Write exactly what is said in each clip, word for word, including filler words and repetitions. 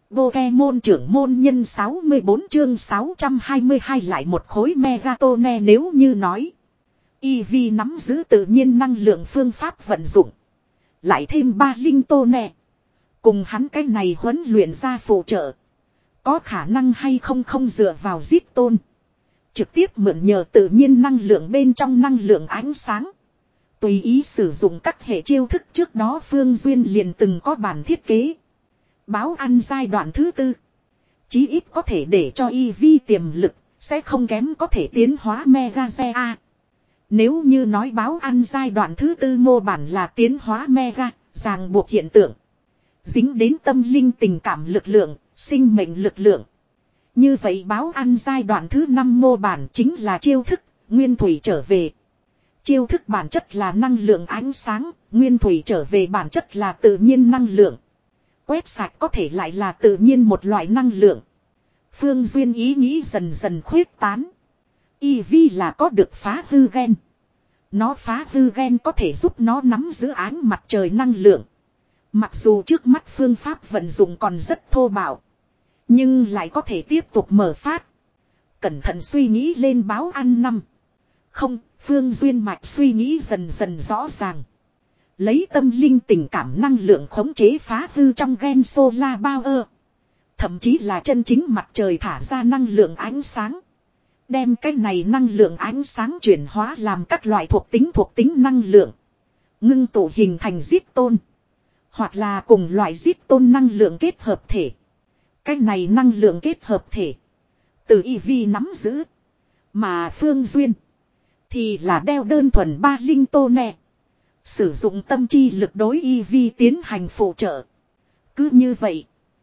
Pokemon trưởng môn nhân sáu mươi bốn chương sáu trăm hai mươi hai lại một khối Megatone nếu như nói. Eevee nắm giữ tự nhiên năng lượng phương pháp vận dụng. Lại thêm ba linh tone. Cùng hắn cái này huấn luyện ra phụ trợ. Có khả năng hay không không dựa vào giết tôn. Trực tiếp mượn nhờ tự nhiên năng lượng bên trong năng lượng ánh sáng. Tùy ý sử dụng các hệ chiêu thức trước đó Phương Duyên liền từng có bản thiết kế. Báo ăn giai đoạn thứ tư. Chí ít có thể để cho Eevee tiềm lực, sẽ không kém có thể tiến hóa Mega. Nếu như nói báo ăn giai đoạn thứ tư mô bản là tiến hóa Mega, ràng buộc hiện tượng. Dính đến tâm linh tình cảm lực lượng, sinh mệnh lực lượng. Như vậy báo ăn giai đoạn thứ năm mô bản chính là chiêu thức, nguyên thủy trở về. Chiêu thức bản chất là năng lượng ánh sáng, nguyên thủy trở về bản chất là tự nhiên năng lượng. Quét sạch có thể lại là tự nhiên một loại năng lượng. Phương Duyên ý nghĩ dần dần khuyết tán. Eevee là có được phá hư gen. Nó phá hư gen có thể giúp nó nắm giữ ánh mặt trời năng lượng. Mặc dù trước mắt phương pháp vận dụng còn rất thô bạo. Nhưng lại có thể tiếp tục mở phát. Cẩn thận suy nghĩ lên báo ăn năm. Không, Phương Duyên mạch suy nghĩ dần dần rõ ràng. Lấy tâm linh tình cảm năng lượng khống chế phá hư trong gen solar power. Thậm chí là chân chính mặt trời thả ra năng lượng ánh sáng. Đem cái này năng lượng ánh sáng chuyển hóa làm các loại thuộc tính thuộc tính năng lượng. Ngưng tụ hình thành giết tôn. Hoặc là cùng loại giết tôn năng lượng kết hợp thể. Cái này năng lượng kết hợp thể. Từ Eevee nắm giữ. Mà Phương Duyên. Thì là đeo đơn thuần ba linh tô nè. Sử dụng tâm chi lực đối Eevee tiến hành phụ trợ. Cứ như vậy.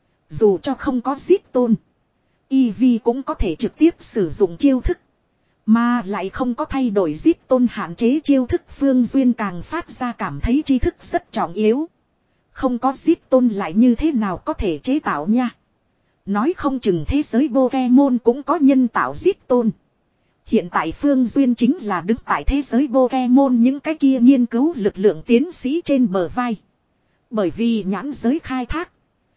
Dù cho không có giết tôn. Eevee cũng có thể trực tiếp sử dụng chiêu thức. Mà lại không có thay đổi giết tôn hạn chế chiêu thức. Phương Duyên càng phát ra cảm thấy tri thức rất trọng yếu. Không có giết tôn lại như thế nào có thể chế tạo nha. Nói không chừng thế giới Pokemon cũng có nhân tạo giết tôn. Hiện tại Phương Duyên chính là đứng tại thế giới Pokemon những cái kia nghiên cứu lực lượng tiến sĩ trên bờ vai. Bởi vì nhãn giới khai thác.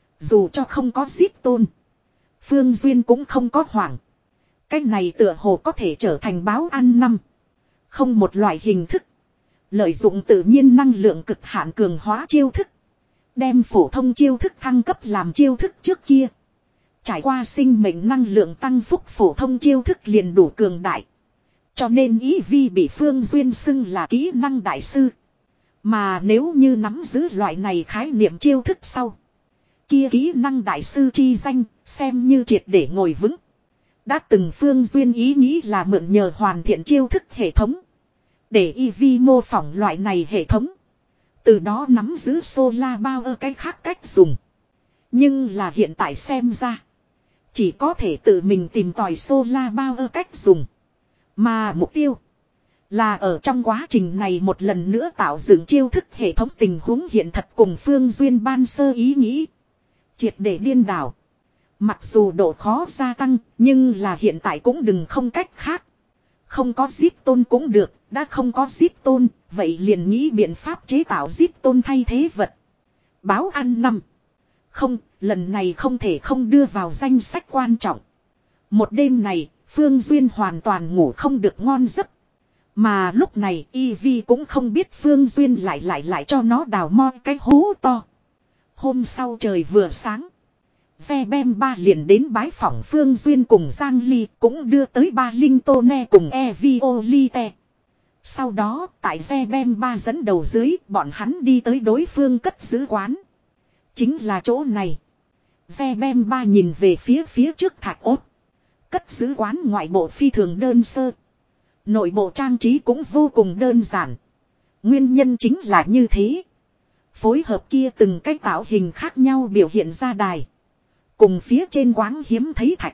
Dù cho không có giết tôn. Phương Duyên cũng không có hoảng. Cái này tựa hồ có thể trở thành báo ăn năm. Không một loại hình thức. Lợi dụng tự nhiên năng lượng cực hạn cường hóa chiêu thức. Đem phổ thông chiêu thức thăng cấp làm chiêu thức trước kia. Trải qua sinh mệnh năng lượng tăng phúc phổ thông chiêu thức liền đủ cường đại. Cho nên Eevee bị Phương Duyên xưng là kỹ năng đại sư. Mà nếu như nắm giữ loại này khái niệm chiêu thức sau. Kia kỹ năng đại sư chi danh xem như triệt để ngồi vững. Đã từng Phương Duyên ý nghĩ là mượn nhờ hoàn thiện chiêu thức hệ thống. Để Eevee mô phỏng loại này hệ thống. Từ đó nắm giữ solar power cái khác cách dùng. Nhưng là hiện tại xem ra. Chỉ có thể tự mình tìm tòi solar power cách dùng. Mà mục tiêu. Là ở trong quá trình này một lần nữa tạo dựng chiêu thức hệ thống tình huống hiện thật cùng Phương Duyên ban sơ ý nghĩ. Triệt để điên đảo. Mặc dù độ khó gia tăng. Nhưng là hiện tại cũng đừng không cách khác. Không có giết tôn cũng được. Đã không có giết tôn. Vậy liền nghĩ biện pháp chế tạo giết tôn thay thế vật. Báo ăn năm. Không, lần này không thể không đưa vào danh sách quan trọng. Một đêm này, Phương Duyên hoàn toàn ngủ không được ngon giấc. Mà lúc này Eevee cũng không biết Phương Duyên lại lại lại cho nó đào mo cái hố to. Hôm sau trời vừa sáng. Vebem ba liền đến bái phỏng Phương Duyên cùng Giang Ly cũng đưa tới ba linh tone cùng Eviolite. Sau đó tại Vebem ba dẫn đầu dưới bọn hắn đi tới đối phương cất giữ quán. Chính là chỗ này. Vebem ba nhìn về phía phía trước thạch ốt. Cất giữ quán ngoại bộ phi thường đơn sơ. Nội bộ trang trí cũng vô cùng đơn giản. Nguyên nhân chính là như thế. Phối hợp kia từng cái tạo hình khác nhau biểu hiện ra đài. Cùng phía trên quán hiếm thấy thạch.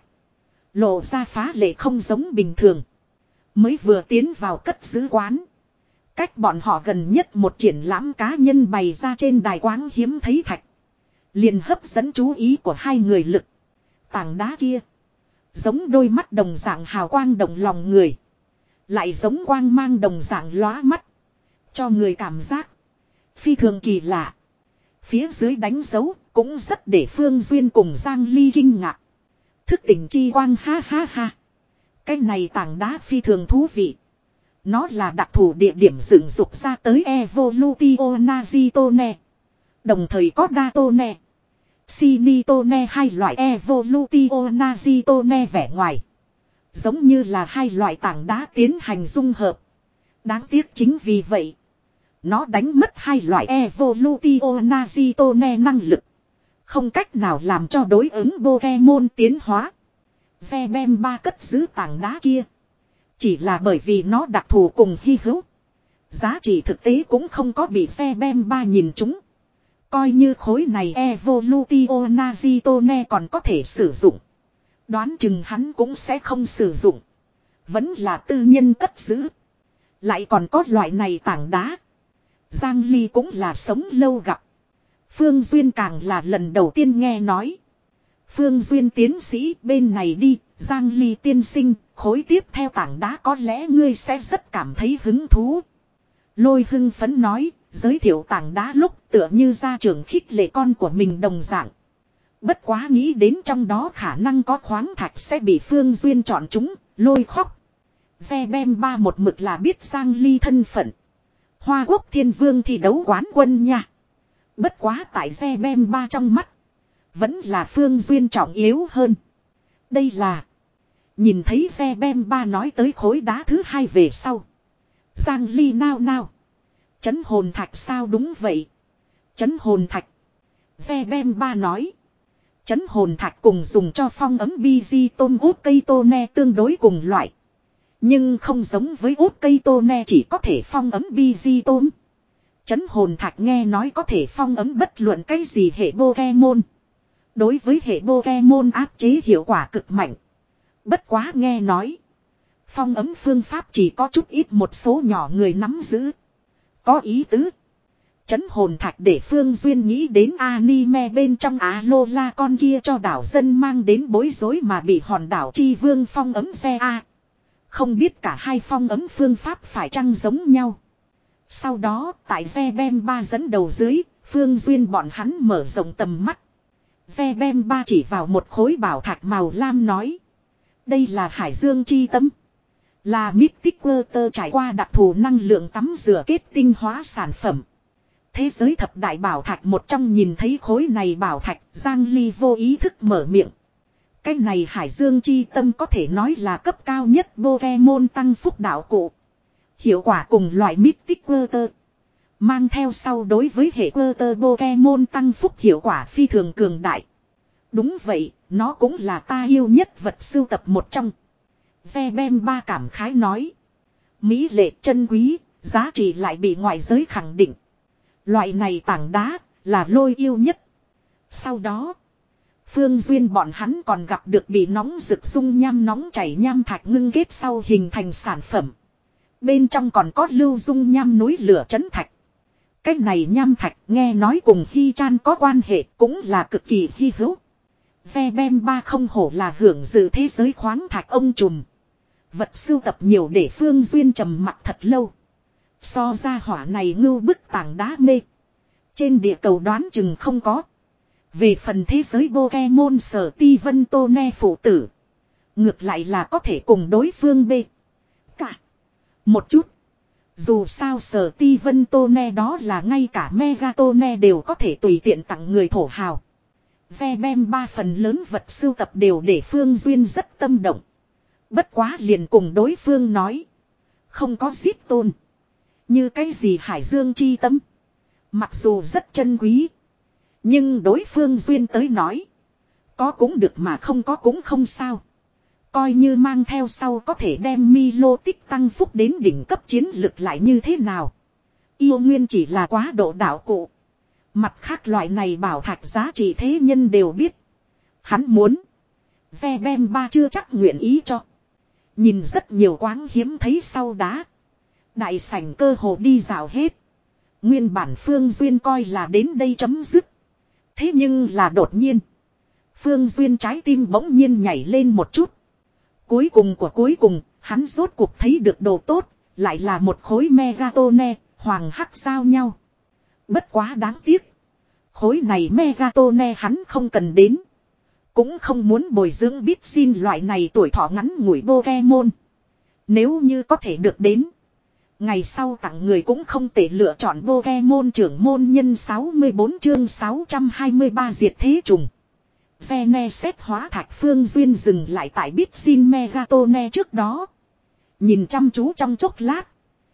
Lộ ra phá lệ không giống bình thường. Mới vừa tiến vào cất giữ quán. Cách bọn họ gần nhất một triển lãm cá nhân bày ra trên đài quán hiếm thấy thạch. Liền hấp dẫn chú ý của hai người lực. Tảng đá kia. Giống đôi mắt đồng dạng hào quang động lòng người. Lại giống quang mang đồng dạng lóa mắt. Cho người cảm giác. Phi thường kỳ lạ. Phía dưới đánh dấu cũng rất để Phương Duyên cùng Giang Ly kinh ngạc. Thức tỉnh chi quang ha ha ha. Cái này tảng đá phi thường thú vị. Nó là đặc thù địa điểm dựng dục ra tới Evolutio Nazitone. Đồng thời có Datone, Sinitone hai loại Evolutio Nazitone vẻ ngoài. Giống như là hai loại tảng đá tiến hành dung hợp. Đáng tiếc chính vì vậy. Nó đánh mất hai loại Evolutio Nazitone năng lực. Không cách nào làm cho đối ứng Pokemon tiến hóa. Zebem ba cất giữ tảng đá kia. Chỉ là bởi vì nó đặc thù cùng hy hữu. Giá trị thực tế cũng không có bị Zebem ba nhìn trúng. Coi như khối này Evolutio Nazitone còn có thể sử dụng. Đoán chừng hắn cũng sẽ không sử dụng. Vẫn là tư nhân cất giữ. Lại còn có loại này tảng đá. Giang Ly cũng là sống lâu gặp. Phương Duyên càng là lần đầu tiên nghe nói. Phương Duyên tiến sĩ bên này đi, Giang Ly tiên sinh, khối tiếp theo tảng đá có lẽ ngươi sẽ rất cảm thấy hứng thú. Lôi hưng phấn nói, giới thiệu tảng đá lúc tựa như gia trưởng khích lệ con của mình đồng dạng. Bất quá nghĩ đến trong đó khả năng có khoáng thạch sẽ bị Phương Duyên chọn chúng, lôi khóc. Zebem ba một mực là biết Giang Ly thân phận. Hoa Quốc Thiên Vương thi đấu quán quân nha. Bất quá tại Zebem ba trong mắt. Vẫn là Phương Duyên trọng yếu hơn. Đây là. Nhìn thấy Zebem ba nói tới khối đá thứ hai về sau. Giang Ly nao nao. Chấn hồn thạch sao đúng vậy. Chấn hồn thạch. Zebem ba nói. Chấn hồn thạch cùng dùng cho phong ấm biji tôm út cây tô ne tương đối cùng loại. Nhưng không giống với út cây tô ne chỉ có thể phong ấm biji tôm. Chấn hồn thạch nghe nói có thể phong ấm bất luận cái gì hệ Pokemon. Đối với hệ Pokemon áp chế hiệu quả cực mạnh. Bất quá nghe nói. Phong ấm phương pháp chỉ có chút ít một số nhỏ người nắm giữ. Có ý tứ. Chấn hồn thạch để Phương Duyên nghĩ đến anime bên trong Alola con kia cho đảo dân mang đến bối rối mà bị hòn đảo chi vương phong ấm xe A. Không biết cả hai phong ấm phương pháp phải chăng giống nhau. Sau đó tại Zebem ba dẫn đầu dưới, Phương Duyên bọn hắn mở rộng tầm mắt. Zebem ba chỉ vào một khối bảo thạch màu lam nói. Đây là hải dương chi tâm. Là Mythic Water trải qua đặc thù năng lượng tắm rửa kết tinh hóa sản phẩm. Thế giới thập đại bảo thạch một trong nhìn thấy khối này bảo thạch, Giang Ly vô ý thức mở miệng. Cái này hải dương chi tâm có thể nói là cấp cao nhất Pokemon tăng phúc đạo cụ. Hiệu quả cùng loại Mythic Water. Mang theo sau đối với hệ Water Pokemon tăng phúc hiệu quả phi thường cường đại. Đúng vậy, nó cũng là ta yêu nhất vật sưu tập một trong. Zebem ba cảm khái nói. Mỹ lệ chân quý, giá trị lại bị ngoại giới khẳng định. Loại này tảng đá, là lôi yêu nhất. Sau đó, Phương Duyên bọn hắn còn gặp được bị nóng rực dung nham nóng chảy nham thạch ngưng kết sau hình thành sản phẩm. Bên trong còn có lưu dung nham núi lửa chấn thạch. Cái này nham thạch nghe nói cùng Hy Chan có quan hệ cũng là cực kỳ hy hữu. Zebem ba không hổ là hưởng dự thế giới khoáng thạch ông trùm. Vật sưu tập nhiều để Phương Duyên trầm mặc thật lâu. So ra hỏa này ngưu bức tảng đá mê. Trên địa cầu đoán chừng không có. Về phần thế giới Pokemon sở ti vân tô ne phụ tử. Ngược lại là có thể cùng đối phương bê. Cả. Một chút. Dù sao sở ti vân tô ne đó là ngay cả Megatone đều có thể tùy tiện tặng người thổ hào. Zebem ba phần lớn vật sưu tập đều để Phương Duyên rất tâm động. Bất quá liền cùng đối phương nói. Không có giết tôn. Như cái gì hải dương chi tâm. Mặc dù rất chân quý. Nhưng đối phương Duyên tới nói. Có cũng được mà không có cũng không sao. Coi như mang theo sau có thể đem Milo tích tăng phúc đến đỉnh cấp chiến lực lại như thế nào. Yêu nguyên chỉ là quá độ đạo cụ. Mặt khác loại này bảo thạch giá trị thế nhân đều biết. Hắn muốn. Zebem ba chưa chắc nguyện ý cho. Nhìn rất nhiều quáng hiếm thấy sau đá. Đại sảnh cơ hồ đi dạo hết. Nguyên bản Phương Duyên coi là đến đây chấm dứt. Thế nhưng là đột nhiên. Phương Duyên trái tim bỗng nhiên nhảy lên một chút. Cuối cùng của cuối cùng, hắn rốt cuộc thấy được đồ tốt. Lại là một khối Megatone, hoàng hắc giao nhau. Bất quá đáng tiếc. Khối này Megatone hắn không cần đến. Cũng không muốn bồi dưỡng biết xin loại này tuổi thọ ngắn ngủi Pokemon. Nếu như có thể được đến. Ngày sau tặng người cũng không thể lựa chọn Pokemon trưởng môn nhân sáu mươi bốn chương sáu trăm hai mươi ba diệt thế trùng. Geneset hóa thạch Phương Duyên dừng lại tại biết xin Megatone trước đó. Nhìn chăm chú trong chốc lát.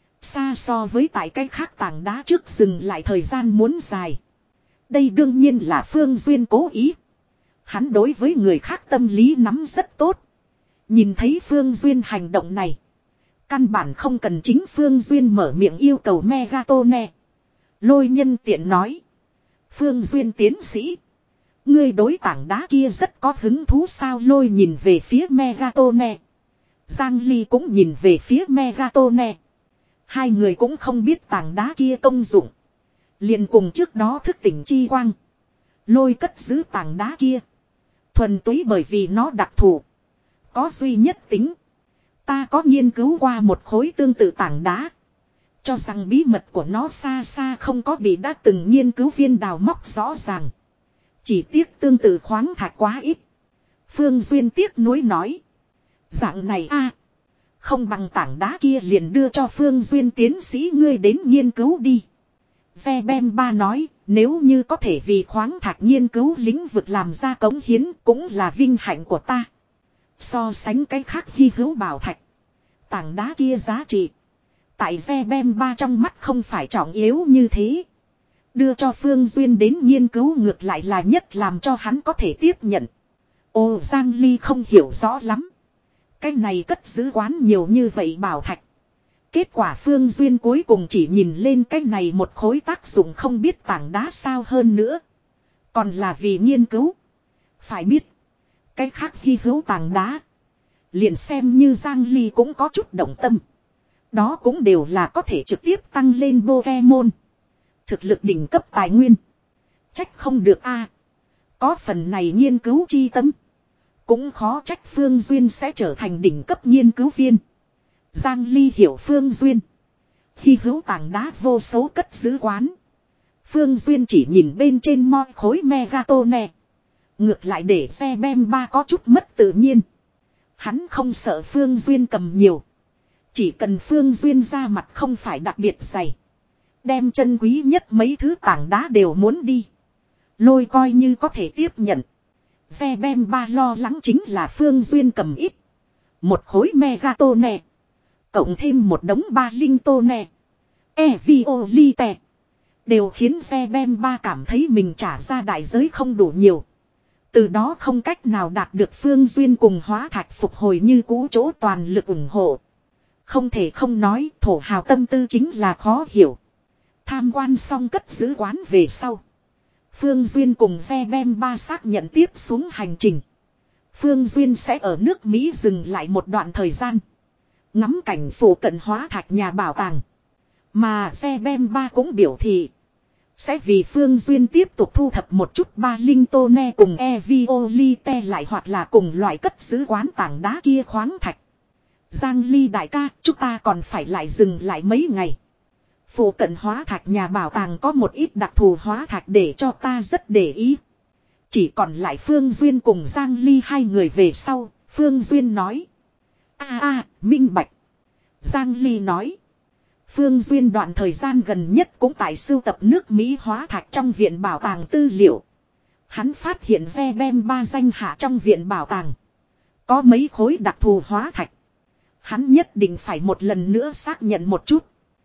Xa so với tại cái khác tảng đá trước dừng lại thời gian muốn dài. Đây đương nhiên là Phương Duyên cố ý. Hắn đối với người khác tâm lý nắm rất tốt. Nhìn thấy Phương Duyên hành động này. Căn bản không cần chính Phương Duyên mở miệng yêu cầu Megatone. Lôi nhân tiện nói. Phương Duyên tiến sĩ. Ngươi đối tảng đá kia rất có hứng thú sao? Lôi nhìn về phía Megatone. Giang Ly cũng nhìn về phía Megatone. Hai người cũng không biết tảng đá kia công dụng. Liền cùng trước đó thức tỉnh chi quang. Lôi cất giữ tảng đá kia. Thuần túy bởi vì nó đặc thù. Có duy nhất tính. Ta có nghiên cứu qua một khối tương tự tảng đá. Cho rằng bí mật của nó xa xa không có bị đã từng nghiên cứu viên đào móc rõ ràng. Chỉ tiếc tương tự khoáng thạch quá ít. Phương Duyên tiếc nuối nói. Dạng này a không bằng tảng đá kia liền đưa cho Phương Duyên tiến sĩ ngươi đến nghiên cứu đi. Zebem ba nói, nếu như có thể vì khoáng thạch nghiên cứu lĩnh vực làm ra cống hiến cũng là vinh hạnh của ta. So sánh cái khác hy hữu bảo thạch. Tảng đá kia giá trị. Tại Zebem ba trong mắt không phải trọng yếu như thế. Đưa cho Phương Duyên đến nghiên cứu ngược lại là nhất làm cho hắn có thể tiếp nhận. Ô Giang Ly không hiểu rõ lắm. Cái này cất giữ quán nhiều như vậy bảo thạch. Kết quả Phương Duyên cuối cùng chỉ nhìn lên cái này một khối tác dụng không biết tảng đá sao hơn nữa. Còn là vì nghiên cứu. Phải biết. Cái khác hy hữu tảng đá. Liền xem như Giang Ly cũng có chút động tâm. Đó cũng đều là có thể trực tiếp tăng lên Pokemon. Thực lực đỉnh cấp tài nguyên. Trách không được a có phần này nghiên cứu chi tâm. Cũng khó trách Phương Duyên sẽ trở thành đỉnh cấp nghiên cứu viên. Giang Ly hiểu Phương Duyên. Hy hữu tảng đá vô số cất giữ quán. Phương Duyên chỉ nhìn bên trên moi khối Megatone. Ngược lại để xe bem ba có chút mất tự nhiên. Hắn không sợ Phương Duyên cầm nhiều. Chỉ cần Phương Duyên ra mặt không phải đặc biệt dày. Đem chân quý nhất mấy thứ tảng đá đều muốn đi. Lôi coi như có thể tiếp nhận. Xe bem ba lo lắng chính là Phương Duyên cầm ít. Một khối Megatone. Cộng thêm một đống ba linh tone. Eviolite. Đều khiến xe bem ba cảm thấy mình trả ra đại giới không đủ nhiều. Từ đó không cách nào đạt được Phương Duyên cùng hóa thạch phục hồi như cũ chỗ toàn lực ủng hộ. Không thể không nói thổ hào tâm tư chính là khó hiểu. Tham quan xong cất giữ quán về sau. Phương Duyên cùng xe bem ba xác nhận tiếp xuống hành trình. Phương Duyên sẽ ở nước Mỹ dừng lại một đoạn thời gian. Ngắm cảnh phủ cận hóa thạch nhà bảo tàng. Mà xe bem ba cũng biểu thị. Sẽ vì Phương Duyên tiếp tục thu thập một chút ba linh tone cùng Eviolite lại hoặc là cùng loại cất giữ quán tảng đá kia khoáng thạch. Giang Ly đại ca, chúng ta còn phải lại dừng lại mấy ngày. Phủ cận hóa thạch nhà bảo tàng có một ít đặc thù hóa thạch để cho ta rất để ý. Chỉ còn lại Phương Duyên cùng Giang Ly hai người về sau, Phương Duyên nói. a a minh bạch. Giang Ly nói. Phương Duyên đoạn thời gian gần nhất cũng tại sưu tập nước Mỹ hóa thạch trong viện bảo tàng tư liệu. Hắn phát hiện Zebem ba danh hạ trong viện bảo tàng. Có mấy khối đặc thù hóa thạch. Hắn nhất định phải một lần nữa xác nhận một chút.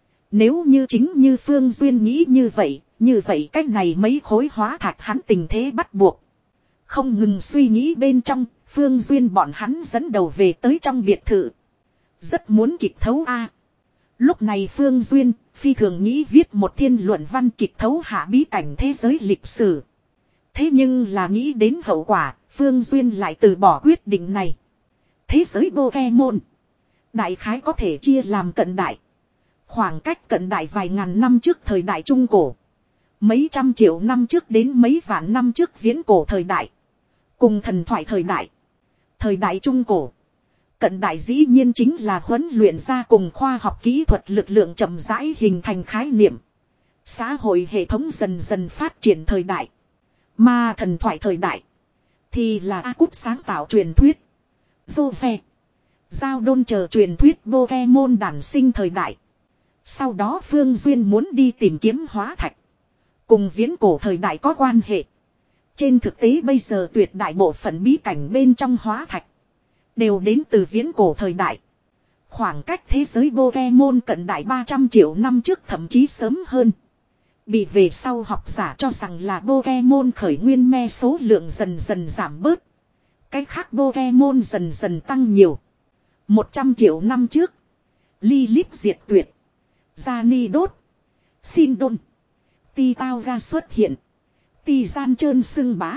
Nếu như chính như Phương Duyên nghĩ như vậy, như vậy cách này mấy khối hóa thạch hắn tình thế bắt buộc. Không ngừng suy nghĩ bên trong, Phương Duyên bọn hắn dẫn đầu về tới trong biệt thự. Rất muốn kịch thấu a. Lúc này Phương Duyên, phi thường nghĩ viết một thiên luận văn kịch thấu hạ bí cảnh thế giới lịch sử. Thế nhưng là nghĩ đến hậu quả, Phương Duyên lại từ bỏ quyết định này. Thế giới Pokemon. Đại khái có thể chia làm cận đại. Khoảng cách cận đại vài ngàn năm trước thời đại trung cổ. Mấy trăm triệu năm trước đến mấy vạn năm trước viễn cổ thời đại. Cùng thần thoại thời đại. Thời đại trung cổ. Cận đại dĩ nhiên chính là huấn luyện ra cùng khoa học kỹ thuật lực lượng chậm rãi hình thành khái niệm. Xã hội hệ thống dần dần phát triển thời đại. Mà thần thoại thời đại. Thì là A Cút sáng tạo truyền thuyết. Jose. Giao đôn chờ truyền thuyết Pokemon đản sinh thời đại. Sau đó Phương Duyên muốn đi tìm kiếm hóa thạch. Cùng viễn cổ thời đại có quan hệ. Trên thực tế bây giờ tuyệt đại bộ phận bí cảnh bên trong hóa thạch. Đều đến từ viễn cổ thời đại. Khoảng cách thế giới Pokemon cận đại ba trăm triệu năm trước thậm chí sớm hơn. Bị về sau học giả cho rằng là Pokemon khởi nguyên me số lượng dần dần giảm bớt. Cái khác Pokemon dần dần tăng nhiều. một trăm triệu năm trước. Lilith diệt tuyệt. Gianni đốt. Sindon. Ti Tao Ga xuất hiện. Ti Gian trơn sưng bá.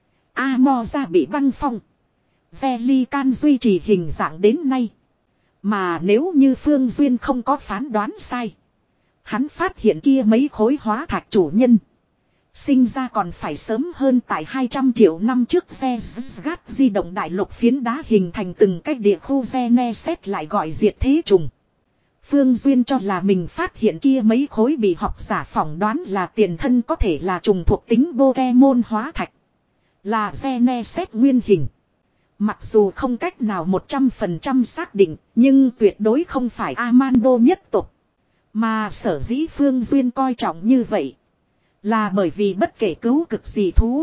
Amoza bị băng phong. Velican duy trì hình dạng đến nay. Mà nếu như Phương Duyên không có phán đoán sai. Hắn phát hiện kia mấy khối hóa thạch chủ nhân. Sinh ra còn phải sớm hơn tại hai trăm triệu năm trước Zesgat di động đại lục phiến đá hình thành từng cách địa khu Geneset lại gọi diệt thế trùng. Phương Duyên cho là mình phát hiện kia mấy khối bị học giả phỏng đoán là tiền thân có thể là trùng thuộc tính Pokemon hóa thạch. Là Geneset nguyên hình. Mặc dù không cách nào một trăm phần trăm xác định, nhưng tuyệt đối không phải Amando nhất tộc. Mà sở dĩ Phương Duyên coi trọng như vậy. Là bởi vì bất kể cứu cực gì thú.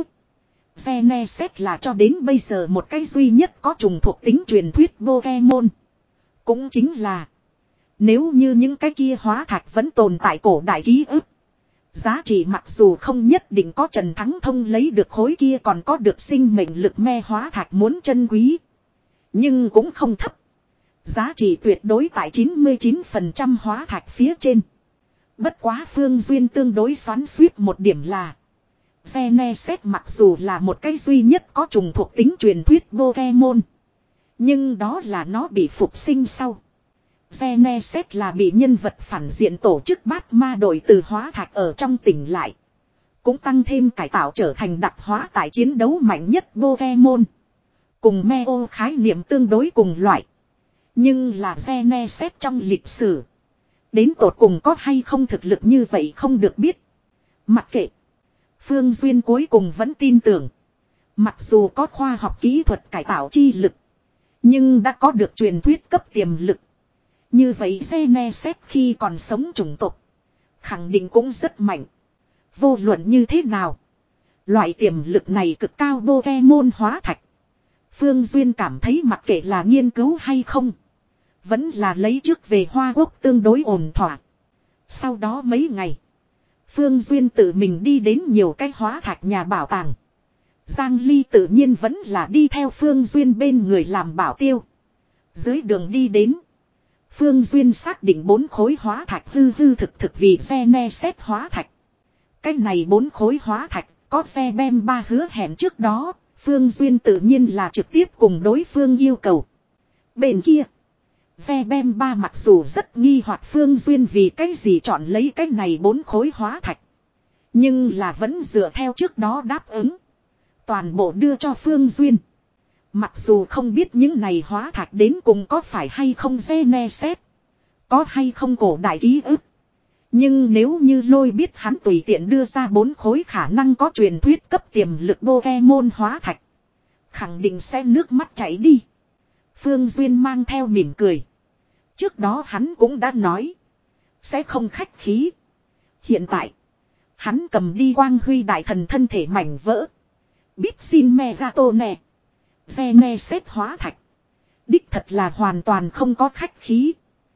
Geneset là cho đến bây giờ một cái duy nhất có trùng thuộc tính truyền thuyết Pokemon. Cũng chính là. Nếu như những cái kia hóa thạch vẫn tồn tại cổ đại ký ức. Giá trị mặc dù không nhất định có Trần Thắng Thông lấy được khối kia còn có được sinh mệnh lực me hóa thạch muốn chân quý. Nhưng cũng không thấp. Giá trị tuyệt đối tại chín mươi chín phần trăm hóa thạch phía trên. Bất quá Phương Duyên tương đối xoắn suýt một điểm là. Geneset mặc dù là một cái duy nhất có trùng thuộc tính truyền thuyết Pokemon. Nhưng đó là nó bị phục sinh sau. Geneset là bị nhân vật phản diện tổ chức bát ma đội từ hóa thạch ở trong tỉnh lại. Cũng tăng thêm cải tạo trở thành đặc hóa tại chiến đấu mạnh nhất Pokemon. Cùng Meo khái niệm tương đối cùng loại. Nhưng là Geneset trong lịch sử. Đến tột cùng có hay không thực lực như vậy không được biết. Mặc kệ. Phương Duyên cuối cùng vẫn tin tưởng. Mặc dù có khoa học kỹ thuật cải tạo chi lực. Nhưng đã có được truyền thuyết cấp tiềm lực. Như vậy Geneset khi còn sống chủng tộc. Khẳng định cũng rất mạnh. Vô luận như thế nào. Loại tiềm lực này cực cao Pokemon hóa thạch. Phương Duyên cảm thấy mặc kệ là nghiên cứu hay không. Vẫn là lấy trước về Hoa Quốc tương đối ổn thỏa. Sau đó mấy ngày. Phương Duyên tự mình đi đến nhiều cái hóa thạch nhà bảo tàng. Giang Ly tự nhiên vẫn là đi theo Phương Duyên bên người làm bảo tiêu. Dưới đường đi đến. Phương Duyên xác định bốn khối hóa thạch hư hư thực thực vì Geneset hóa thạch. Cái này bốn khối hóa thạch có xe bem ba hứa hẹn trước đó. Phương Duyên tự nhiên là trực tiếp cùng đối phương yêu cầu. Bên kia. Xe bem ba mặc dù rất nghi hoặc Phương Duyên vì cái gì chọn lấy cái này bốn khối hóa thạch. Nhưng là vẫn dựa theo trước đó đáp ứng. Toàn bộ đưa cho Phương Duyên. Mặc dù không biết những này hóa thạch đến cùng có phải hay không Geneset. Có hay không cổ đại ký ức. Nhưng nếu như Lôi biết hắn tùy tiện đưa ra bốn khối khả năng có truyền thuyết cấp tiềm lực Pokemon hóa thạch. Khẳng định sẽ nước mắt chảy đi. Phương Duyên mang theo mỉm cười. Trước đó hắn cũng đã nói. Sẽ không khách khí. Hiện tại. Hắn cầm đi Quang Huy đại thần thân thể mảnh vỡ. Biết xin Megatone. Geneset hóa thạch. Đích thật là hoàn toàn không có khách khí.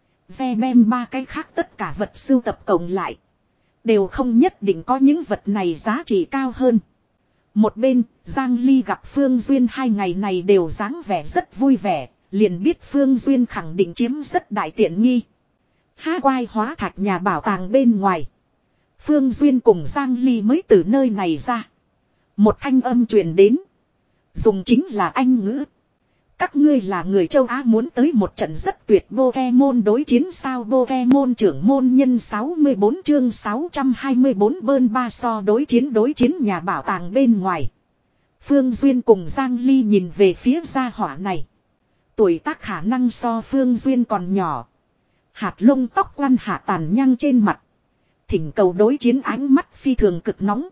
Gebem ba cái khác tất cả vật sưu tập cộng lại. Đều không nhất định có những vật này giá trị cao hơn. Một bên, Giang Ly gặp Phương Duyên hai ngày này đều dáng vẻ rất vui vẻ. Liền biết Phương Duyên khẳng định chiếm rất đại tiện nghi. Ha quai hóa thạch nhà bảo tàng bên ngoài. Phương Duyên cùng Giang Ly mới từ nơi này ra. Một thanh âm truyền đến. Dùng chính là Anh ngữ. Các ngươi là người châu Á muốn tới một trận rất tuyệt Pokemon đối chiến sao Pokemon trưởng môn nhân sáu mươi bốn chương sáu trăm hai mươi bốn bơn ba so đối chiến đối chiến nhà bảo tàng bên ngoài. Phương Duyên cùng Giang Ly nhìn về phía gia hỏa này. Tuổi tác khả năng so Phương Duyên còn nhỏ. Hạt lông tóc quăn hạ tàn nhang trên mặt. thỉnh cầu đối chiến ánh mắt phi thường cực nóng.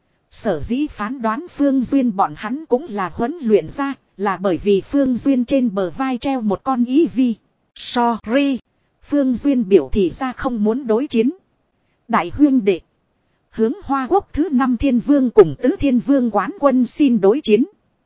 Sở dĩ phán đoán Phương Duyên bọn hắn cũng là huấn luyện ra, là bởi vì Phương Duyên trên bờ vai treo một con ý vi. Sorry. Phương Duyên biểu thị ra không muốn đối chiến. Đại huyên đệ. Hướng Hoa Quốc thứ năm thiên vương cùng tứ thiên vương quán quân xin đối chiến.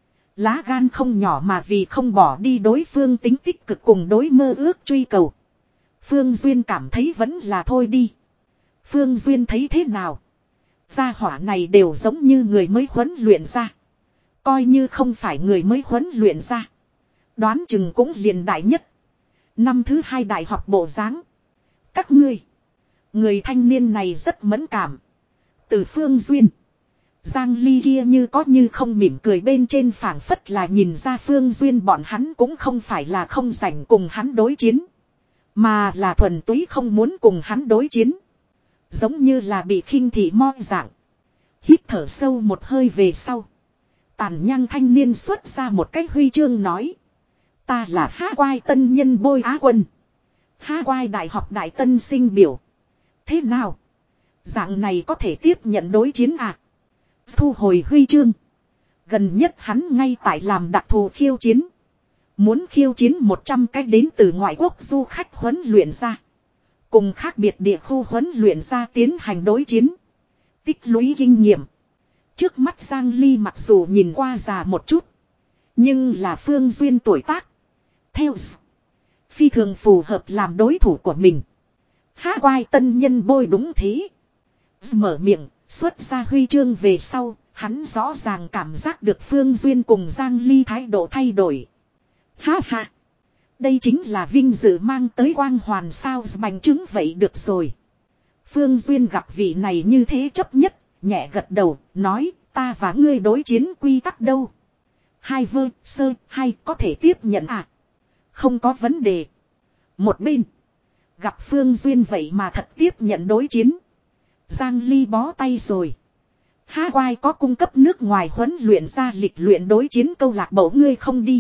Lá gan không nhỏ mà vì không bỏ đi đối phương tính tích cực cùng đối mơ ước truy cầu. Phương Duyên cảm thấy vẫn là thôi đi. Phương Duyên thấy thế nào? Gia hỏa này đều giống như người mới huấn luyện ra. Coi như không phải người mới huấn luyện ra. Đoán chừng cũng liền đại nhất. Năm thứ hai đại học bộ dáng. Các ngươi. Người thanh niên này rất mẫn cảm. Từ Phương Duyên. Giang Ly kia như có như không mỉm cười bên trên phảng phất là nhìn ra Phương Duyên bọn hắn cũng không phải là không rảnh cùng hắn đối chiến. Mà là thuần túy không muốn cùng hắn đối chiến. Giống như là bị khinh thị mo dạng. Hít thở sâu một hơi về sau. Tàn nhang thanh niên xuất ra một cái huy chương nói. Ta là Hawaii tân nhân bôi Á quân. Hawaii đại học đại tân sinh biểu. Thế nào? Dạng này có thể tiếp nhận đối chiến à? Thu hồi huy chương. Gần nhất hắn ngay tại làm đặc thù khiêu chiến. Muốn khiêu chiến một trăm cái đến từ ngoại quốc du khách huấn luyện ra. Cùng khác biệt địa khu huấn luyện ra tiến hành đối chiến. Tích lũy kinh nghiệm. Trước mắt Giang Ly mặc dù nhìn qua già một chút. Nhưng là Phương Duyên tuổi tác. Theo phi thường phù hợp làm đối thủ của mình. Hawaii tân nhân bôi đúng thế. Mở miệng, xuất ra huy chương về sau, hắn rõ ràng cảm giác được Phương Duyên cùng Giang Ly thái độ thay đổi. Ha ha. Đây chính là vinh dự mang tới quang hoàn sao bành trướng vậy được rồi. Phương Duyên gặp vị này như thế chấp nhất, nhẹ gật đầu, nói ta và ngươi đối chiến quy tắc đâu. Hai vơ, sơ, hay có thể tiếp nhận à? Không có vấn đề. Một bên. Gặp Phương Duyên vậy mà thật tiếp nhận đối chiến. Giang Ly bó tay rồi. Hawaii có cung cấp nước ngoài huấn luyện ra lịch luyện đối chiến câu lạc bộ ngươi không đi.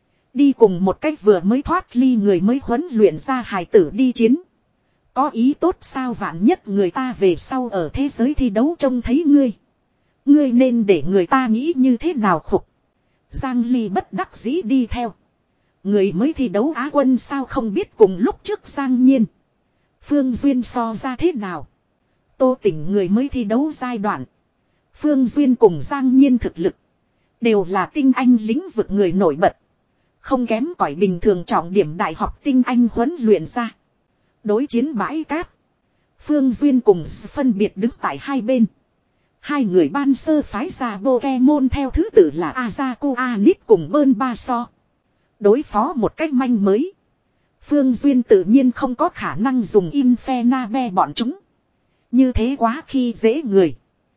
Đi cùng một cách vừa mới thoát ly người mới huấn luyện ra hài tử đi chiến. Có ý tốt sao vạn nhất người ta về sau ở thế giới thi đấu trông thấy ngươi. Ngươi nên để người ta nghĩ như thế nào khục. Giang Ly bất đắc dĩ đi theo. Người mới thi đấu Á quân sao không biết cùng lúc trước Giang Nhiên. Phương Duyên so ra thế nào. Tô Tỉnh người mới thi đấu giai đoạn. Phương Duyên cùng Giang Nhiên thực lực. Đều là tinh anh lĩnh vực người nổi bật. Không kém cỏi bình thường trọng điểm đại học tinh anh huấn luyện ra. Đối chiến bãi cát. Phương Duyên cùng phân biệt đứng tại hai bên. Hai người ban sơ phái ra Pokemon theo thứ tự là Azaku Anit cùng Bơn Ba So. Đối phó một cách manh mới. Phương Duyên tự nhiên không có khả năng dùng Infernabe bọn chúng. Như thế quá khi dễ người.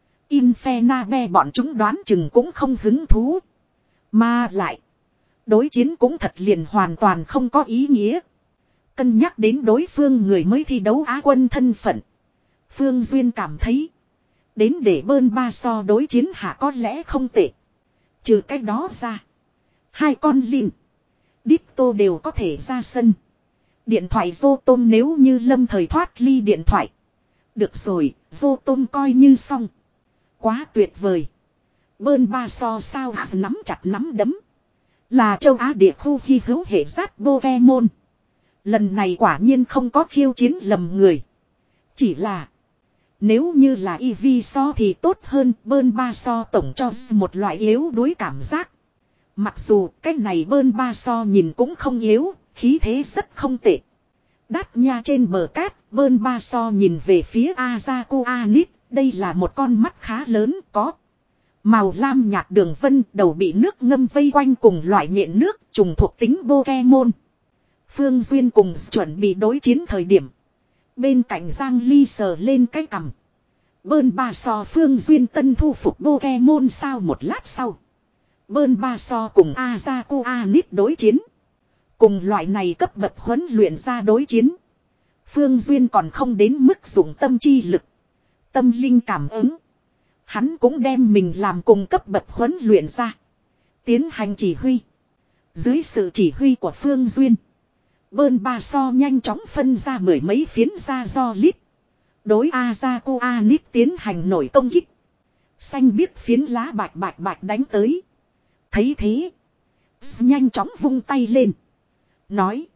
Infernabe bọn chúng đoán chừng cũng không hứng thú. Mà lại. Đối chiến cũng thật liền hoàn toàn không có ý nghĩa. Cân nhắc đến đối phương người mới thi đấu Á quân thân phận. Phương Duyên cảm thấy. Đến để Bơn Ba So đối chiến hạ có lẽ không tệ. Trừ cái đó ra. Hai con lìn. Ditto đều có thể ra sân. Điện thoại Zotom nếu như lâm thời thoát ly điện thoại. Được rồi, Zotom coi như xong. Quá tuyệt vời. Bơn Ba So sao hạt nắm chặt nắm đấm. Là châu Á địa khu hy hữu hệ giác Pokemon. Lần này quả nhiên không có khiêu chiến lầm người. Chỉ là. Nếu như là Eevee So thì tốt hơn. Bơn Ba So tổng cho một loại yếu đuối cảm giác. Mặc dù cái này Bơn Ba So nhìn cũng không yếu. Khí thế rất không tệ. Đát nha trên bờ cát. Bơn Ba So nhìn về phía Azaku Anit. Đây là một con mắt khá lớn có. Màu lam nhạt đường vân đầu bị nước ngâm vây quanh cùng loại nhện nước trùng thuộc tính Pokemon. Phương Duyên cùng chuẩn bị đối chiến thời điểm. Bên cạnh Giang Ly sờ lên cái cằm. Bơn Ba So Phương Duyên tân thu phục Pokemon sao một lát sau. Bơn Ba So cùng Azaku Anit đối chiến. Cùng loại này cấp bậc huấn luyện ra đối chiến. Phương Duyên còn không đến mức dụng tâm chi lực. Tâm linh cảm ứng. Hắn cũng đem mình làm cùng cấp bậc huấn luyện ra. Tiến hành chỉ huy. Dưới sự chỉ huy của Phương Duyên. Bơn Ba So nhanh chóng phân ra mười mấy phiến ra do lít. Đối Azako Anit tiến hành nổi công kích. Xanh biếc phiến lá bạch bạch bạch đánh tới. Thấy thế. Nhanh chóng vung tay lên. Nói.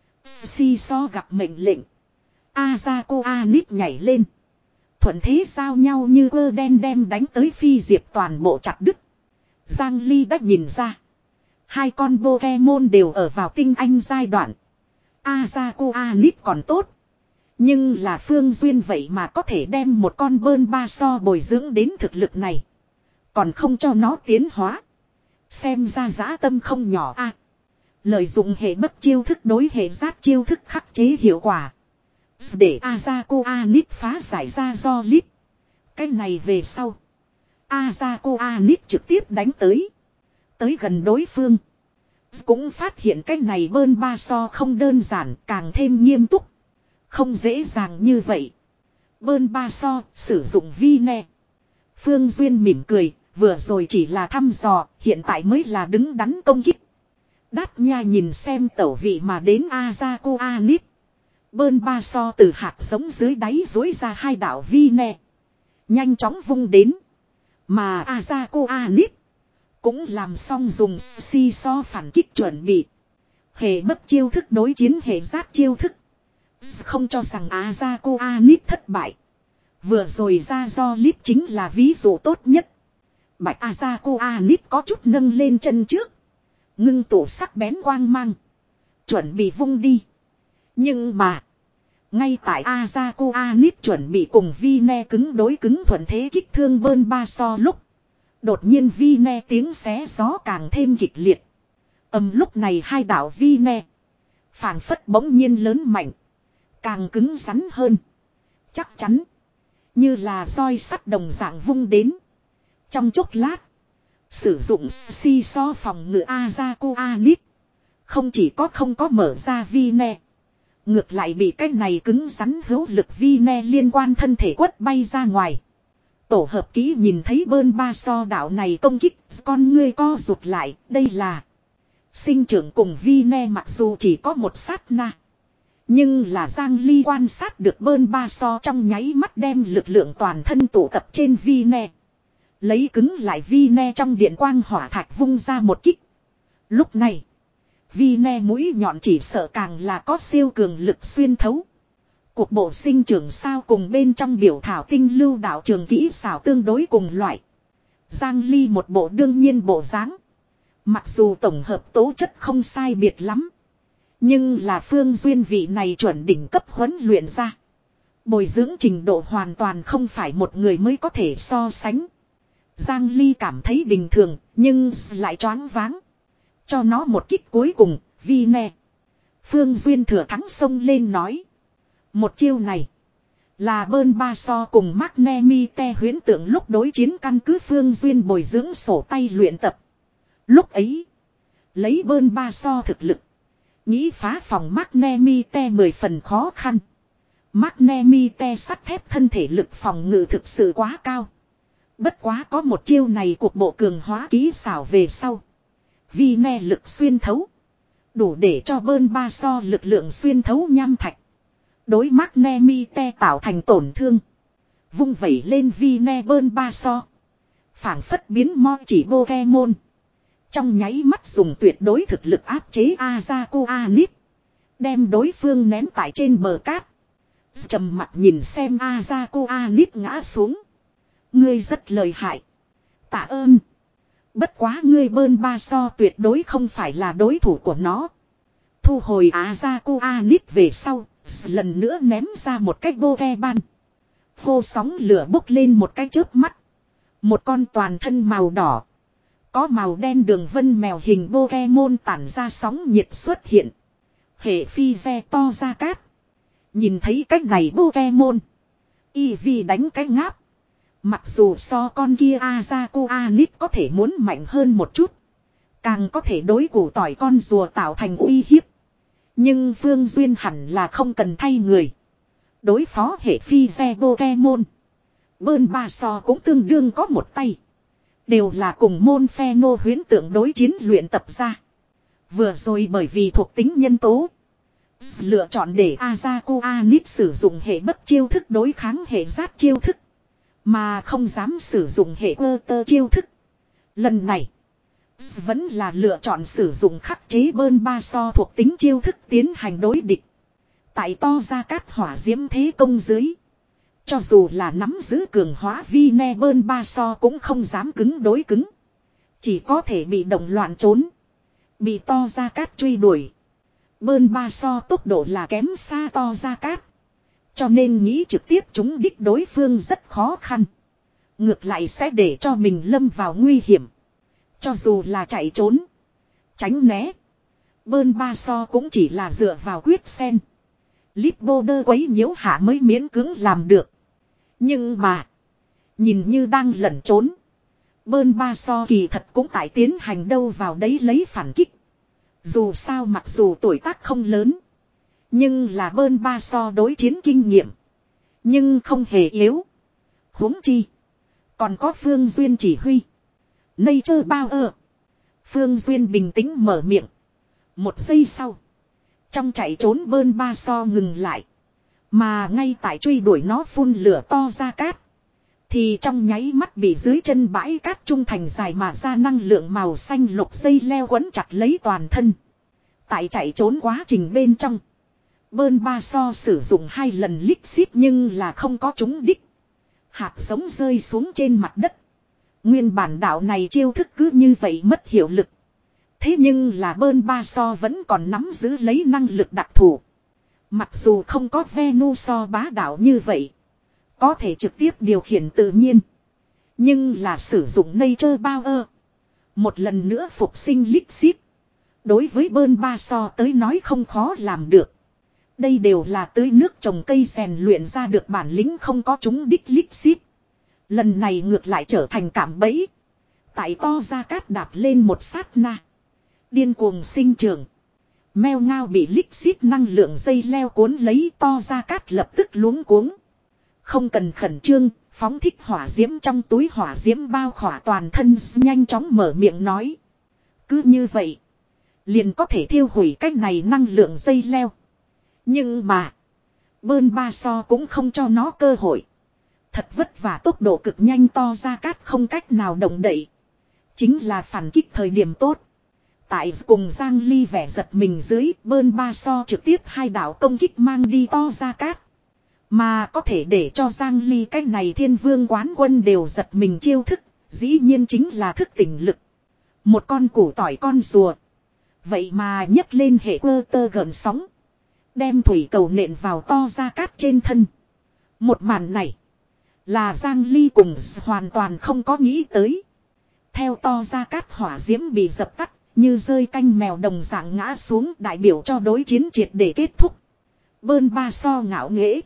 Si so gặp mệnh lệnh. Azako Anit nhảy lên. Thuận thế giao nhau như ơ đen đem đánh tới phi diệp toàn bộ chặt đứt. Giang Ly đã nhìn ra. Hai con Pokemon đều ở vào tinh anh giai đoạn. Azako Anit còn tốt. Nhưng là Phương Duyên vậy mà có thể đem một con bơn ba so bồi dưỡng đến thực lực này. Còn không cho nó tiến hóa. Xem ra dã tâm không nhỏ a. Lợi dụng hệ bất chiêu thức đối hệ giát chiêu thức khắc chế hiệu quả. Để Azako Anit phá giải ra do lít. Cái này về sau. Azako Anit trực tiếp đánh tới. Tới gần đối phương. Cũng phát hiện cái này bơn ba so không đơn giản, càng thêm nghiêm túc. Không dễ dàng như vậy. Bơn ba so sử dụng vi nè. Phương Duyên mỉm cười. Vừa rồi chỉ là thăm dò. Hiện tại mới là đứng đắn công kích. Đát nha nhìn xem tẩu vị mà đến Azako Anit. Bơn ba so từ hạt giống dưới đáy dối ra hai đạo vi nè. Nhanh chóng vung đến. Mà Azako Anit. Cũng làm xong dùng si so phản kích chuẩn bị. Hệ bất chiêu thức đối chiến hệ giát chiêu thức. Không cho rằng Azako Anit thất bại. Vừa rồi ra do líp chính là ví dụ tốt nhất. Bạch Azako Anit có chút nâng lên chân trước. Ngưng tụ sắc bén quang mang. Chuẩn bị vung đi. Nhưng mà. Ngay tại Azako Anit chuẩn bị cùng vi ne cứng đối cứng thuận thế kích thương bơn ba so lúc. Đột nhiên vi ne tiếng xé gió càng thêm kịch liệt. Ầm lúc này hai đạo vi ne. Phảng phất bỗng nhiên lớn mạnh. Càng cứng rắn hơn. Chắc chắn. Như là roi sắt đồng dạng vung đến. Trong chốc lát. Sử dụng si so phòng ngự Azako Anit. Không chỉ có không có mở ra vi ne. Ngược lại bị cái này cứng rắn hữu lực vi ne liên quan thân thể quất bay ra ngoài. Tổ hợp ký nhìn thấy bơn ba so đạo này công kích. Con ngươi co rụt lại. Đây là. Sinh trưởng cùng vi ne mặc dù chỉ có một sát na. Nhưng là Giang Ly quan sát được bơn ba so trong nháy mắt đem lực lượng toàn thân tụ tập trên vi ne. Lấy cứng lại vi ne trong điện quang hỏa thạch vung ra một kích. Lúc này. Vi ne mũi nhọn chỉ sợ càng là có siêu cường lực xuyên thấu. Cuộc bộ sinh trưởng sao cùng bên trong biểu thảo tinh lưu đạo trường kỹ xảo tương đối cùng loại. Giang Ly một bộ đương nhiên bộ dáng. Mặc dù tổng hợp tố chất không sai biệt lắm. Nhưng là Phương Duyên vị này chuẩn đỉnh cấp huấn luyện ra. Bồi dưỡng trình độ hoàn toàn không phải một người mới có thể so sánh. Giang Ly cảm thấy bình thường nhưng lại choáng váng. Cho nó một kích cuối cùng, vi nè. Phương Duyên thừa thắng xông lên nói. Một chiêu này. Là bơn ba so cùng Magnemite huyễn tượng lúc đối chiến căn cứ Phương Duyên bồi dưỡng sổ tay luyện tập. Lúc ấy. Lấy bơn ba so thực lực. Nghĩ phá phòng Magnemite mười phần khó khăn. Magnemite sắt thép thân thể lực phòng ngự thực sự quá cao. Bất quá có một chiêu này cuộc bộ cường hóa kỹ xảo về sau. Vi ne lực xuyên thấu. Đủ để cho bơn ba so lực lượng xuyên thấu nham thạch. Đối Magnemite tạo thành tổn thương. Vung vẩy lên vi ne bơn ba so. Phảng phất biến mo chỉ Pokemon. Trong nháy mắt dùng tuyệt đối thực lực áp chế Azako Anit. Đem đối phương ném tại trên bờ cát. Trầm mặt nhìn xem Azako Anit ngã xuống. Ngươi rất lợi hại. Tạ ơn. Bất quá ngươi bơn ba so tuyệt đối không phải là đối thủ của nó. Thu hồi Azako Anit về sau. Lần nữa ném ra một cái Pokemon. Hô sóng lửa bốc lên một cái chớp mắt. Một con toàn thân màu đỏ. Có màu đen đường vân mèo hình Pokemon tản ra sóng nhiệt xuất hiện. Hệ phi ve to ra cát. Nhìn thấy cách này Pokemon. Eevee đánh cái ngáp. Mặc dù so con kia Azako Anit có thể muốn mạnh hơn một chút. Càng có thể đối củ tỏi con rùa tạo thành uy hiếp. Nhưng Phương Duyên hẳn là không cần thay người. Đối phó hệ phi ve Pokemon. Bơn ba so cũng tương đương có một tay. Đều là cùng môn phe nô huyễn tượng đối chiến luyện tập ra. Vừa rồi bởi vì thuộc tính nhân tố. Lựa chọn để Azako Anit sử dụng hệ bất chiêu thức đối kháng hệ giát chiêu thức. Mà không dám sử dụng hệ ơ tơ chiêu thức. Lần này, vẫn là lựa chọn sử dụng khắc chế bơn ba so thuộc tính chiêu thức tiến hành đối địch. Tại to ra cát hỏa diễm thế công dưới. Cho dù là nắm giữ cường hóa vi ne bơn ba so cũng không dám cứng đối cứng. Chỉ có thể bị động loạn trốn. Bị to ra cát truy đuổi. Bơn ba so tốc độ là kém xa to ra cát. Cho nên nghĩ trực tiếp trúng đích đối phương rất khó khăn. Ngược lại sẽ để cho mình lâm vào nguy hiểm. Cho dù là chạy trốn. Tránh né. Bơn ba so cũng chỉ là dựa vào quyết sen. Lip bô đơ quấy nhiễu hạ mới miễn cưỡng làm được. Nhưng mà. Nhìn như đang lẩn trốn. Bơn ba so kỳ thật cũng tại tiến hành đâu vào đấy lấy phản kích. Dù sao mặc dù tuổi tác không lớn. Nhưng là bơn ba so đối chiến kinh nghiệm. Nhưng không hề yếu. Huống chi. Còn có Phương Duyên chỉ huy. Nature Power. Phương Duyên bình tĩnh mở miệng. Một giây sau. Trong chạy trốn bơn ba so ngừng lại. Mà ngay tại truy đuổi nó phun lửa to ra cát. Thì trong nháy mắt bị dưới chân bãi cát trung thành dài mà ra năng lượng màu xanh lục dây leo quấn chặt lấy toàn thân. Tại chạy trốn quá trình bên trong. Bơn ba so sử dụng hai lần lít xít nhưng là không có trúng đích. Hạt giống rơi xuống trên mặt đất. Nguyên bản đạo này chiêu thức cứ như vậy mất hiệu lực. Thế nhưng là bơn ba so vẫn còn nắm giữ lấy năng lực đặc thù. Mặc dù không có Venuso bá đạo như vậy. Có thể trực tiếp điều khiển tự nhiên. Nhưng là sử dụng Nature Power. Một lần nữa phục sinh lít xít. Đối với bơn ba so tới nói không khó làm được. Đây đều là tưới nước trồng cây rèn luyện ra được bản lĩnh không có chúng đích lít xít. Lần này ngược lại trở thành cạm bẫy. Tại to ra cát đạp lên một sát na. Điên cuồng sinh trưởng. Meo ngao bị lít xít năng lượng dây leo cuốn lấy to ra cát lập tức luống cuống. Không cần khẩn trương, phóng thích hỏa diễm trong túi hỏa diễm bao khỏa toàn thân nhanh chóng mở miệng nói. Cứ như vậy. Liền có thể thiêu hủy cách này năng lượng dây leo. Nhưng mà. Bơn ba so cũng không cho nó cơ hội. Thật vất vả tốc độ cực nhanh to ra cát không cách nào động đậy. Chính là phản kích thời điểm tốt. Tại cùng Giang Ly vẻ giật mình dưới bơn ba so trực tiếp hai đạo công kích mang đi to ra cát. Mà có thể để cho Giang Ly cách này thiên vương quán quân đều giật mình chiêu thức. Dĩ nhiên chính là thức tỉnh lực. Một con củ tỏi con rùa. Vậy mà nhấc lên hệ ơ tơ gợn sóng. Đem thủy cầu nện vào to ra cát trên thân. Một màn này. Là Giang Ly cùng hoàn toàn không có nghĩ tới. Theo to ra cát hỏa diễm bị dập tắt. Như rơi canh mèo đồng dạng ngã xuống đại biểu cho đối chiến triệt để kết thúc. Bơn ba so ngạo nghễ.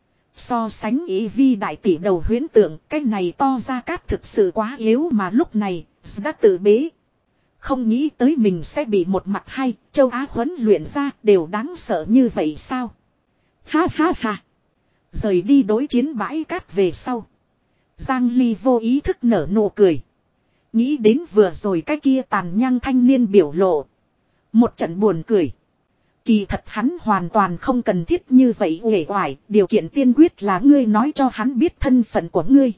So sánh ý vi đại tỷ đầu huyễn tượng. Cái này to ra cát thực sự quá yếu mà lúc này đã tự bế. Không nghĩ tới mình sẽ bị một mặt hay châu Á huấn luyện ra đều đáng sợ như vậy sao. Ha ha ha. Rời đi đối chiến bãi cát về sau. Giang Ly vô ý thức nở nụ cười. Nghĩ đến vừa rồi cái kia tàn nhang thanh niên biểu lộ. Một trận buồn cười. Kỳ thật hắn hoàn toàn không cần thiết như vậy uể oải. Điều kiện tiên quyết là ngươi nói cho hắn biết thân phận của ngươi.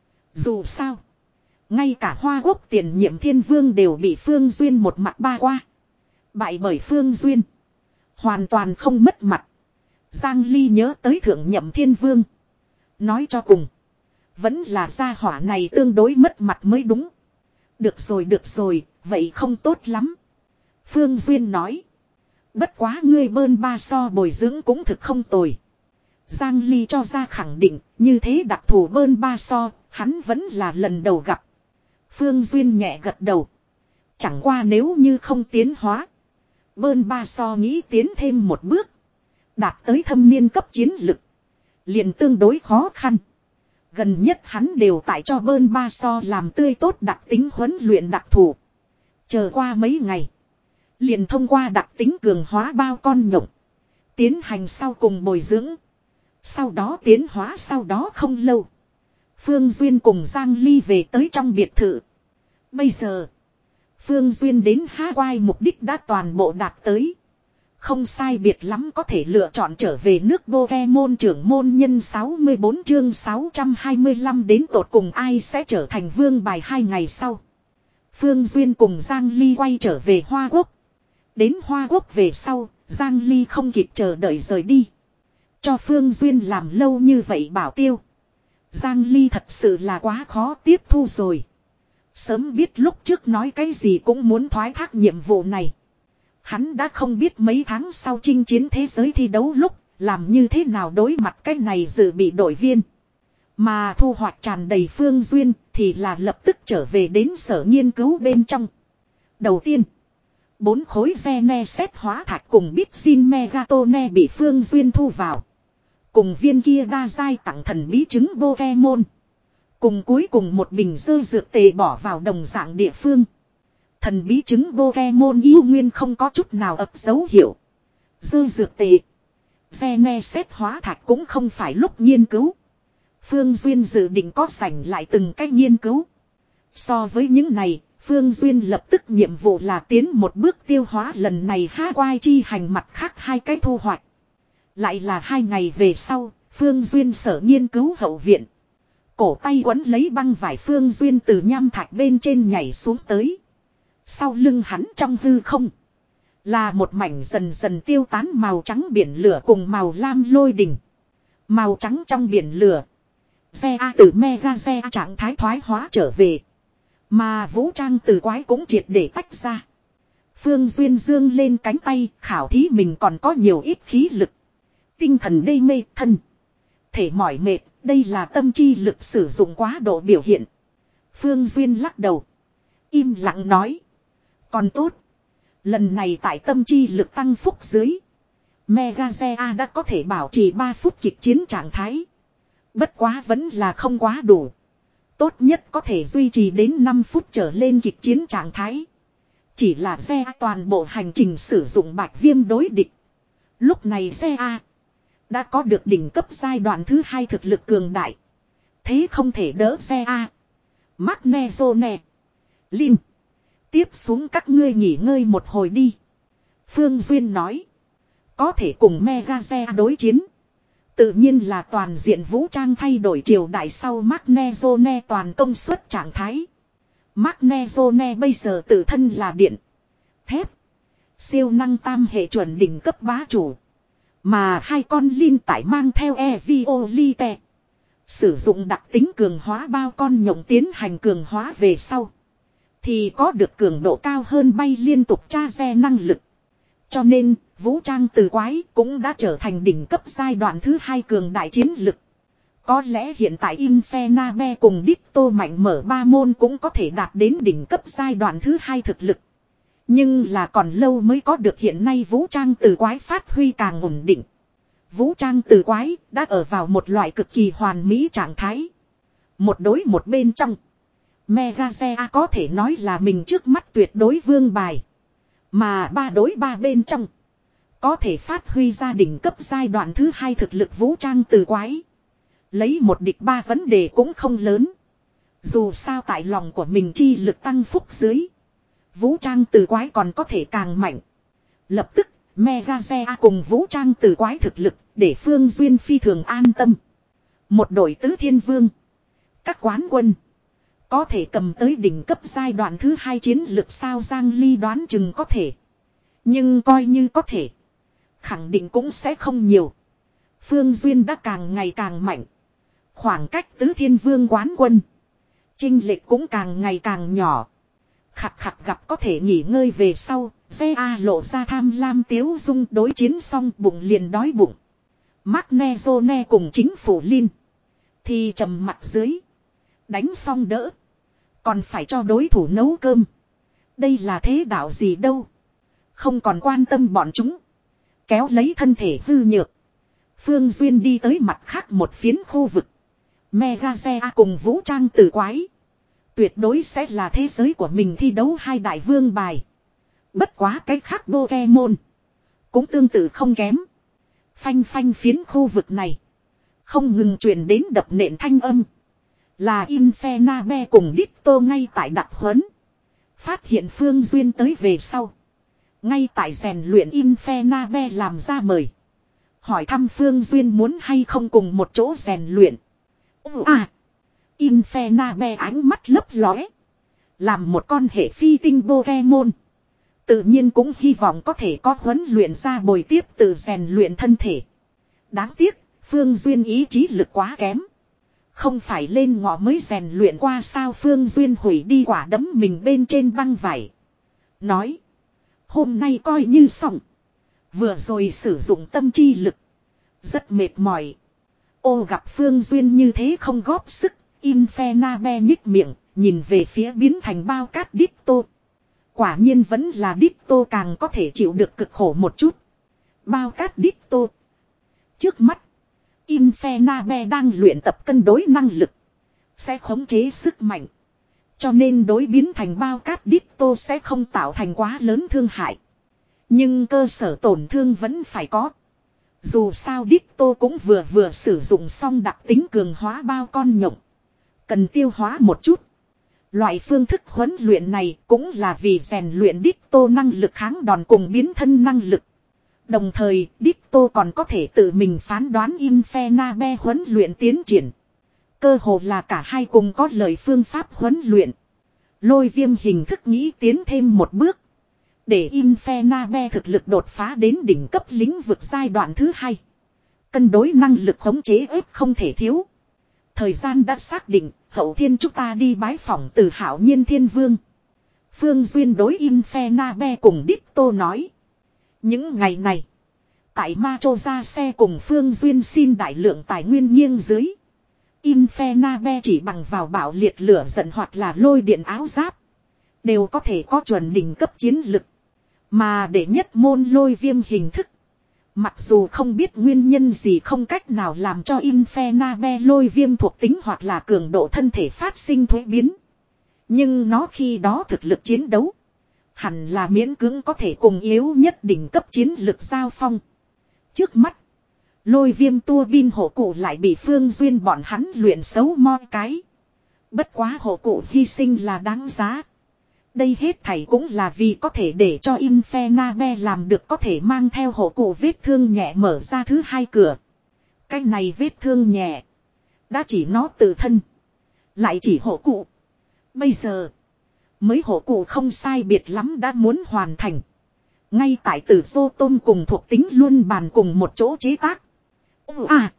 Dù sao. Ngay cả Hoa Quốc tiền nhiệm thiên vương đều bị Phương Duyên một mặt ba qua. Bại bởi Phương Duyên. Hoàn toàn không mất mặt. Giang Ly nhớ tới thượng nhậm thiên vương. Nói cho cùng. Vẫn là gia hỏa này tương đối mất mặt mới đúng. Được rồi được rồi, vậy không tốt lắm. Phương Duyên nói. Bất quá ngươi bơn ba so bồi dưỡng cũng thực không tồi. Giang Ly cho ra khẳng định, như thế đặc thù bơn ba so, hắn vẫn là lần đầu gặp. Phương Duyên nhẹ gật đầu. Chẳng qua nếu như không tiến hóa. Bơn ba so nghĩ tiến thêm một bước. Đạt tới thâm niên cấp chiến lực. Liền tương đối khó khăn. Gần nhất hắn đều tại cho bơn ba so làm tươi tốt đặc tính huấn luyện đặc thù. Chờ qua mấy ngày. Liền thông qua đặc tính cường hóa bao con nhộng. Tiến hành sau cùng bồi dưỡng. Sau đó tiến hóa sau đó không lâu. Phương Duyên cùng Giang Ly về tới trong biệt thự. Bây giờ. Phương Duyên đến Hawaii mục đích đã toàn bộ đạt tới. Không sai biệt lắm có thể lựa chọn trở về nước Pokemon trưởng môn nhân sáu mươi bốn chương sáu trăm hai mươi lăm đến tột cùng ai sẽ trở thành vương bài hai ngày sau. Phương Duyên cùng Giang Ly quay trở về Hoa Quốc. Đến Hoa Quốc về sau, Giang Ly không kịp chờ đợi rời đi. Cho Phương Duyên làm lâu như vậy bảo tiêu. Giang Ly thật sự là quá khó tiếp thu rồi. Sớm biết lúc trước nói cái gì cũng muốn thoái thác nhiệm vụ này. Hắn đã không biết mấy tháng sau chinh chiến thế giới thi đấu lúc làm như thế nào đối mặt cái này dự bị đội viên. Mà thu hoạch tràn đầy Phương Duyên thì là lập tức trở về đến sở nghiên cứu bên trong. Đầu tiên, bốn khối Gene xét hóa thạch cùng Bitsin Megatone bị Phương Duyên thu vào. Cùng viên kia đa giai tặng thần bí trứng Pokemon. Cùng cuối cùng một bình dơ dược tề bỏ vào đồng dạng địa phương. Thần bí trứng Pokemon yêu nguyên không có chút nào ập dấu hiệu. Dơ dược tệ. Gene xét hóa thạch cũng không phải lúc nghiên cứu. Phương Duyên dự định có sảnh lại từng cách nghiên cứu. So với những này, Phương Duyên lập tức nhiệm vụ là tiến một bước tiêu hóa lần này há quai chi hành mặt khác hai cái thu hoạch. Lại là hai ngày về sau, Phương Duyên sở nghiên cứu hậu viện. Cổ tay quấn lấy băng vải Phương Duyên từ nham thạch bên trên nhảy xuống tới. Sau lưng hắn trong hư không là một mảnh dần dần tiêu tán màu trắng biển lửa cùng màu lam lôi đình. Màu trắng trong biển lửa, xe A từ mega xe trạng thái thoái hóa trở về. Mà vũ trang từ quái cũng triệt để tách ra. Phương Duyên dương lên cánh tay, khảo thí mình còn có nhiều ít khí lực. Tinh thần đê mê, thân thể mỏi mệt, đây là tâm chi lực sử dụng quá độ biểu hiện. Phương Duyên lắc đầu, im lặng nói. Còn tốt. Lần này tại tâm chi lực tăng phúc dưới, Megazea đã có thể bảo trì ba phút kịch chiến trạng thái. Bất quá vẫn là không quá đủ. Tốt nhất có thể duy trì đến năm phút trở lên kịch chiến trạng thái. Chỉ là Ze toàn bộ hành trình sử dụng bạch viêm đối địch. Lúc này Ze đã có được đỉnh cấp giai đoạn thứ hai thực lực cường đại. Thế không thể đỡ Ze. Magnezone, Lin, tiếp xuống các ngươi nghỉ ngơi một hồi đi. Phương Duyên nói. Có thể cùng Megaze đối chiến. Tự nhiên là toàn diện vũ trang thay đổi triều đại sau Magnezone toàn công suất trạng thái. Magnezone bây giờ tự thân là điện, thép, siêu năng tam hệ chuẩn đỉnh cấp bá chủ. Mà hai con Lin tải mang theo Eviolite. Sử dụng đặc tính cường hóa bao con nhộng tiến hành cường hóa về sau. Thì có được cường độ cao hơn bay liên tục tra xe năng lực. Cho nên, vũ trang từ quái cũng đã trở thành đỉnh cấp giai đoạn thứ hai cường đại chiến lực. Có lẽ hiện tại Infernabe cùng Ditto mạnh mở ba môn cũng có thể đạt đến đỉnh cấp giai đoạn thứ hai thực lực. Nhưng là còn lâu mới có được hiện nay vũ trang từ quái phát huy càng ổn định. Vũ trang từ quái đã ở vào một loại cực kỳ hoàn mỹ trạng thái. Một đối một bên trong, Megazea có thể nói là mình trước mắt tuyệt đối vương bài. Mà ba đối ba bên trong, có thể phát huy ra đỉnh cấp giai đoạn thứ hai thực lực vũ trang từ quái. Lấy một địch ba vấn đề cũng không lớn. Dù sao tại lòng của mình chi lực tăng phúc dưới, vũ trang từ quái còn có thể càng mạnh. Lập tức, Megazea cùng vũ trang từ quái thực lực để Phương Duyên phi thường an tâm. Một đội tứ thiên vương, các quán quân, có thể cầm tới đỉnh cấp giai đoạn thứ hai chiến lực sao? Giang Ly đoán chừng có thể. Nhưng coi như có thể, khẳng định cũng sẽ không nhiều. Phương Duyên đã càng ngày càng mạnh. Khoảng cách tứ thiên vương quán quân, chênh lệch cũng càng ngày càng nhỏ. Khặt khặt gặp có thể nghỉ ngơi về sau, Ze lộ ra tham lam tiếu dung. Đối chiến xong bụng liền đói bụng. Magnezone cùng chính phủ Lin thì trầm mặt dưới. Đánh xong đỡ, còn phải cho đối thủ nấu cơm. Đây là thế đạo gì đâu. Không còn quan tâm bọn chúng. Kéo lấy thân thể hư nhược, Phương Duyên đi tới mặt khác một phiến khu vực. Megazea cùng vũ trang tử quái tuyệt đối sẽ là thế giới của mình thi đấu hai đại vương bài. Bất quá cái khác Pokemon cũng tương tự không kém. Phanh phanh phiến khu vực này không ngừng truyền đến đập nện thanh âm. Là Infernabe cùng Ditto ngay tại đặc huấn. Phát hiện Phương Duyên tới về sau, Ngay tại rèn luyện Infernabe làm ra mời. Hỏi thăm Phương Duyên muốn hay không cùng một chỗ rèn luyện. Ừ à. Infernabe ánh mắt lấp lóe. Làm một con hệ phi tinh Pokemon. Tự nhiên cũng hy vọng có thể có huấn luyện ra bồi tiếp tự rèn luyện thân thể. Đáng tiếc, Phương Duyên ý chí lực quá kém. Không phải lên ngọ mới rèn luyện qua sao. Phương Duyên hủy đi quả đấm mình bên trên băng vải. Nói. Hôm nay coi như xong. Vừa rồi sử dụng tâm chi lực. Rất mệt mỏi. Ô gặp Phương Duyên như thế không góp sức. Infernabe nhích miệng. Nhìn về phía biến thành bao cát Ditto. Quả nhiên vẫn là Ditto càng có thể chịu được cực khổ một chút. Bao cát Ditto. Trước mắt. Infernabe đang luyện tập cân đối năng lực. Sẽ khống chế sức mạnh. Cho nên đối biến thành bao cát Ditto sẽ không tạo thành quá lớn thương hại. Nhưng cơ sở tổn thương vẫn phải có. Dù sao Ditto cũng vừa vừa sử dụng xong đặc tính cường hóa bao con nhộng. Cần tiêu hóa một chút. Loại phương thức huấn luyện này cũng là vì rèn luyện Ditto năng lực kháng đòn cùng biến thân năng lực. Đồng thời, Ditto còn có thể tự mình phán đoán Infernabe huấn luyện tiến triển. Cơ hồ là cả hai cùng có lời phương pháp huấn luyện. Lôi viêm hình thức nghĩ tiến thêm một bước. Để Infernabe thực lực đột phá đến đỉnh cấp lĩnh vực giai đoạn thứ hai. Cân đối năng lực khống chế ép không thể thiếu. Thời gian đã xác định, hậu thiên chúng ta đi bái phỏng từ Hạo Nhiên Thiên Vương. Phương Duyên đối Infernabe cùng Ditto nói. Những ngày này, tại Ma Chô ra xe cùng Phương Duyên xin đại lượng tài nguyên nghiêng dưới. Infernabe chỉ bằng vào bạo liệt lửa giận hoặc là lôi điện áo giáp. Đều có thể có chuẩn đỉnh cấp chiến lực. Mà để nhất môn lôi viêm hình thức. Mặc dù không biết nguyên nhân gì không cách nào làm cho Infernabe lôi viêm thuộc tính hoặc là cường độ thân thể phát sinh thuế biến. Nhưng nó khi đó thực lực chiến đấu. Hẳn là miễn cưỡng có thể cùng yếu nhất đỉnh cấp chiến lực giao phong. Trước mắt. Lôi viêm tua bin hộ cụ lại bị Phương Duyên bọn hắn luyện xấu moi cái. Bất quá hộ cụ hy sinh là đáng giá. Đây hết thảy cũng là vì có thể để cho Infernabe làm được có thể mang theo hộ cụ vết thương nhẹ mở ra thứ hai cửa. Cái này vết thương nhẹ. Đã chỉ nó tự thân. Lại chỉ hộ cụ. Bây giờ. Mới hộ cụ không sai biệt lắm đã muốn hoàn thành. Ngay tại tử Dô Tôm cùng thuộc tính luôn bàn cùng một chỗ chế tác. Ừ à.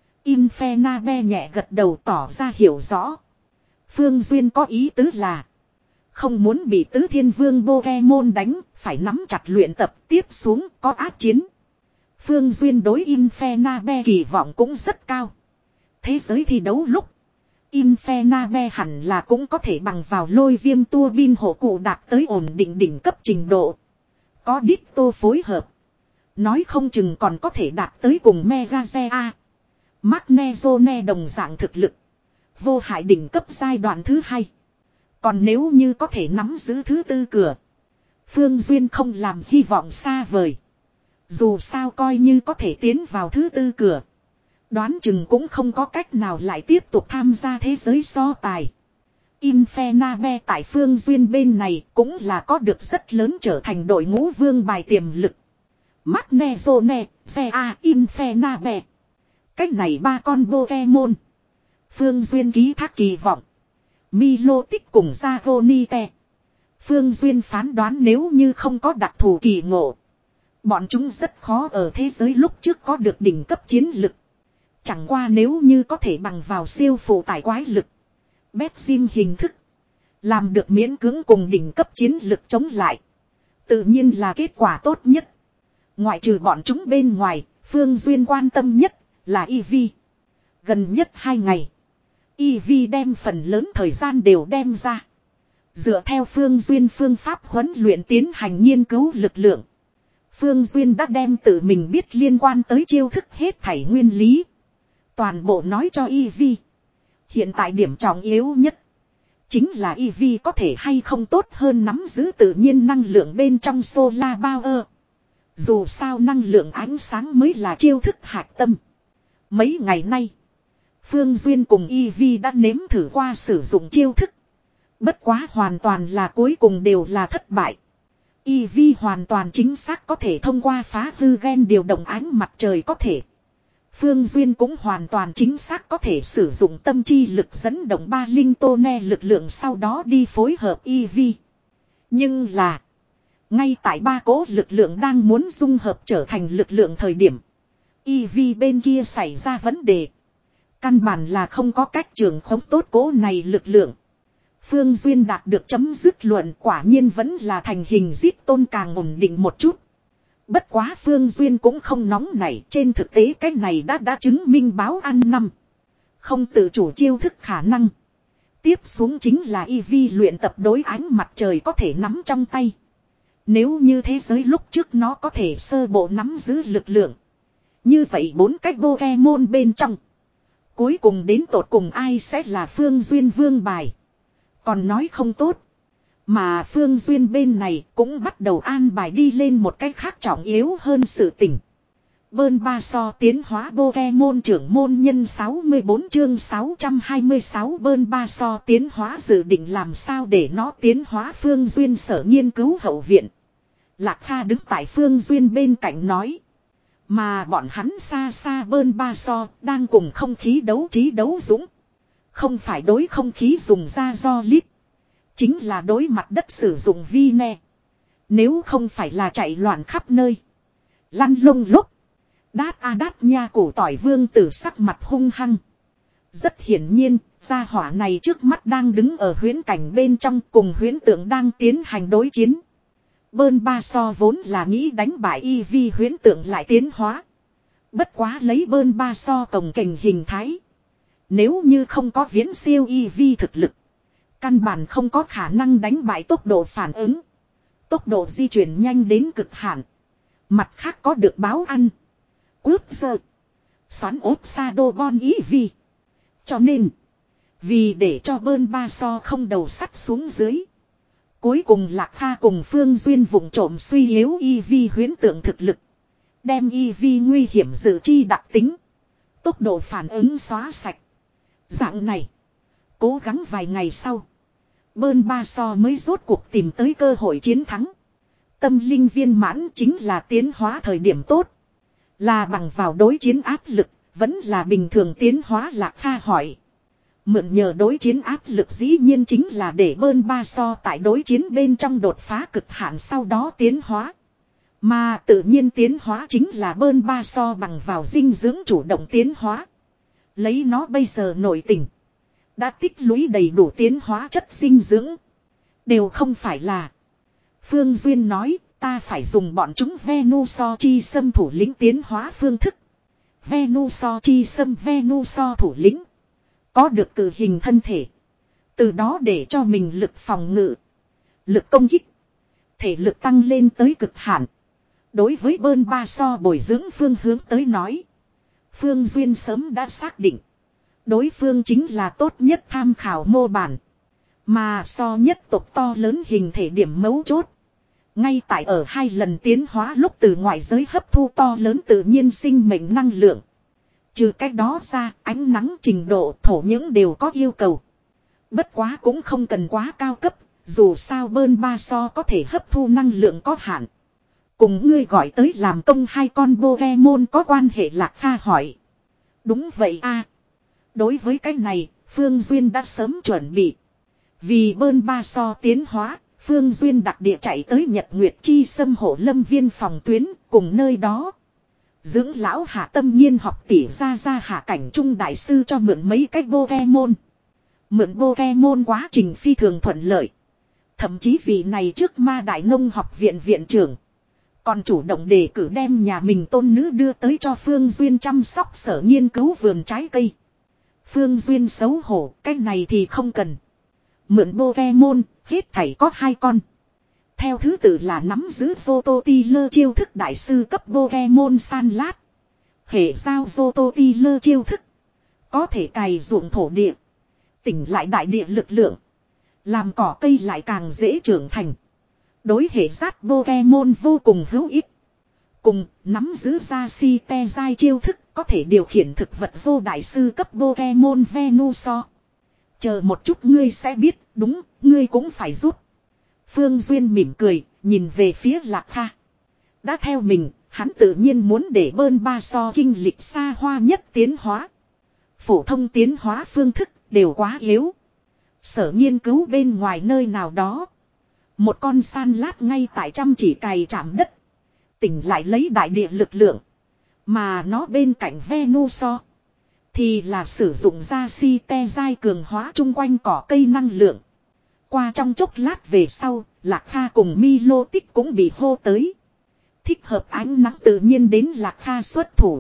Infernabe nhẹ gật đầu tỏ ra hiểu rõ. Phương Duyên có ý tứ là. Không muốn bị tứ thiên vương Pokemon đánh. Phải nắm chặt luyện tập tiếp xuống có ác chiến. Phương Duyên đối Infernabe kỳ vọng cũng rất cao. Thế giới thi đấu lúc. Infernabe hẳn là cũng có thể bằng vào lôi viêm tua bin hộ cụ đạt tới ổn định đỉnh cấp trình độ. Có Ditto phối hợp. Nói không chừng còn có thể đạt tới cùng Megazea. Magnezone đồng dạng thực lực. Vô hại đỉnh cấp giai đoạn thứ hai. Còn nếu như có thể nắm giữ thứ tư cửa. Phương Duyên không làm hy vọng xa vời. Dù sao coi như có thể tiến vào thứ tư cửa. Đoán chừng cũng không có cách nào lại tiếp tục tham gia thế giới so tài. Infernabe tại Phương Duyên bên này cũng là có được rất lớn trở thành đội ngũ vương bài tiềm lực. Magnezone, Zea, Infernabe. Cách này ba con Pokemon. Phương Duyên ký thác kỳ vọng. Milotic cùng Zagonite. Phương Duyên phán đoán nếu như không có đặc thù kỳ ngộ. Bọn chúng rất khó ở thế giới lúc trước có được đỉnh cấp chiến lực. Chẳng qua nếu như có thể bằng vào siêu phụ tải quái lực. Bét sim hình thức. Làm được miễn cưỡng cùng đỉnh cấp chiến lực chống lại. Tự nhiên là kết quả tốt nhất. Ngoại trừ bọn chúng bên ngoài, Phương Duyên quan tâm nhất là Eevee. Gần nhất hai ngày. Eevee đem phần lớn thời gian đều đem ra. Dựa theo Phương Duyên phương pháp huấn luyện tiến hành nghiên cứu lực lượng. Phương Duyên đã đem tự mình biết liên quan tới chiêu thức hết thảy nguyên lý. Toàn bộ nói cho Eevee. Hiện tại điểm trọng yếu nhất. Chính là Eevee có thể hay không tốt hơn nắm giữ tự nhiên năng lượng bên trong Solar Power. Dù sao năng lượng ánh sáng mới là chiêu thức hạch tâm. Mấy ngày nay. Phương Duyên cùng Eevee đã nếm thử qua sử dụng chiêu thức. Bất quá hoàn toàn là cuối cùng đều là thất bại. Eevee hoàn toàn chính xác có thể thông qua phá hư gen điều động ánh mặt trời có thể. Phương Duyên cũng hoàn toàn chính xác có thể sử dụng tâm chi lực dẫn động ba linh tô ne lực lượng sau đó đi phối hợp Eevee. Nhưng là, ngay tại ba cỗ lực lượng đang muốn dung hợp trở thành lực lượng thời điểm, Eevee bên kia xảy ra vấn đề. Căn bản là không có cách trường khống tốt cỗ này lực lượng. Phương Duyên đạt được chấm dứt luận, quả nhiên vẫn là thành hình giết tôn càng ổn định một chút. Bất quá Phương Duyên cũng không nóng nảy, trên thực tế cái này đã đã chứng minh báo ăn năm. Không tự chủ chiêu thức khả năng. Tiếp xuống chính là Eevee luyện tập đối ánh mặt trời có thể nắm trong tay. Nếu như thế giới lúc trước nó có thể sơ bộ nắm giữ lực lượng. Như vậy bốn cách Pokemon bên trong. Cuối cùng đến tột cùng ai sẽ là Phương Duyên vương bài. Còn nói không tốt. Mà Phương Duyên bên này cũng bắt đầu an bài đi lên một cách khác trọng yếu hơn sự tình. Bơn ba so tiến hóa Pokemon trưởng môn nhân sáu mươi bốn chương sáu trăm hai mươi sáu bơn ba so tiến hóa dự định làm sao để nó tiến hóa. Phương Duyên sở nghiên cứu hậu viện. Lạc Kha đứng tại Phương Duyên bên cạnh nói. Mà bọn hắn xa xa bơn ba so đang cùng không khí đấu trí đấu dũng. Không phải đối không khí dùng ra do lít. Chính là đối mặt đất sử dụng vi ne. Nếu không phải là chạy loạn khắp nơi. Lăn lông lốc. Đát a đát nha cổ tỏi vương tử sắc mặt hung hăng. Rất hiển nhiên, gia hỏa này trước mắt đang đứng ở huyễn cảnh bên trong cùng huyễn tượng đang tiến hành đối chiến. Bơn ba so vốn là nghĩ đánh bại Eevee huyễn tượng lại tiến hóa. Bất quá lấy bơn ba so cồng kềnh hình thái. Nếu như không có viễn siêu Eevee thực lực. Căn bản không có khả năng đánh bại tốc độ phản ứng. Tốc độ di chuyển nhanh đến cực hạn. Mặt khác có được báo ăn. Cướp giờ. Xoắn ốp xa đô bon Eevee. Cho nên. Vì để cho bơn ba so không đầu sắt xuống dưới. Cuối cùng Lạc Kha cùng Phương Duyên vụng trộm suy yếu Eevee huyễn tượng thực lực. Đem Eevee nguy hiểm dự chi đặc tính. Tốc độ phản ứng xóa sạch. Dạng này. Cố gắng vài ngày sau. Bơn ba so mới rốt cuộc tìm tới cơ hội chiến thắng. Tâm linh viên mãn chính là tiến hóa thời điểm tốt. Là bằng vào đối chiến áp lực. Vẫn là bình thường tiến hóa. Lạc Kha hỏi. Mượn nhờ đối chiến áp lực dĩ nhiên chính là để bơn ba so tại đối chiến bên trong đột phá cực hạn sau đó tiến hóa. Mà tự nhiên tiến hóa chính là bơn ba so bằng vào dinh dưỡng chủ động tiến hóa. Lấy nó bây giờ nội tình. Đã tích lũy đầy đủ tiến hóa chất dinh dưỡng. Đều không phải là. Phương Duyên nói ta phải dùng bọn chúng Venusaur chi xâm thủ lĩnh tiến hóa phương thức. Venusaur chi xâm Venusaur thủ lĩnh. Có được cử hình thân thể. Từ đó để cho mình lực phòng ngự. Lực công kích. Thể lực tăng lên tới cực hạn. Đối với bơn ba so bồi dưỡng phương hướng tới nói. Phương Duyên sớm đã xác định. Đối phương chính là tốt nhất tham khảo mô bản. Mà so nhất tộc to lớn hình thể điểm mấu chốt. Ngay tại ở hai lần tiến hóa lúc từ ngoại giới hấp thu to lớn tự nhiên sinh mệnh năng lượng. Trừ cách đó ra, ánh nắng trình độ thổ những đều có yêu cầu. Bất quá cũng không cần quá cao cấp, dù sao bơn ba so có thể hấp thu năng lượng có hạn. Cùng ngươi gọi tới làm công hai con Pokemon có quan hệ. Lạc Kha hỏi. Đúng vậy a. Đối với cái này, Phương Duyên đã sớm chuẩn bị. Vì bơn ba so tiến hóa, Phương Duyên đặc địa chạy tới Nhật Nguyệt Chi xâm hộ lâm viên phòng tuyến cùng nơi đó. Dưỡng lão hạ tâm nhiên học tỷ ra ra hạ cảnh trung đại sư cho mượn mấy cái Pokemon. Mượn Pokemon quá trình phi thường thuận lợi. Thậm chí vì này trước ma đại nông học viện viện trưởng. Còn chủ động đề cử đem nhà mình tôn nữ đưa tới cho Phương Duyên chăm sóc sở nghiên cứu vườn trái cây. Phương Duyên xấu hổ, cái này thì không cần. Mượn Pokemon, hết thảy có hai con. Theo thứ tự là nắm giữ Phototiller chiêu thức đại sư cấp Pokemon San Lát. Hệ giao Phototiller chiêu thức. Có thể cày ruộng thổ địa. Tỉnh lại đại địa lực lượng. Làm cỏ cây lại càng dễ trưởng thành. Đối hệ sát Pokemon vô cùng hữu ích. Cùng nắm giữ ra si te dai chiêu thức có thể điều khiển thực vật vô đại sư cấp Pokemon Venusaur. Chờ một chút ngươi sẽ biết, đúng, ngươi cũng phải rút. Phương Duyên mỉm cười, nhìn về phía Lạc Kha. Đã theo mình, hắn tự nhiên muốn để bơn ba so kinh lịch xa hoa nhất tiến hóa. Phổ thông tiến hóa phương thức đều quá yếu. Sở nghiên cứu bên ngoài nơi nào đó. Một con san lát ngay tại trăm chỉ cày chạm đất. Tỉnh lại lấy đại địa lực lượng. Mà nó bên cạnh Venuso. Thì là sử dụng ra si te dai cường hóa chung quanh cỏ cây năng lượng. Qua trong chốc lát về sau, Lạc Kha cùng Milo Tích cũng bị hô tới. Thích hợp ánh nắng tự nhiên đến Lạc Kha xuất thủ.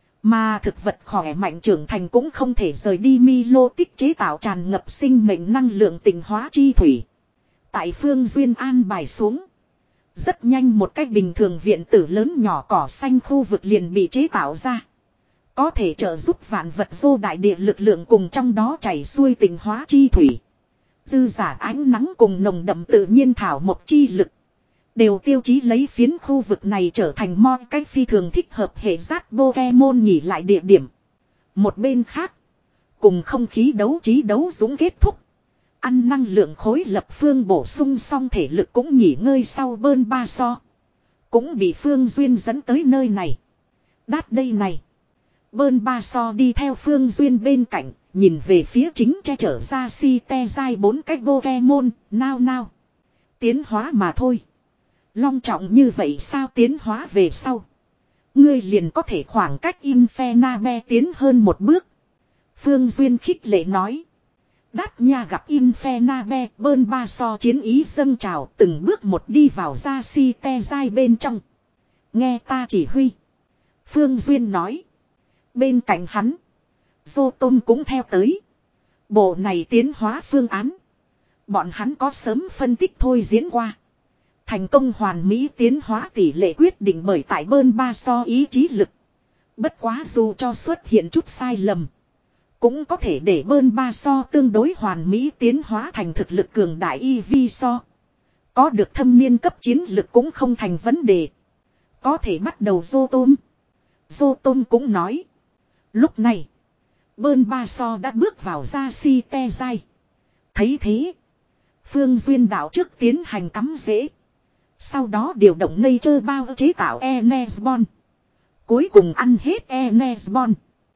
Mà thực vật khỏe mạnh trưởng thành cũng không thể rời đi Milo Tích chế tạo tràn ngập sinh mệnh năng lượng tịnh hóa chi thủy. Tại phương duyên an bài xuống. Rất nhanh một cách bình thường viện tử lớn nhỏ cỏ xanh khu vực liền bị chế tạo ra. Có thể trợ giúp vạn vật vô đại địa lực lượng cùng trong đó chảy xuôi tịnh hóa chi thủy. Dư giả ánh nắng cùng nồng đậm tự nhiên thảo một chi lực. Đều tiêu chí lấy phiến khu vực này trở thành mo cách phi thường thích hợp hệ giác Pokemon nghỉ lại địa điểm. Một bên khác. Cùng không khí đấu trí đấu dũng kết thúc. Ăn năng lượng khối lập phương bổ sung xong thể lực cũng nghỉ ngơi sau bơn ba so. Cũng bị Phương Duyên dẫn tới nơi này. Đát đây này. Bơn ba so đi theo Phương Duyên bên cạnh. Nhìn về phía chính che chở ra si te dai bốn cách Pokemon. Nao nao. Tiến hóa mà thôi. Long trọng như vậy sao tiến hóa về sau. Ngươi liền có thể khoảng cách Infernabe tiến hơn một bước. Phương Duyên khích lệ nói. Đát nha gặp Infernabe bơn ba so chiến ý dâng trào từng bước một đi vào ra si te dai bên trong. Nghe ta chỉ huy. Phương Duyên nói. Bên cạnh hắn. Dô Tôm cũng theo tới. Bộ này tiến hóa phương án. Bọn hắn có sớm phân tích thôi diễn qua. Thành công hoàn mỹ tiến hóa tỷ lệ quyết định bởi tại bơn ba so ý chí lực. Bất quá dù cho xuất hiện chút sai lầm. Cũng có thể để bơn ba so tương đối hoàn mỹ tiến hóa thành thực lực cường đại y vi so. Có được thâm niên cấp chiến lực cũng không thành vấn đề. Có thể bắt đầu Dô Tôm. Dô Tôm cũng nói. Lúc này. Bơn ba so đã bước vào ra si te dai. Thấy thế. Phương Duyên đạo trước tiến hành cắm rễ. Sau đó điều động nature bao chế tạo Enesbon. Cuối cùng ăn hết Enesbon.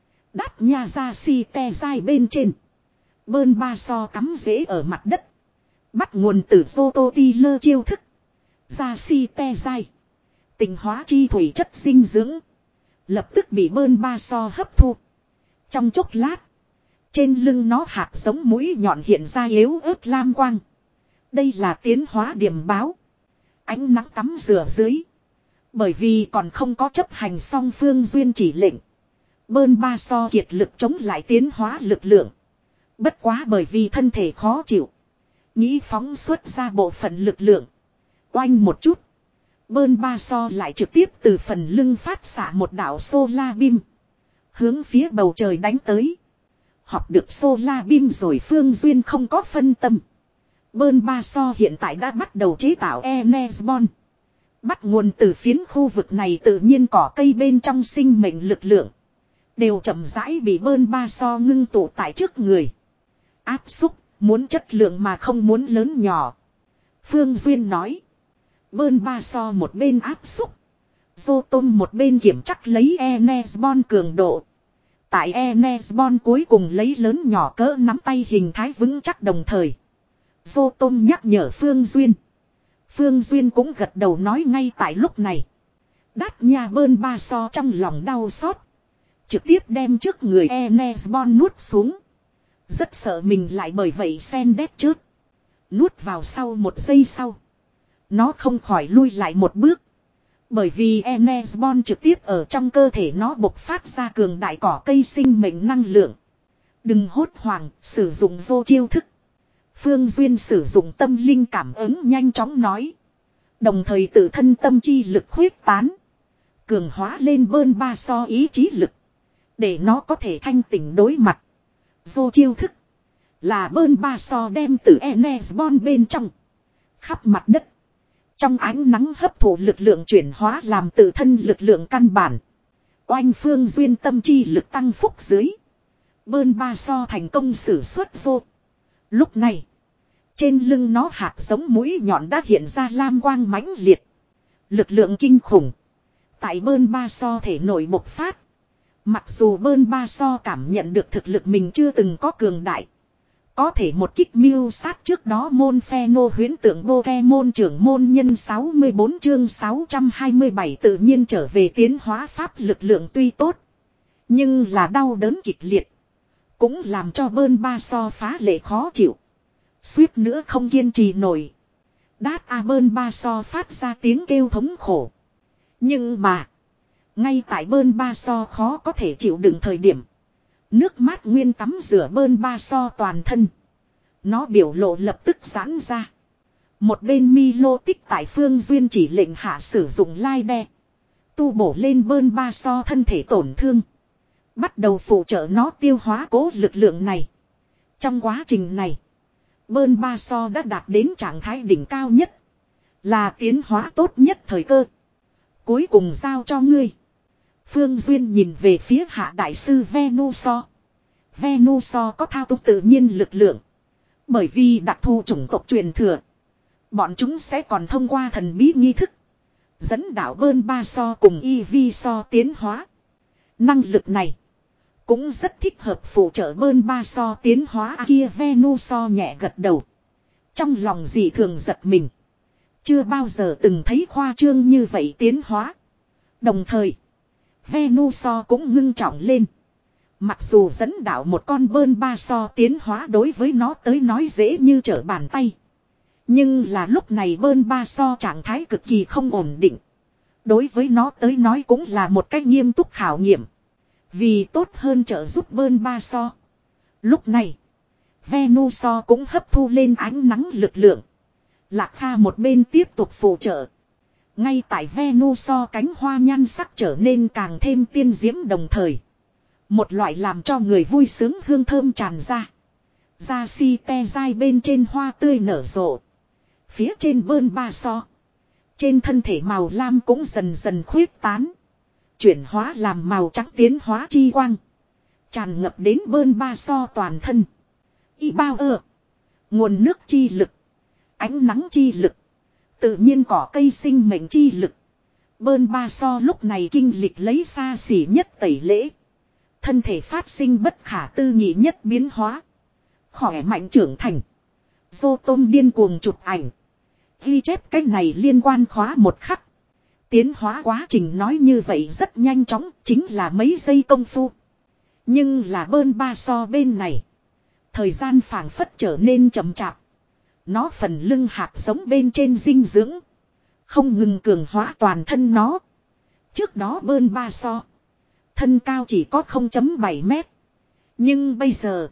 Đát nha ra si te dai bên trên. Bơn ba so cắm rễ ở mặt đất. Bắt nguồn từ Zoto ti lơ chiêu thức. Ra si te dai. Tình hóa chi thủy chất dinh dưỡng. Lập tức bị bơn ba so hấp thu. Trong chốc lát. Trên lưng nó hạt giống mũi nhọn hiện ra yếu ớt lam quang. Đây là tiến hóa điểm báo. Ánh nắng tắm rửa dưới. Bởi vì còn không có chấp hành xong Phương Duyên chỉ lệnh. Bơn ba so kiệt lực chống lại tiến hóa lực lượng. Bất quá bởi vì thân thể khó chịu. Nghĩ phóng xuất ra bộ phận lực lượng. Oanh một chút. Bơn ba so lại trực tiếp từ phần lưng phát xạ một đạo solar beam. Hướng phía bầu trời đánh tới. Học được solar beam rồi Phương Duyên không có phân tâm. Bơn ba so hiện tại đã bắt đầu chế tạo Enesbon. Bắt nguồn từ phiến khu vực này tự nhiên cỏ cây bên trong sinh mệnh lực lượng. Đều chậm rãi bị bơn ba so ngưng tụ tại trước người. Áp xúc, muốn chất lượng mà không muốn lớn nhỏ. Phương Duyên nói. Bơn ba so một bên áp xúc. Dô Tôm một bên kiểm chắc lấy Enesbon cường độ. Tại Enesbon cuối cùng lấy lớn nhỏ cỡ nắm tay hình thái vững chắc đồng thời. Dô Tôm nhắc nhở Phương Duyên. Phương Duyên cũng gật đầu nói ngay tại lúc này. Đát nha bơn ba so trong lòng đau xót. Trực tiếp đem trước người Enesbon nuốt xuống. Rất sợ mình lại bởi vậy sen đét trước. Nuốt vào sau một giây sau. Nó không khỏi lui lại một bước. Bởi vì Enesbon trực tiếp ở trong cơ thể nó bộc phát ra cường đại cỏ cây sinh mệnh năng lượng. Đừng hốt hoảng, sử dụng vô chiêu thức. Phương Duyên sử dụng tâm linh cảm ứng nhanh chóng nói. Đồng thời tự thân tâm chi lực khuyết tán. Cường hóa lên bơn ba so ý chí lực. Để nó có thể thanh tỉnh đối mặt. Vô chiêu thức. Là bơn ba so đem từ Enesbon bên trong. Khắp mặt đất. Trong ánh nắng hấp thụ lực lượng chuyển hóa làm tự thân lực lượng căn bản. Oanh Phương Duyên tâm chi lực tăng phúc dưới. Bơn ba so thành công sử xuất vô. Lúc này. Trên lưng nó hạt giống mũi nhọn đã hiện ra lam quang mãnh liệt. Lực lượng kinh khủng. Tại bơn ba so thể nổi bộc phát. Mặc dù bơn ba so cảm nhận được thực lực mình chưa từng có cường đại. Có thể một kích mưu sát trước đó môn phe nô huyễn tượng Pokemon trưởng môn nhân sáu mươi bốn chương sáu trăm hai mươi bảy tự nhiên trở về tiến hóa pháp lực lượng tuy tốt. Nhưng là đau đớn kịch liệt. Cũng làm cho bơn ba so phá lệ khó chịu. Suýt nữa không kiên trì nổi. Đát a bơn ba so phát ra tiếng kêu thống khổ. Nhưng mà. Ngay tại bơn ba so khó có thể chịu đựng thời điểm. Nước mát nguyên tắm rửa bơn ba so toàn thân. Nó biểu lộ lập tức giãn ra. Một bên Milo tích tại phương duyên chỉ lệnh hạ sử dụng lai đe. Tu bổ lên bơn ba so thân thể tổn thương. Bắt đầu phụ trợ nó tiêu hóa cố lực lượng này. Trong quá trình này. Bơn ba so đã đạt đến trạng thái đỉnh cao nhất. Là tiến hóa tốt nhất thời cơ. Cuối cùng giao cho ngươi. Phương Duyên nhìn về phía hạ đại sư Venuso. Venuso có thao túng tự nhiên lực lượng. Bởi vì đặc thù chủng tộc truyền thừa. Bọn chúng sẽ còn thông qua thần bí nghi thức. Dẫn đạo bơn ba so cùng Eevee so tiến hóa. Năng lực này. Cũng rất thích hợp phụ trợ bơn ba so tiến hóa à kia Venuso nhẹ gật đầu. Trong lòng dị thường giật mình. Chưa bao giờ từng thấy khoa trương như vậy tiến hóa. Đồng thời. Venuso cũng ngưng trọng lên. Mặc dù dẫn đạo một con bơn ba so tiến hóa đối với nó tới nói dễ như trở bàn tay. Nhưng là lúc này bơn ba so trạng thái cực kỳ không ổn định. Đối với nó tới nói cũng là một cách nghiêm túc khảo nghiệm. Vì tốt hơn trợ giúp bơn ba so. Lúc này, Venuso cũng hấp thu lên ánh nắng lực lượng. Lạc Kha một bên tiếp tục phụ trợ. Ngay tại Venuso cánh hoa nhan sắc trở nên càng thêm tiên diễm đồng thời. Một loại làm cho người vui sướng hương thơm tràn ra. Ra si te dai bên trên hoa tươi nở rộ. Phía trên bơn ba so. Trên thân thể màu lam cũng dần dần khuyết tán. Chuyển hóa làm màu trắng tiến hóa chi quang. Tràn ngập đến bơn ba so toàn thân. Y bao ơ. Nguồn nước chi lực. Ánh nắng chi lực. Tự nhiên cỏ cây sinh mệnh chi lực. Bơn ba so lúc này kinh lịch lấy xa xỉ nhất tẩy lễ. Thân thể phát sinh bất khả tư nghị nhất biến hóa. Khỏe mạnh trưởng thành. Vô tôm điên cuồng chụp ảnh. Ghi chép cách này liên quan khóa một khắc. Tiến hóa quá trình nói như vậy rất nhanh chóng. Chính là mấy giây công phu. Nhưng là bơn ba so bên này. Thời gian phảng phất trở nên chậm chạp. Nó phần lưng hạt giống bên trên dinh dưỡng. Không ngừng cường hóa toàn thân nó. Trước đó bơn ba so. Thân cao chỉ có không phẩy bảy mét. Nhưng bây giờ.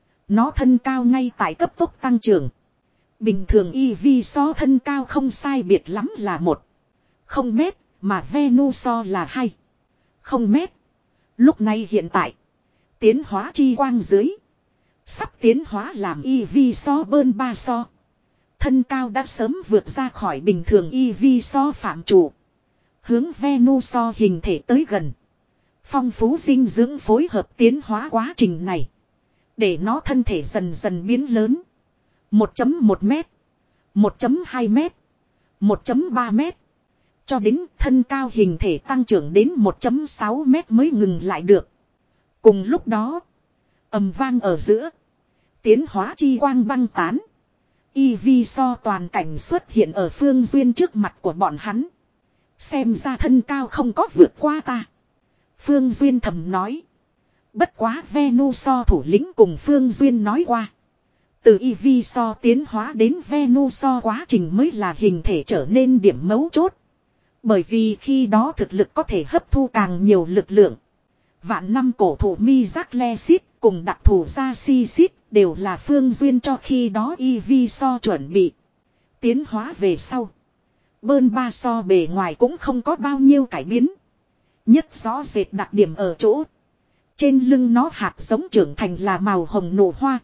Nó thân cao ngay tại cấp tốc tăng trưởng. Bình thường Eevee so thân cao không sai biệt lắm là một. Không mét. Mà Venuso là hai. Không mét. Lúc này hiện tại. Tiến hóa chi quang dưới. Sắp tiến hóa làm Eevee so bơn ba so. Thân cao đã sớm vượt ra khỏi bình thường Eevee so phạm chủ. Hướng Venuso hình thể tới gần. Phong phú dinh dưỡng phối hợp tiến hóa quá trình này. Để nó thân thể dần dần biến lớn. một phẩy một mét. một phẩy hai mét. một phẩy ba mét. Cho đến thân cao hình thể tăng trưởng đến một phẩy sáu mét mới ngừng lại được. Cùng lúc đó. Ầm vang ở giữa. Tiến hóa chi quang băng tán. Eevee so toàn cảnh xuất hiện ở Phương Duyên trước mặt của bọn hắn. Xem ra thân cao không có vượt qua ta. Phương Duyên thầm nói. Bất quá Venuso thủ lĩnh cùng Phương Duyên nói qua. Từ Eevee so tiến hóa đến Venuso quá trình mới là hình thể trở nên điểm mấu chốt. Bởi vì khi đó thực lực có thể hấp thu càng nhiều lực lượng. Vạn năm cổ thụ Mizaklesit cùng đặc thù Jasisit đều là Phương Duyên cho khi đó Eevee so chuẩn bị. Tiến hóa về sau. Bơn ba so bề ngoài cũng không có bao nhiêu cải biến. Nhất rõ rệt đặc điểm ở chỗ. Trên lưng nó hạt giống trưởng thành là màu hồng nụ hoa.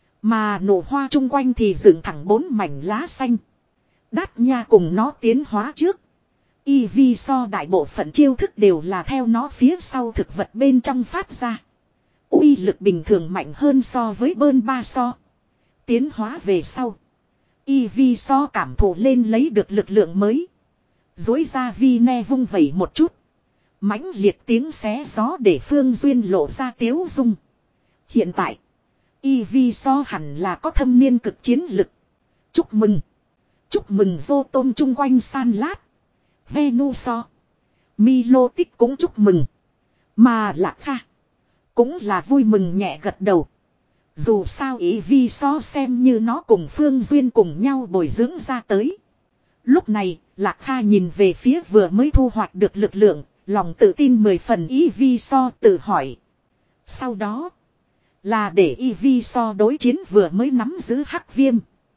Mà nụ hoa chung quanh thì dựng thẳng bốn mảnh lá xanh. Đát nha cùng nó tiến hóa trước. Eevee so đại bộ phận chiêu thức đều là theo nó phía sau thực vật bên trong phát ra. Uy lực bình thường mạnh hơn so với bơn ba so. Tiến hóa về sau. Y vi so cảm thụ lên lấy được lực lượng mới. Dối ra vi ne vung vẩy một chút. Mãnh liệt tiếng xé gió để Phương Duyên lộ ra tiếu dung. Hiện tại, Y vi so hẳn là có thâm niên cực chiến lực. Chúc mừng. Chúc mừng vô tôm chung quanh san lát. Venuso. Milo tích cũng chúc mừng. Mà Lạc Kha cũng là vui mừng nhẹ gật đầu. Dù sao ý vi so xem như nó cùng Phương Duyên cùng nhau bồi dưỡng ra tới. Lúc này, Lạc Kha nhìn về phía vừa mới thu hoạch được lực lượng, lòng tự tin mười phần ý vi so tự hỏi. Sau đó, là để y vi so đối chiến vừa mới nắm giữ hắc viêm.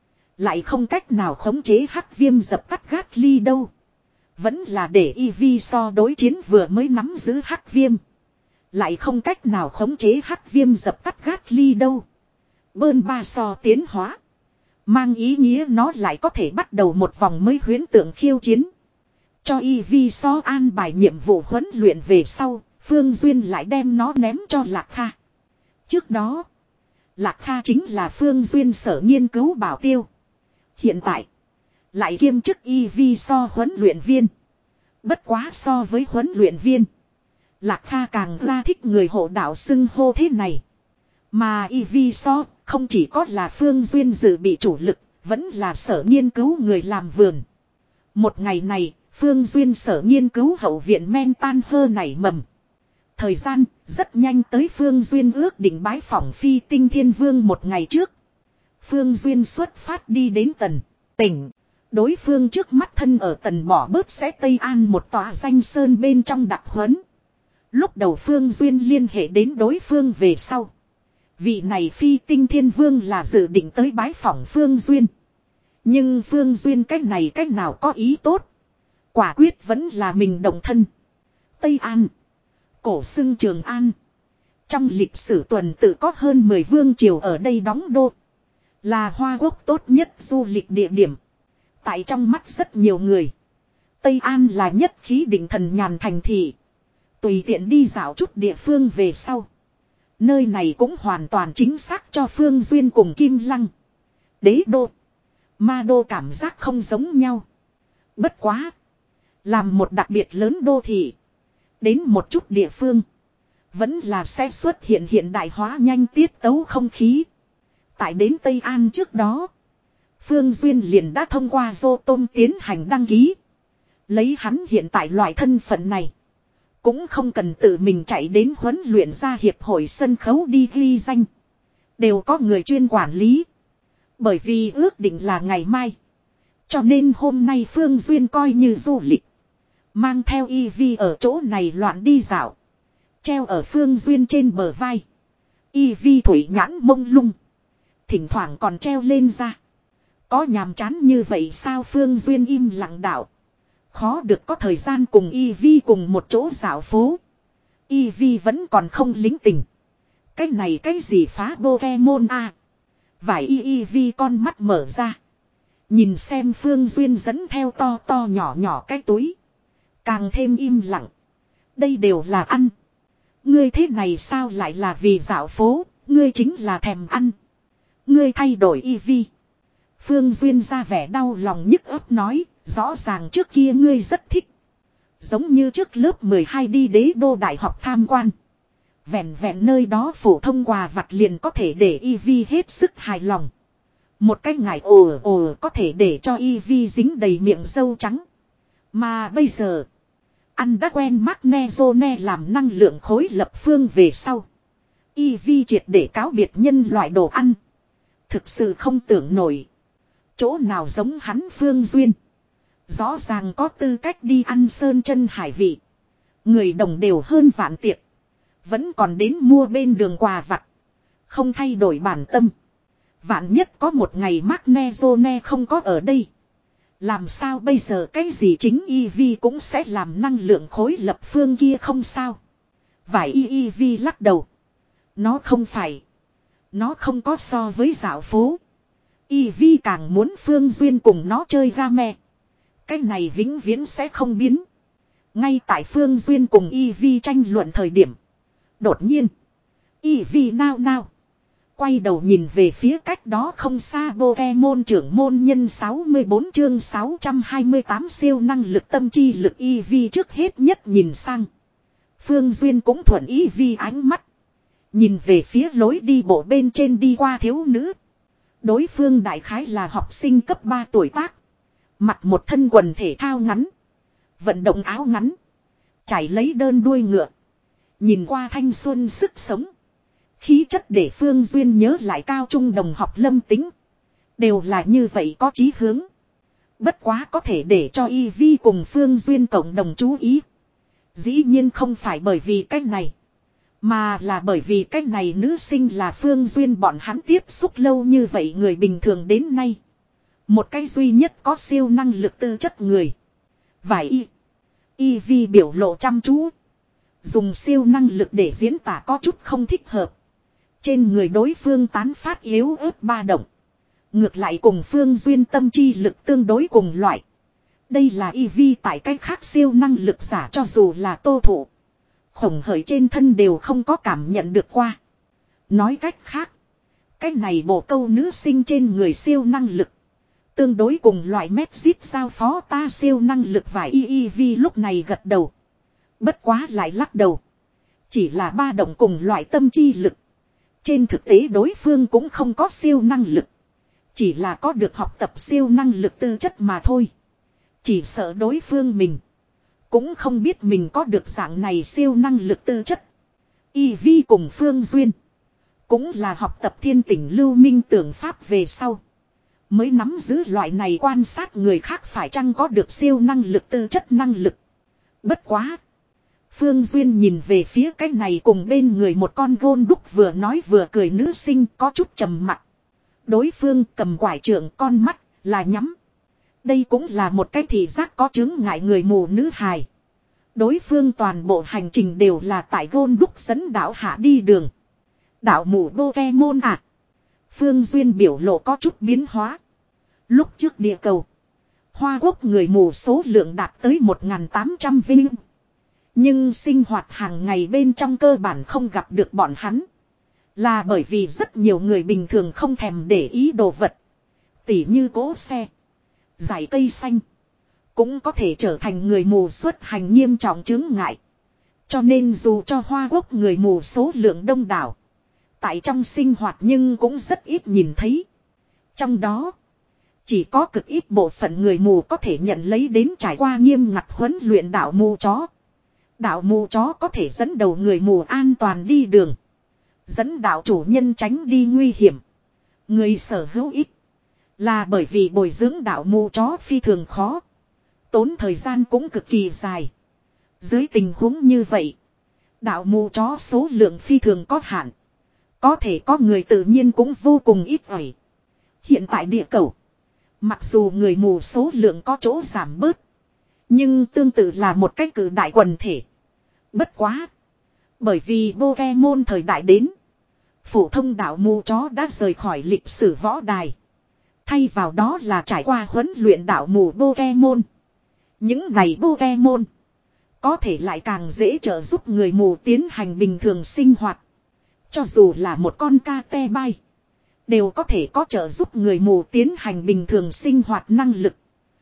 Lại không cách nào khống chế hắc viêm dập tắt gát ly đâu. Vẫn là để y vi so đối chiến vừa mới nắm giữ hắc viêm. Lại không cách nào khống chế hắc viêm dập tắt gát ly đâu. Bơn ba so tiến hóa. Mang ý nghĩa nó lại có thể bắt đầu một vòng mới huyễn tượng khiêu chiến. Cho y vi so an bài nhiệm vụ huấn luyện về sau, Phương Duyên lại đem nó ném cho Lạc Kha. Trước đó, Lạc Kha chính là Phương Duyên sở nghiên cứu bảo tiêu. Hiện tại, lại kiêm chức y vi so huấn luyện viên. Bất quá so với huấn luyện viên, Lạc Kha càng ra thích người hộ đạo xưng hô thế này. Mà y vi so không chỉ có là Phương Duyên dự bị chủ lực, vẫn là sở nghiên cứu người làm vườn. Một ngày này, Phương Duyên sở nghiên cứu hậu viện men tan hơ nảy mầm. Thời gian rất nhanh tới Phương Duyên ước định bái phỏng Phi Tinh Thiên Vương một ngày trước. Phương Duyên xuất phát đi đến Tần tỉnh. Đối phương trước mắt thân ở Tần bỏ bớt sẽ Tây An một tòa danh sơn bên trong đặc huấn. Lúc đầu Phương Duyên liên hệ đến đối phương về sau. Vị này Phi Tinh Thiên Vương là dự định tới bái phỏng Phương Duyên. Nhưng Phương Duyên cách này cách nào có ý tốt. Quả quyết vẫn là mình đồng thân. Tây An, cổ xưng Trường An. Trong lịch sử tuần tự có hơn mười vương triều ở đây đóng đô. Là Hoa Quốc tốt nhất du lịch địa điểm. Tại trong mắt rất nhiều người, Tây An là nhất khí định thần nhàn thành thị. Tùy tiện đi dạo chút địa phương về sau, nơi này cũng hoàn toàn chính xác cho Phương Duyên cùng Kim Lăng, Đế Đô, Ma Đô cảm giác không giống nhau. Bất quá, làm một đặc biệt lớn đô thị, đến một chút địa phương, vẫn là sẽ xuất hiện hiện đại hóa nhanh tiết tấu không khí. Tại đến Tây An trước đó, Phương Duyên liền đã thông qua Dô Tôm tiến hành đăng ký. Lấy hắn hiện tại loại thân phận này, cũng không cần tự mình chạy đến huấn luyện ra hiệp hội sân khấu đi ghi danh. Đều có người chuyên quản lý. Bởi vì ước định là ngày mai, cho nên hôm nay Phương Duyên coi như du lịch, mang theo y vi ở chỗ này loạn đi dạo. Treo ở Phương Duyên trên bờ vai, y vi thủy nhãn mông lung, thỉnh thoảng còn treo lên ra. Có nhàm chán như vậy sao? Phương Duyên im lặng đạo. Khó được có thời gian cùng y vi cùng một chỗ dạo phố. Y vi vẫn còn không lính tình. Cái này cái gì phá Pokemon à? Vài y y vi con mắt mở ra, nhìn xem Phương Duyên dẫn theo to to nhỏ nhỏ cái túi, càng thêm im lặng. Đây đều là ăn. Ngươi thế này sao lại là vì dạo phố? Ngươi chính là thèm ăn. Ngươi thay đổi y vi. Phương Duyên ra vẻ đau lòng nhức ấp nói, rõ ràng trước kia ngươi rất thích. Giống như trước lớp mười hai đi Đế Đô Đại học tham quan. Vẹn vẹn nơi đó phổ thông quà vặt liền có thể để y vi hết sức hài lòng. Một cái ngải ồ ồ có thể để cho y vi dính đầy miệng dâu trắng. Mà bây giờ, ăn đã quen Magnezone làm năng lượng khối lập phương về sau, y vi triệt để cáo biệt nhân loại đồ ăn. Thực sự không tưởng nổi. Chỗ nào giống hắn Phương Duyên, rõ ràng có tư cách đi ăn sơn chân hải vị. Người đồng đều hơn vạn tiệc, vẫn còn đến mua bên đường quà vặt, không thay đổi bản tâm. Vạn nhất có một ngày Magnezone không có ở đây, làm sao bây giờ? Cái gì chính y vi cũng sẽ làm năng lượng khối lập phương kia không sao. Vài y y vi lắc đầu. Nó không phải. Nó không có so với dạo phố. Y vi càng muốn Phương Duyên cùng nó chơi game. Cái này vĩnh viễn sẽ không biến. Ngay tại Phương Duyên cùng Y vi tranh luận thời điểm, đột nhiên Y vi nao nao, Quay đầu nhìn về phía cách đó không xa Pokemon trưởng môn nhân sáu mươi bốn chương sáu trăm hai mươi tám siêu năng lực tâm chi lực Eevee trước hết nhất nhìn sang. Phương Duyên cũng thuận Eevee ánh mắt. Nhìn về phía lối đi bộ bên trên đi qua thiếu nữ. Đối phương đại khái là học sinh cấp ba tuổi tác. Mặc một thân quần thể thao ngắn. Vận động áo ngắn. Chảy lấy đơn đuôi ngựa. Nhìn qua thanh xuân sức sống. Khí chất để Phương Duyên nhớ lại cao trung đồng học Lâm Tính. Đều là như vậy có chí hướng. Bất quá có thể để cho Eevee cùng Phương Duyên cộng đồng chú ý. Dĩ nhiên không phải bởi vì cách này. Mà là bởi vì cách này nữ sinh là Phương Duyên bọn hắn tiếp xúc lâu như vậy người bình thường đến nay. Một cái duy nhất có siêu năng lực tư chất người. Vài y. Eevee biểu lộ chăm chú. Dùng siêu năng lực để diễn tả có chút không thích hợp. Trên người đối phương tán phát yếu ớt ba động. Ngược lại cùng Phương Duyên tâm chi lực tương đối cùng loại. Đây là Eevee tại cách khác siêu năng lực giả cho dù là tô thụ. Khổng hởi trên thân đều không có cảm nhận được qua. Nói cách khác. Cách này bộ câu nữ sinh trên người siêu năng lực. Tương đối cùng loại Mexit giao phó ta siêu năng lực vài Eevee lúc này gật đầu. Bất quá lại lắc đầu. Chỉ là ba động cùng loại tâm chi lực. Trên thực tế đối phương cũng không có siêu năng lực. Chỉ là có được học tập siêu năng lực tư chất mà thôi. Chỉ sợ đối phương mình. Cũng không biết mình có được dạng này siêu năng lực tư chất. Eevee cùng Phương Duyên. Cũng là học tập thiên tỉnh lưu minh tưởng pháp về sau. Mới nắm giữ loại này quan sát người khác phải chăng có được siêu năng lực tư chất năng lực. Bất quá. Phương Duyên nhìn về phía cái này cùng bên người một con gôn đúc vừa nói vừa cười nữ sinh có chút trầm mặc. Đối phương cầm quải trượng con mắt là nhắm. Đây cũng là một cái thị giác có chứng ngại người mù nữ hài. Đối phương toàn bộ hành trình đều là tại gôn đúc dẫn đạo hạ đi đường. Đạo mù Pokemon à. Phương Duyên biểu lộ có chút biến hóa. Lúc trước địa cầu. Hoa quốc người mù số lượng đạt tới một nghìn tám trăm vinh. Nhưng sinh hoạt hàng ngày bên trong cơ bản không gặp được bọn hắn. Là bởi vì rất nhiều người bình thường không thèm để ý đồ vật. Tỉ như cỗ xe. Dải cây xanh. Cũng có thể trở thành người mù xuất hành nghiêm trọng chứng ngại. Cho nên dù cho Hoa quốc người mù số lượng đông đảo. Tại trong sinh hoạt nhưng cũng rất ít nhìn thấy. Trong đó. Chỉ có cực ít bộ phận người mù có thể nhận lấy đến trải qua nghiêm ngặt huấn luyện đạo mù chó. Đạo mù chó có thể dẫn đầu người mù an toàn đi đường. Dẫn đạo chủ nhân tránh đi nguy hiểm. Người sở hữu ít. Là bởi vì bồi dưỡng đạo mù chó phi thường khó. Tốn thời gian cũng cực kỳ dài. Dưới tình huống như vậy. Đạo mù chó số lượng phi thường có hạn. Có thể có người tự nhiên cũng vô cùng ít ỏi. Hiện tại địa cầu. Mặc dù người mù số lượng có chỗ giảm bớt. Nhưng tương tự là một cái cử đại quần thể. Bất quá. Bởi vì Pokemon thời đại đến. Phổ thông đạo mù chó đã rời khỏi lịch sử võ đài. Thay vào đó là trải qua huấn luyện đạo mù Pokemon. Những này Pokemon. Có thể lại càng dễ trợ giúp người mù tiến hành bình thường sinh hoạt. Cho dù là một con ca te bay. Đều có thể có trợ giúp người mù tiến hành bình thường sinh hoạt năng lực.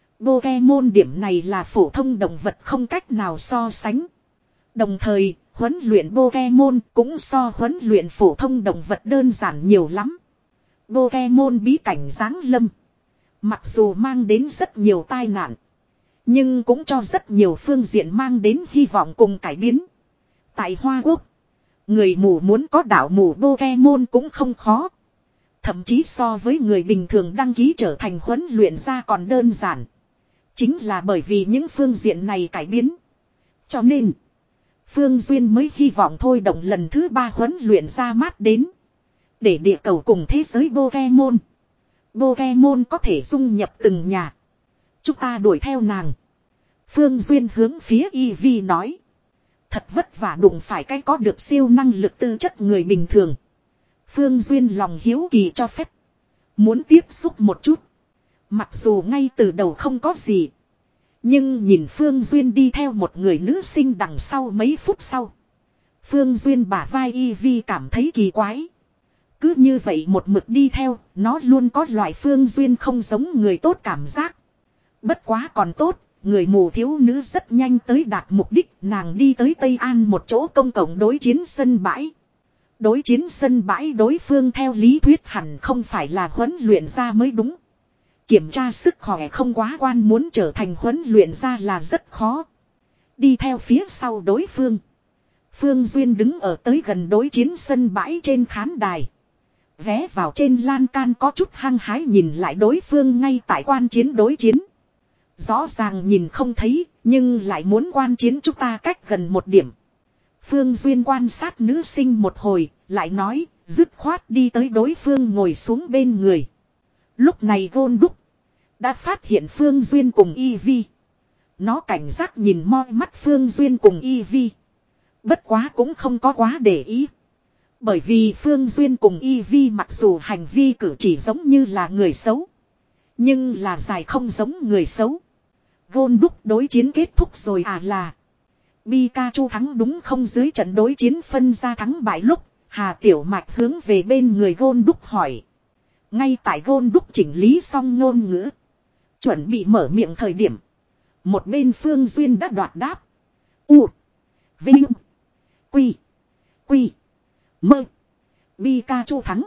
Pokemon điểm này là phổ thông động vật không cách nào so sánh. Đồng thời, huấn luyện Pokemon cũng so huấn luyện phổ thông động vật đơn giản nhiều lắm. Pokemon bí cảnh giáng lâm. Mặc dù mang đến rất nhiều tai nạn. Nhưng cũng cho rất nhiều phương diện mang đến hy vọng cùng cải biến. Tại Hoa Quốc, người mù muốn có đạo mù Pokemon cũng không khó. Thậm chí so với người bình thường đăng ký trở thành huấn luyện ra còn đơn giản. Chính là bởi vì những phương diện này cải biến. Cho nên, Phương Duyên mới hy vọng thôi động lần thứ ba huấn luyện ra mắt đến. Để địa cầu cùng thế giới Pokemon. Pokemon có thể dung nhập từng nhà. Chúng ta đuổi theo nàng. Phương Duyên hướng phía Eevee nói. Thật vất vả đụng phải cái có được siêu năng lực tư chất người bình thường. Phương Duyên lòng hiếu kỳ cho phép. Muốn tiếp xúc một chút. Mặc dù ngay từ đầu không có gì. Nhưng nhìn Phương Duyên đi theo một người nữ sinh đằng sau mấy phút sau. Phương Duyên bả vai Eevee cảm thấy kỳ quái. Cứ như vậy một mực đi theo, nó luôn có loại Phương Duyên không giống người tốt cảm giác. Bất quá còn tốt, người mù thiếu nữ rất nhanh tới đạt mục đích, nàng đi tới Tây An một chỗ công cộng đối chiến sân bãi. Đối chiến sân bãi đối phương theo lý thuyết hẳn không phải là huấn luyện ra mới đúng. Kiểm tra sức khỏe không quá quan, muốn trở thành huấn luyện ra là rất khó. Đi theo phía sau đối phương. Phương Duyên đứng ở tới gần đối chiến sân bãi trên khán đài. Vé vào trên lan can có chút hăng hái nhìn lại đối phương ngay tại quan chiến đối chiến. Rõ ràng nhìn không thấy, nhưng lại muốn quan chiến chúng ta cách gần một điểm. Phương Duyên quan sát nữ sinh một hồi, lại nói, dứt khoát đi tới đối phương ngồi xuống bên người. Lúc này Gôn Đúc đã phát hiện Phương Duyên cùng Y Vi. Nó cảnh giác nhìn moi mắt Phương Duyên cùng Y Vi. Bất quá cũng không có quá để ý. Bởi vì Phương Duyên cùng Y Vi mặc dù hành vi cử chỉ giống như là người xấu, nhưng là dài không giống người xấu. Gôn Đúc đối chiến kết thúc rồi à là. Pikachu thắng đúng không? Dưới trận đối chiến phân ra thắng bại lúc, Hà Tiểu Mạch hướng về bên người Gôn Đúc hỏi. Ngay tại Gôn Đúc chỉnh lý xong ngôn ngữ, chuẩn bị mở miệng thời điểm, một bên Phương Duyên đã đoạt đáp. U. Vinh. Quy. Quy. Mơ. Pikachu thắng.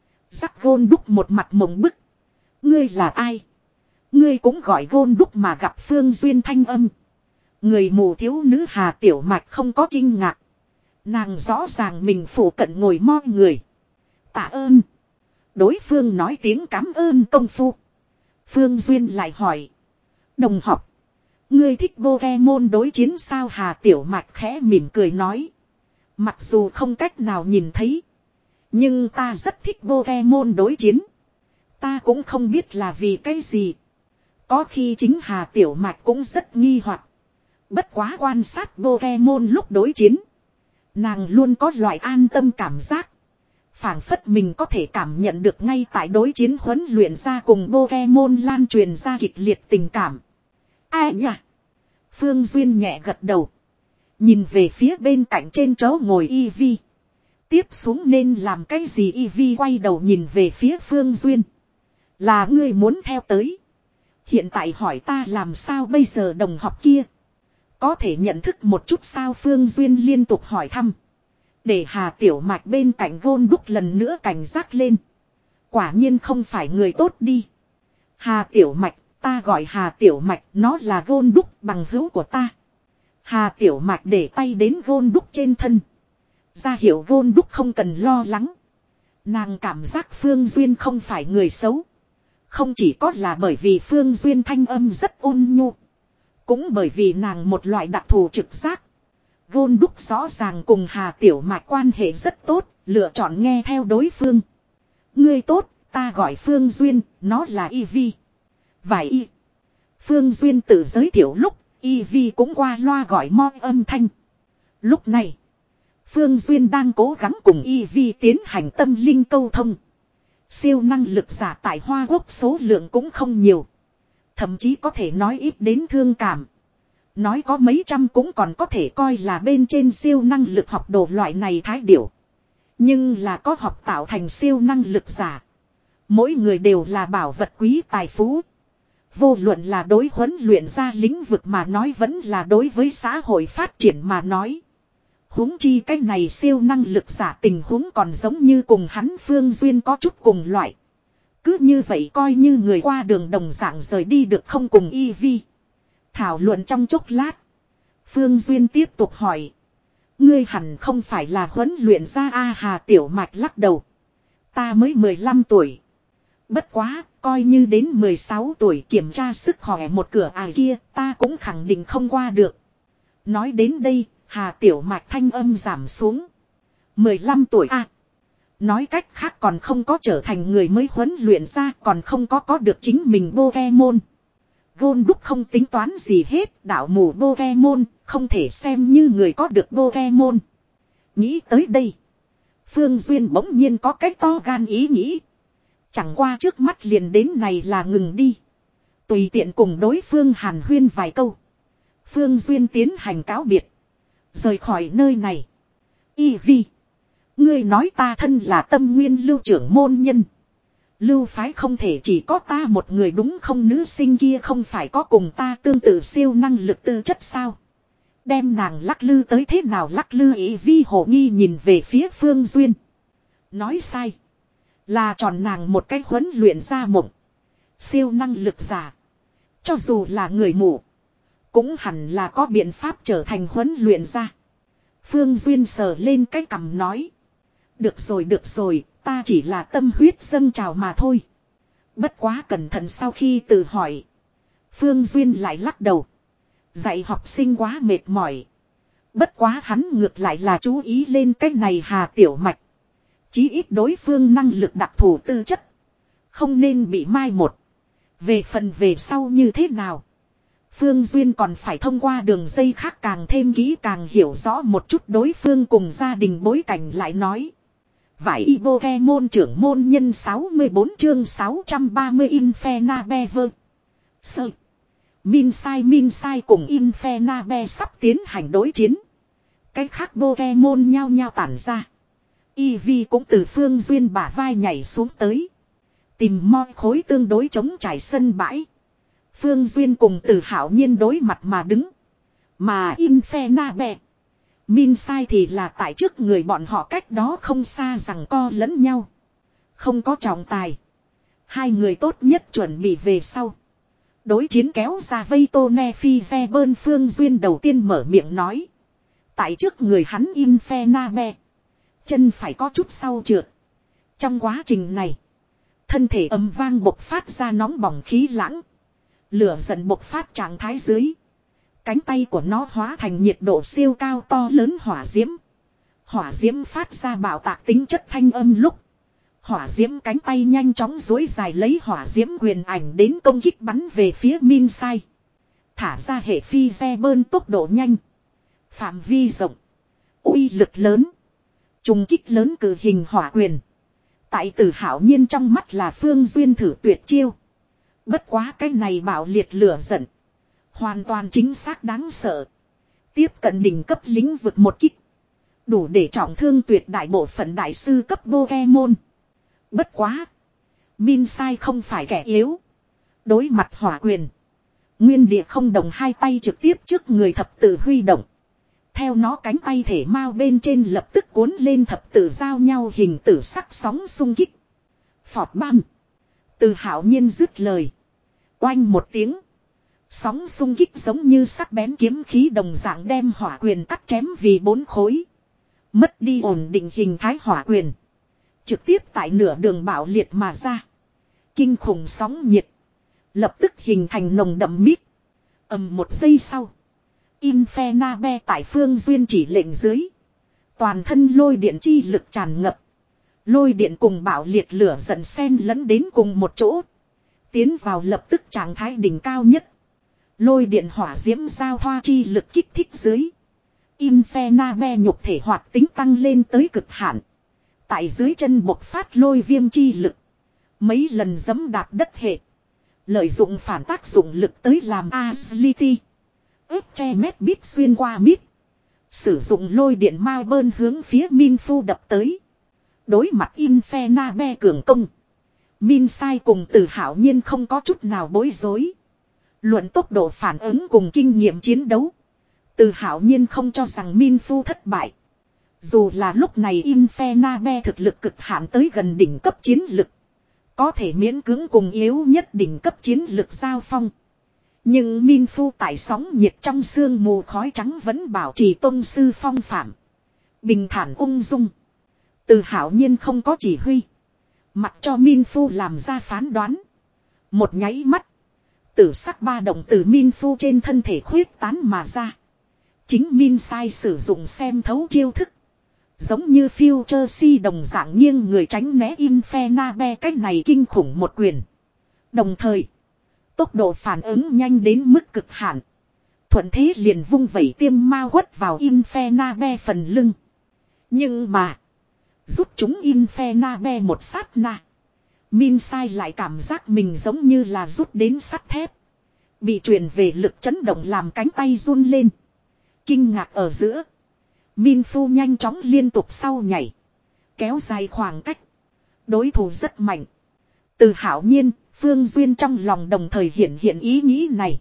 Sắc Gôn Đúc một mặt mộng bức. Ngươi là ai? Ngươi cũng gọi Gôn Đúc mà gặp Phương Duyên thanh âm. Người mù thiếu nữ Hà Tiểu Mạch không có kinh ngạc. Nàng rõ ràng mình phủ cận ngồi moi người. Tạ ơn. Đối phương nói tiếng cảm ơn công phu. Phương Duyên lại hỏi. Đồng học. Ngươi thích Pokemon đối chiến sao? Hà Tiểu Mạch khẽ mỉm cười nói. Mặc dù không cách nào nhìn thấy, nhưng ta rất thích Pokemon đối chiến. Ta cũng không biết là vì cái gì. Có khi chính Hà Tiểu Mạch cũng rất nghi hoặc. Bất quá quan sát Pokemon lúc đối chiến, nàng luôn có loại an tâm cảm giác. Phảng phất mình có thể cảm nhận được ngay tại đối chiến huấn luyện ra cùng Pokemon lan truyền ra kịch liệt tình cảm. Ai nhỉ? Phương Duyên nhẹ gật đầu. Nhìn về phía bên cạnh trên chỗ ngồi Y Vi. Tiếp xuống nên làm cái gì? Y Vi quay đầu nhìn về phía Phương Duyên. Là ngươi muốn theo tới. Hiện tại hỏi ta làm sao bây giờ? Đồng học kia có thể nhận thức một chút sao? Phương Duyên liên tục hỏi thăm. Để Hà Tiểu Mạch bên cạnh Gôn Đúc lần nữa cảnh giác lên. Quả nhiên không phải người tốt đi. Hà Tiểu Mạch, ta gọi Hà Tiểu Mạch, nó là Gôn Đúc bằng hữu của ta. Hà Tiểu Mạch để tay đến Gôn Đúc trên thân. Ra hiệu Gôn Đúc không cần lo lắng. Nàng cảm giác Phương Duyên không phải người xấu. Không chỉ có là bởi vì Phương Duyên thanh âm rất ôn nhu, cũng bởi vì nàng một loại đặc thù trực giác. Gôn Đúc rõ ràng cùng Hà Tiểu Mạch quan hệ rất tốt, lựa chọn nghe theo đối phương. Ngươi tốt, ta gọi Phương Duyên, nó là Y Vi. Vài Y. Phương Duyên tự giới thiệu lúc, Y Vi cũng qua loa gọi moi âm thanh. Lúc này, Phương Duyên đang cố gắng cùng Y Vi tiến hành tâm linh câu thông. Siêu năng lực giả tại Hoa Quốc số lượng cũng không nhiều. Thậm chí có thể nói ít đến thương cảm. Nói có mấy trăm cũng còn có thể coi là bên trên siêu năng lực học đồ loại này thái điểu. Nhưng là có học tạo thành siêu năng lực giả. Mỗi người đều là bảo vật quý tài phú. Vô luận là đối huấn luyện ra lĩnh vực mà nói vẫn là đối với xã hội phát triển mà nói. Huống chi cái này siêu năng lực giả tình huống còn giống như cùng hắn Phương Duyên có chút cùng loại. Cứ như vậy coi như người qua đường đồng dạng rời đi được không cùng Y Vi. Thảo luận trong chốc lát. Phương Duyên tiếp tục hỏi. Ngươi hẳn không phải là huấn luyện ra A? Hà Tiểu Mạch lắc đầu. Ta mới mười lăm tuổi. Bất quá, coi như đến mười sáu tuổi kiểm tra sức khỏe một cửa ải kia, ta cũng khẳng định không qua được. Nói đến đây, Hà Tiểu Mạch thanh âm giảm xuống. mười lăm tuổi A. Nói cách khác còn không có trở thành người mới huấn luyện ra, còn không có có được chính mình Pokemon. Gôn Đúc không tính toán gì hết, đạo mù Pokemon, không thể xem như người có được Pokemon. Nghĩ tới đây, Phương Duyên bỗng nhiên có cách to gan ý nghĩ. Chẳng qua trước mắt liền đến này là ngừng đi. Tùy tiện cùng đối phương hàn huyên vài câu. Phương Duyên tiến hành cáo biệt. Rời khỏi nơi này. Y Vi. Ngươi nói ta thân là tâm nguyên lưu trưởng môn nhân. Lưu phái không thể chỉ có ta một người đúng không, nữ sinh kia không phải có cùng ta tương tự siêu năng lực tư chất sao? Đem nàng lắc lư tới thế nào lắc lư, ý vi hồ nghi nhìn về phía Phương Duyên. Nói sai. Là tròn nàng một cái huấn luyện ra mộng. Siêu năng lực giả. Cho dù là người mù. Cũng hẳn là có biện pháp trở thành huấn luyện ra. Phương Duyên sờ lên cái cằm nói. Được rồi được rồi, ta chỉ là tâm huyết dâng trào mà thôi. Bất quá cẩn thận sau khi tự hỏi. Phương Duyên lại lắc đầu. Dạy học sinh quá mệt mỏi. Bất quá hắn ngược lại là chú ý lên cái này Hà Tiểu Mạch. Chí ít đối phương năng lực đặc thù tư chất. Không nên bị mai một. Về phần về sau như thế nào. Phương Duyên còn phải thông qua đường dây khác càng thêm kỹ càng hiểu rõ một chút đối phương cùng gia đình bối cảnh lại nói. Vải y bô ke môn trưởng môn nhân sáu mươi bốn chương sáu trăm ba mươi Infenabever. Sợ. Minsai Minsai cùng Infenabe sắp tiến hành đối chiến. Cái khác Pokemon nhao nhao tản ra. Eevee cũng từ Phương Duyên bả vai nhảy xuống tới. Tìm moi khối tương đối chống trải sân bãi. Phương Duyên cùng Từ Hạo Nhiên đối mặt mà đứng. Mà Infenabe, Minsai thì là tại trước người bọn họ cách đó không xa rằng co lẫn nhau. Không có trọng tài. Hai người tốt nhất chuẩn bị về sau. Đối chiến kéo ra vây tô ne phi ve bơn. Phương Duyên đầu tiên mở miệng nói. Tại trước người hắn Infenabe. Chân phải có chút sau trượt. Trong quá trình này. Thân thể ầm vang bộc phát ra nóng bỏng khí lãng. Lửa giận bộc phát trạng thái dưới. Cánh tay của nó hóa thành nhiệt độ siêu cao to lớn hỏa diễm. Hỏa diễm phát ra bạo tạc tính chất thanh âm lúc. Hỏa diễm cánh tay nhanh chóng duỗi dài lấy hỏa diễm quyền ảnh đến công kích bắn về phía Minsai. Thả ra hệ phi ve bơn tốc độ nhanh. Phạm vi rộng. Uy lực lớn. Trùng kích lớn cử hình hỏa quyền. Tại Từ Hạo Nhiên trong mắt là Phương Duyên thử tuyệt chiêu. Bất quá cái này bạo liệt lửa giận. Hoàn toàn chính xác đáng sợ. Tiếp cận đỉnh cấp lĩnh vực một kích. Đủ để trọng thương tuyệt đại bộ phận đại sư cấp Pokemon. Bất quá. Minsai không phải kẻ yếu. Đối mặt hỏa quyền. Nguyên địa không đồng hai tay trực tiếp trước người thập tử huy động. Theo nó cánh tay thể mao bên trên lập tức cuốn lên thập tử giao nhau hình tử sắc sóng xung kích. Phọt băm. Từ Hạo Nhiên dứt lời. Oanh một tiếng. Sóng xung kích giống như sắc bén kiếm khí đồng dạng đem hỏa quyền cắt chém vì bốn khối. Mất đi ổn định hình thái hỏa quyền. Trực tiếp tại nửa đường bạo liệt mà ra. Kinh khủng sóng nhiệt. Lập tức hình thành nồng đậm mít. Ầm một giây sau. Infenabe tại Phương Duyên chỉ lệnh dưới. Toàn thân lôi điện chi lực tràn ngập. Lôi điện cùng bạo liệt lửa dần xen lẫn đến cùng một chỗ. Tiến vào lập tức trạng thái đỉnh cao nhất. Lôi điện hỏa diễm giao hoa chi lực kích thích dưới. Infenabe nhục thể hoạt tính tăng lên tới cực hạn. Tại dưới chân bộc phát lôi viêm chi lực. Mấy lần giẫm đạp đất hệ. Lợi dụng phản tác dụng lực tới làm agility. ép che mét bít xuyên qua mít. Sử dụng lôi điện ma bơn hướng phía Minfu đập tới. Đối mặt Infenabe cường công. Minsai cùng Từ Hạo Nhiên không có chút nào bối rối. Luận tốc độ phản ứng cùng kinh nghiệm chiến đấu. Từ Hạo Nhiên không cho rằng Minfu thất bại. Dù là lúc này Infenabe thực lực cực hạn tới gần đỉnh cấp chiến lực. Có thể miễn cưỡng cùng yếu nhất đỉnh cấp chiến lực giao phong. Nhưng Minfu tại sóng nhiệt trong sương mù khói trắng vẫn bảo trì tôn sư phong phạm. Bình thản ung dung. Từ Hạo Nhiên không có chỉ huy. Mặc cho Minfu làm ra phán đoán. Một nháy mắt. Tử sắc ba động từ Minfu trên thân thể khuyết tán mà ra. Chính Minsai sử dụng xem thấu chiêu thức. Giống như Future Si đồng dạng nghiêng người tránh né Infenabe cách này kinh khủng một quyền. Đồng thời. Tốc độ phản ứng nhanh đến mức cực hạn. Thuận thế liền vung vẩy tiêm ma quất vào Infenabe phần lưng. Nhưng mà. Rút chúng Infenabe một sát na. Minsai lại cảm giác mình giống như là rút đến sắt thép. Bị truyền về lực chấn động làm cánh tay run lên. Kinh ngạc ở giữa. Minfu nhanh chóng liên tục sau nhảy. kéo dài khoảng cách. Đối thủ rất mạnh. Từ Hạo Nhiên, Phương Duyên trong lòng đồng thời hiện hiện ý nghĩ này.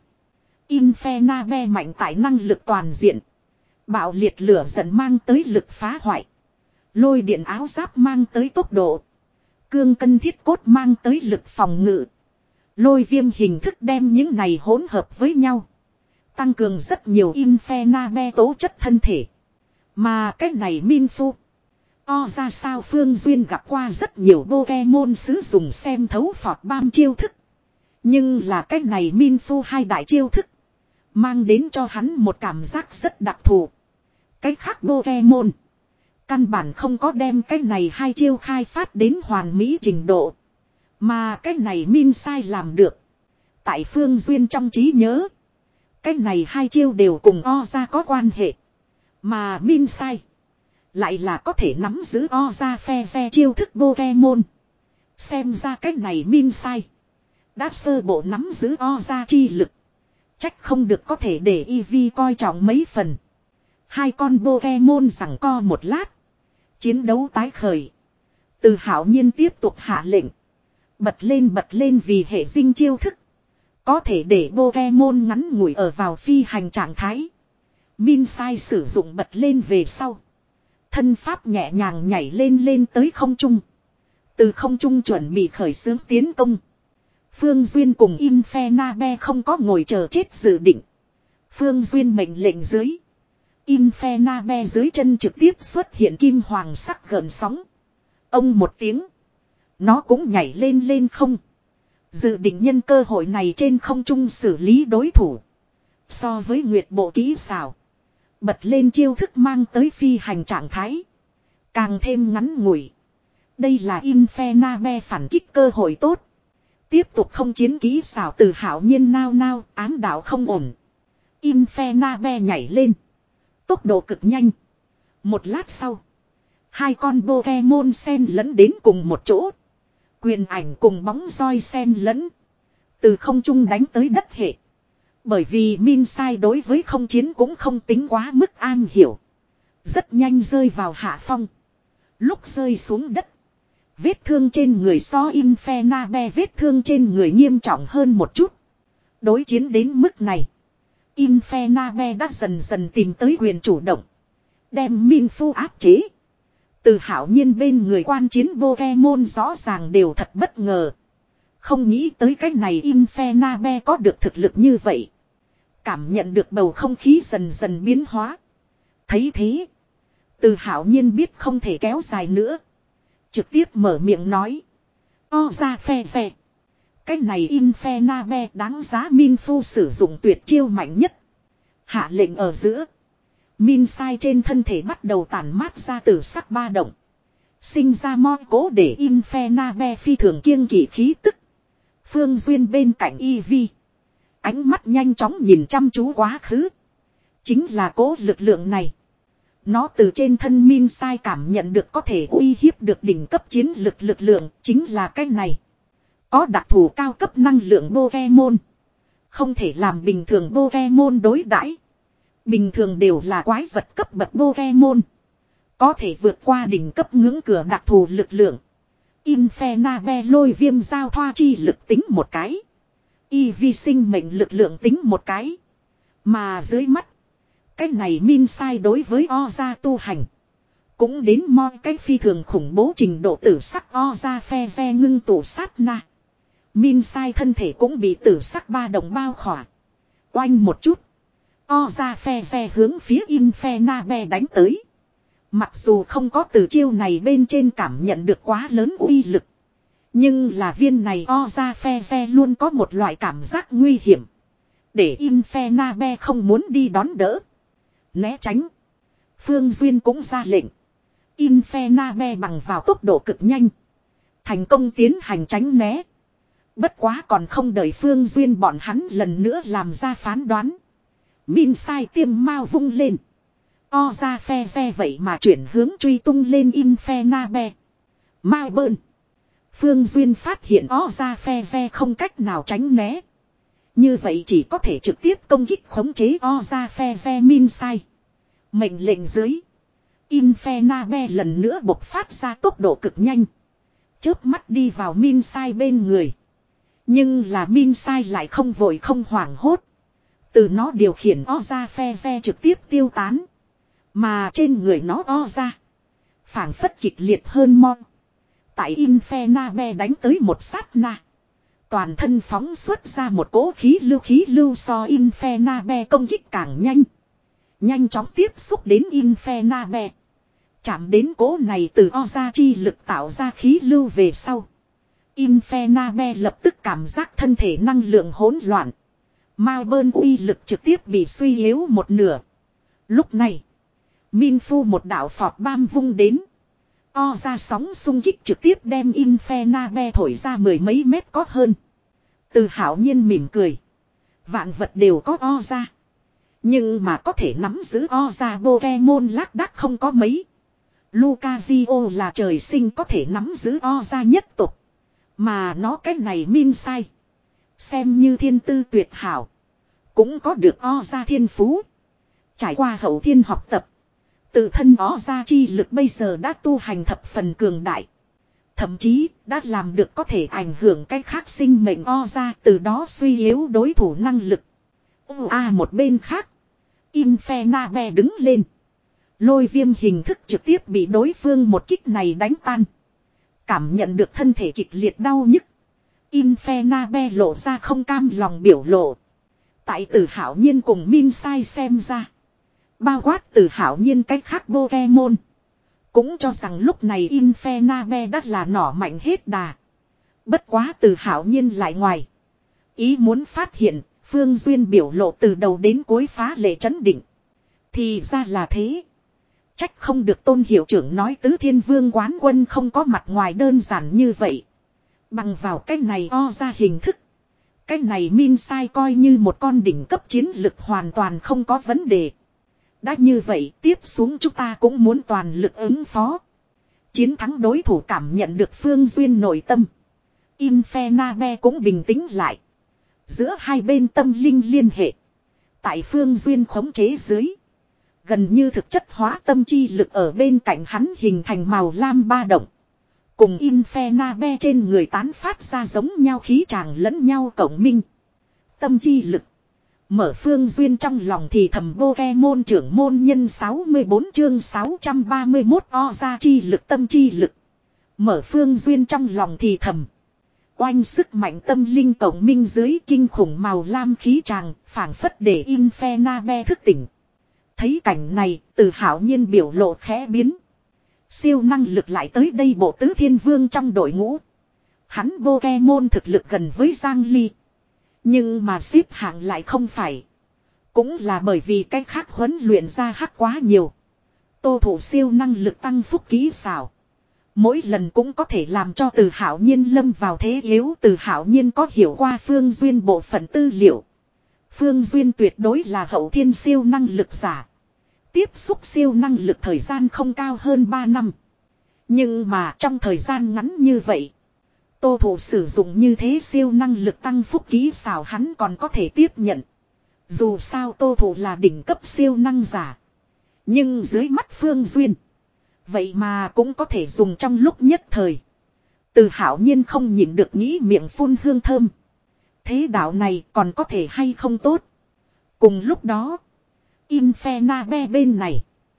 Infernape mạnh tại năng lực toàn diện. Bạo liệt lửa giận mang tới lực phá hoại. Lôi điện áo giáp mang tới tốc độ. Cương cân thiết cốt mang tới lực phòng ngự. Lôi viêm hình thức đem những này hỗn hợp với nhau. Tăng cường rất nhiều Infernape tố chất thân thể. Mà cái này Minfu. O ra sao Phương Duyên gặp qua rất nhiều Pokemon sử dụng xem thấu phọt bam chiêu thức. Nhưng là cái này Minfu hai đại chiêu thức. Mang đến cho hắn một cảm giác rất đặc thù. Cái khác Pokemon. Căn bản không có đem cái này hai chiêu khai phát đến hoàn mỹ trình độ. Mà cái này Min sai làm được. Tại Phương Duyên trong trí nhớ. Cái này hai chiêu đều cùng O ra có quan hệ. Mà Min sai. Lại là có thể nắm giữ O ra phe phe chiêu thức Pokemon. Xem ra cái này Min sai. Đã sơ bộ nắm giữ O ra chi lực. Trách không được có thể để Eevee coi trọng mấy phần. Hai con Pokemon giằng co một lát. Chiến đấu tái khởi. Từ Hạo Nhiên tiếp tục hạ lệnh. Bật lên bật lên vì hệ sinh chiêu thức. Có thể để Pokemon ngắn ngủi ở vào phi hành trạng thái. Min sai sử dụng bật lên về sau. Thân pháp nhẹ nhàng nhảy lên lên tới không trung. Từ không trung chuẩn bị khởi xướng tiến công. Phương Duyên cùng Infernape không có ngồi chờ chết dự định. Phương Duyên mệnh lệnh dưới. Infernape dưới chân trực tiếp xuất hiện kim hoàng sắc gợn sóng. Ông một tiếng. Nó cũng nhảy lên lên không. Dự định nhân cơ hội này trên không trung xử lý đối thủ. So với Nguyệt bộ kỹ xảo. Bật lên chiêu thức mang tới phi hành trạng thái. Càng thêm ngắn ngủi. Đây là Infernape phản kích cơ hội tốt. Tiếp tục không chiến kỹ xảo từ Hạo Nhiên nao nao ám đạo không ổn. Infernape nhảy lên. Tốc độ cực nhanh. Một lát sau. Hai con Pokemon xen lẫn đến cùng một chỗ. Quyền ảnh cùng bóng roi xen lẫn. Từ không trung đánh tới đất hệ. Bởi vì Min sai đối với không chiến cũng không tính quá mức an hiểu. Rất nhanh rơi vào hạ phong. Lúc rơi xuống đất. Vết thương trên người so Infernape vết thương trên người nghiêm trọng hơn một chút. Đối chiến đến mức này. Infernape đã dần dần tìm tới quyền chủ động. Đem Minfu áp chế. Từ Hạo Nhiên bên người quan chiến Pokemon rõ ràng đều thật bất ngờ. Không nghĩ tới cái này Infernape có được thực lực như vậy. Cảm nhận được bầu không khí dần dần biến hóa. Thấy thế. Từ Hạo Nhiên biết không thể kéo dài nữa. Trực tiếp mở miệng nói. O ra phe phe. Cái này Infernape đáng giá Minfu sử dụng tuyệt chiêu mạnh nhất. Hạ lệnh ở giữa. Min sai trên thân thể bắt đầu tản mát ra tử sắc ba động. Sinh ra mo cố để Infernape phi thường kiêng kỵ khí tức. Phương Duyên bên cạnh Eevee. Ánh mắt nhanh chóng nhìn chăm chú quá khứ. Chính là cố lực lượng này. Nó từ trên thân Min sai cảm nhận được có thể uy hiếp được đỉnh cấp chiến lực lực lượng. Chính là cái này. Có đặc thù cao cấp năng lượng Pokemon. Không thể làm bình thường Pokemon đối đãi. Bình thường đều là quái vật cấp bậc Pokemon. Có thể vượt qua đỉnh cấp ngưỡng cửa đặc thù lực lượng. Infernape lôi viêm giao thoa chi lực tính một cái. Eevee sinh mệnh lực lượng tính một cái. Mà dưới mắt. Cái này Min sai đối với O gia tu hành. Cũng đến moi cái phi thường khủng bố trình độ tử sắc O gia phe phe ngưng tụ sát na. Min sai thân thể cũng bị tử sắc ba đồng bao khỏa. Oanh một chút. O ra phe phe hướng phía Infernape đánh tới. Mặc dù không có từ chiêu này bên trên cảm nhận được quá lớn uy lực. Nhưng là viên này O ra phe phe luôn có một loại cảm giác nguy hiểm. Để Infernape không muốn đi đón đỡ. Né tránh. Phương Duyên cũng ra lệnh. Infernape bằng vào tốc độ cực nhanh. Thành công tiến hành tránh né. Bất quá còn không đợi Phương Duyên bọn hắn lần nữa làm ra phán đoán. Min sai tiêm mau vung lên. O ra phe phe vậy mà chuyển hướng truy tung lên Infernape. Mau bơn. Phương Duyên phát hiện O ra phe phe không cách nào tránh né. Như vậy chỉ có thể trực tiếp công kích khống chế O ra phe phe Min sai. Mệnh lệnh dưới. Infernape lần nữa bộc phát ra tốc độ cực nhanh. Chớp mắt đi vào Minsai bên người. Nhưng là Minsai lại không vội không hoảng hốt. Từ nó điều khiển o ra phe phe trực tiếp tiêu tán. Mà trên người nó o ra. Phảng phất kịch liệt hơn mon. Tại Infernape đánh tới một sát na. Toàn thân phóng xuất ra một cỗ khí lưu khí lưu so Infernape công kích càng nhanh. Nhanh chóng tiếp xúc đến Infernape. Chạm đến cỗ này từ o ra chi lực tạo ra khí lưu về sau. Infernape lập tức cảm giác thân thể năng lượng hỗn loạn. Mao bơn uy lực trực tiếp bị suy yếu một nửa. Lúc này, Min Phu một đạo phọt bam vung đến. O ra sóng xung kích trực tiếp đem Infernape thổi ra mười mấy mét có hơn. Từ Hạo Nhiên mỉm cười. Vạn vật đều có o ra. Nhưng mà có thể nắm giữ o ra Pokemon lác đác không có mấy. Lucario là trời sinh có thể nắm giữ o ra nhất tục. Mà nó cái này Minsai. Xem như thiên tư tuyệt hảo. Cũng có được o ra thiên phú. Trải qua hậu thiên học tập. Tự thân o ra chi lực bây giờ đã tu hành thập phần cường đại. Thậm chí đã làm được có thể ảnh hưởng cách khác sinh mệnh o ra, từ đó suy yếu đối thủ năng lực. À một bên khác. Infernape đứng lên. Lôi viêm hình thức trực tiếp bị đối phương một kích này đánh tan. Cảm nhận được thân thể kịch liệt đau nhức. Infernape lộ ra không cam lòng biểu lộ. Tại Từ Hạo Nhiên cùng Minsai xem ra. Bao quát Từ Hạo Nhiên cách khác Pokemon. Cũng cho rằng lúc này Infernape đã là nỏ mạnh hết đà. Bất quá Từ Hạo Nhiên lại ngoài. Ý muốn phát hiện, Phương Duyên biểu lộ từ đầu đến cuối phá lệ trấn định. Thì ra là thế. Trách không được Tôn hiệu trưởng nói Tứ Thiên Vương quán quân không có mặt ngoài đơn giản như vậy. Bằng vào cái này o ra hình thức. Cái này Minsai coi như một con đỉnh cấp chiến lực hoàn toàn không có vấn đề. Đã như vậy tiếp xuống chúng ta cũng muốn toàn lực ứng phó. Chiến thắng đối thủ cảm nhận được Phương Duyên nội tâm. Infernape cũng bình tĩnh lại. Giữa hai bên tâm linh liên hệ. Tại Phương Duyên khống chế dưới. Gần như thực chất hóa tâm chi lực ở bên cạnh hắn hình thành màu lam ba động. Cùng Infernape trên người tán phát ra giống nhau khí tràng lẫn nhau cộng minh. Tâm chi lực. Mở Phương Duyên trong lòng thì thầm Pokemon trưởng môn nhân sáu mươi bốn chương sáu trăm ba mươi mốt o ra chi lực tâm chi lực. Mở Phương Duyên trong lòng thì thầm. Oanh sức mạnh tâm linh cộng minh dưới kinh khủng màu lam khí tràng, phảng phất để Infernape thức tỉnh. Thấy cảnh này, Từ Hạo Nhiên biểu lộ khẽ biến. Siêu năng lực lại tới đây bộ Tứ Thiên Vương trong đội ngũ. Hắn Pokemon thực lực gần với Giang Ly. Nhưng mà xếp hạng lại không phải. Cũng là bởi vì cách khác huấn luyện ra hắc quá nhiều. Tô thủ siêu năng lực tăng phúc kỹ xảo. Mỗi lần cũng có thể làm cho Từ Hạo Nhiên lâm vào thế yếu. Từ Hạo Nhiên có hiểu qua Phương Duyên bộ phận tư liệu. Phương Duyên tuyệt đối là hậu thiên siêu năng lực giả. Tiếp xúc siêu năng lực thời gian không cao hơn ba năm. Nhưng mà trong thời gian ngắn như vậy. Tô thủ sử dụng như thế siêu năng lực tăng phúc kỹ xảo hắn còn có thể tiếp nhận. Dù sao tô thủ là đỉnh cấp siêu năng giả. Nhưng dưới mắt Phương Duyên. Vậy mà cũng có thể dùng trong lúc nhất thời. Từ Hạo Nhiên không nhịn được nghĩ miệng phun hương thơm. Thế đạo này còn có thể hay không tốt. Cùng lúc đó. Infernape bên này.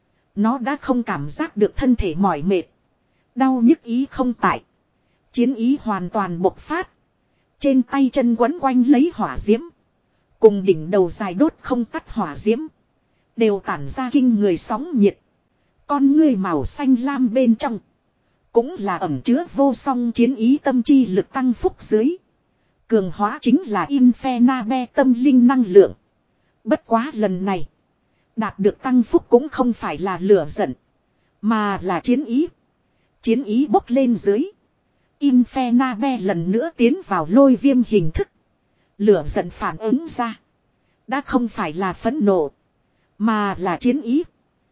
Nó đã không cảm giác được thân thể mỏi mệt. Đau nhức ý không tại. Chiến ý hoàn toàn bộc phát. Trên tay chân quấn quanh lấy hỏa diễm. Cùng đỉnh đầu dài đốt không tắt hỏa diễm. Đều tản ra kinh người sóng nhiệt. Con ngươi màu xanh lam bên trong. Cũng là ẩn chứa vô song chiến ý tâm chi lực tăng phúc dưới. Cường hóa chính là Infernape tâm linh năng lượng. Bất quá lần này. Đạt được tăng phúc cũng không phải là lửa giận. Mà là chiến ý. Chiến ý bốc lên dưới. Infernape lần nữa tiến vào lôi viêm hình thức. Lửa giận phản ứng ra. Đã không phải là phẫn nộ. Mà là chiến ý.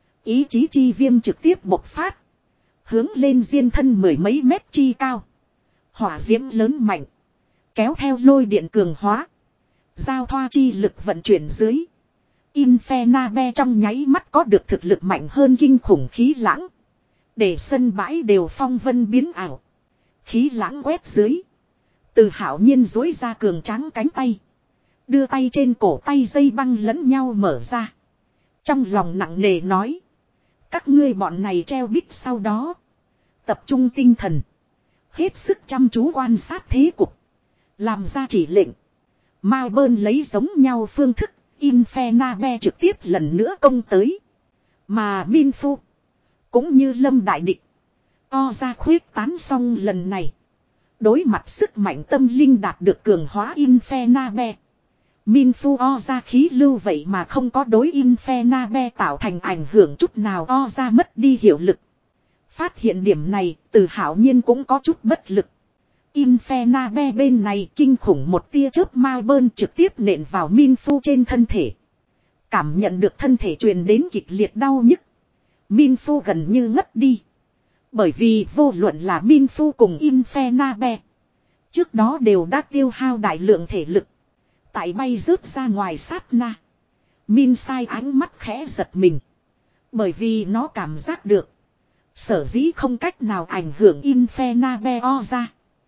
Ý chí chi viêm trực tiếp bộc phát. Hướng lên diên thân mười mấy mét chi cao. Hỏa diễm lớn mạnh. Kéo theo lôi điện cường hóa. Giao thoa chi lực vận chuyển dưới. Infernabe trong nháy mắt có được thực lực mạnh hơn kinh khủng khí lãng. Để sân bãi đều phong vân biến ảo. Khí lãng quét dưới. Từ Hạo Nhiên duỗi ra cường tráng cánh tay. Đưa tay trên cổ tay dây băng lẫn nhau mở ra. Trong lòng nặng nề nói. Các ngươi bọn này treo bích sau đó. Tập trung tinh thần. Hết sức chăm chú quan sát thế cục. Làm ra chỉ lệnh. Mai bơn lấy giống nhau phương thức. Infernabe trực tiếp lần nữa công tới. Mà Min Phu. Cũng như Lâm Đại Địch. O ra khuyết tán xong lần này. Đối mặt sức mạnh tâm linh đạt được cường hóa Infernabe. Min Phu O ra khí lưu vậy mà không có đối Infernabe tạo thành ảnh hưởng chút nào, O ra mất đi hiệu lực. Phát hiện điểm này, Từ Hạo Nhiên cũng có chút bất lực. Infernabe bên này kinh khủng một tia chớp ma bơn trực tiếp nện vào Min Phu trên thân thể. Cảm nhận được thân thể truyền đến kịch liệt đau nhức. Min Phu gần như ngất đi. Bởi vì vô luận là Min Phu cùng Infernabe. Trước đó đều đã tiêu hao đại lượng thể lực. Tại bay rớt ra ngoài sát na. Min sai ánh mắt khẽ giật mình. Bởi vì nó cảm giác được. Sở dĩ không cách nào ảnh hưởng Infernabe O ra.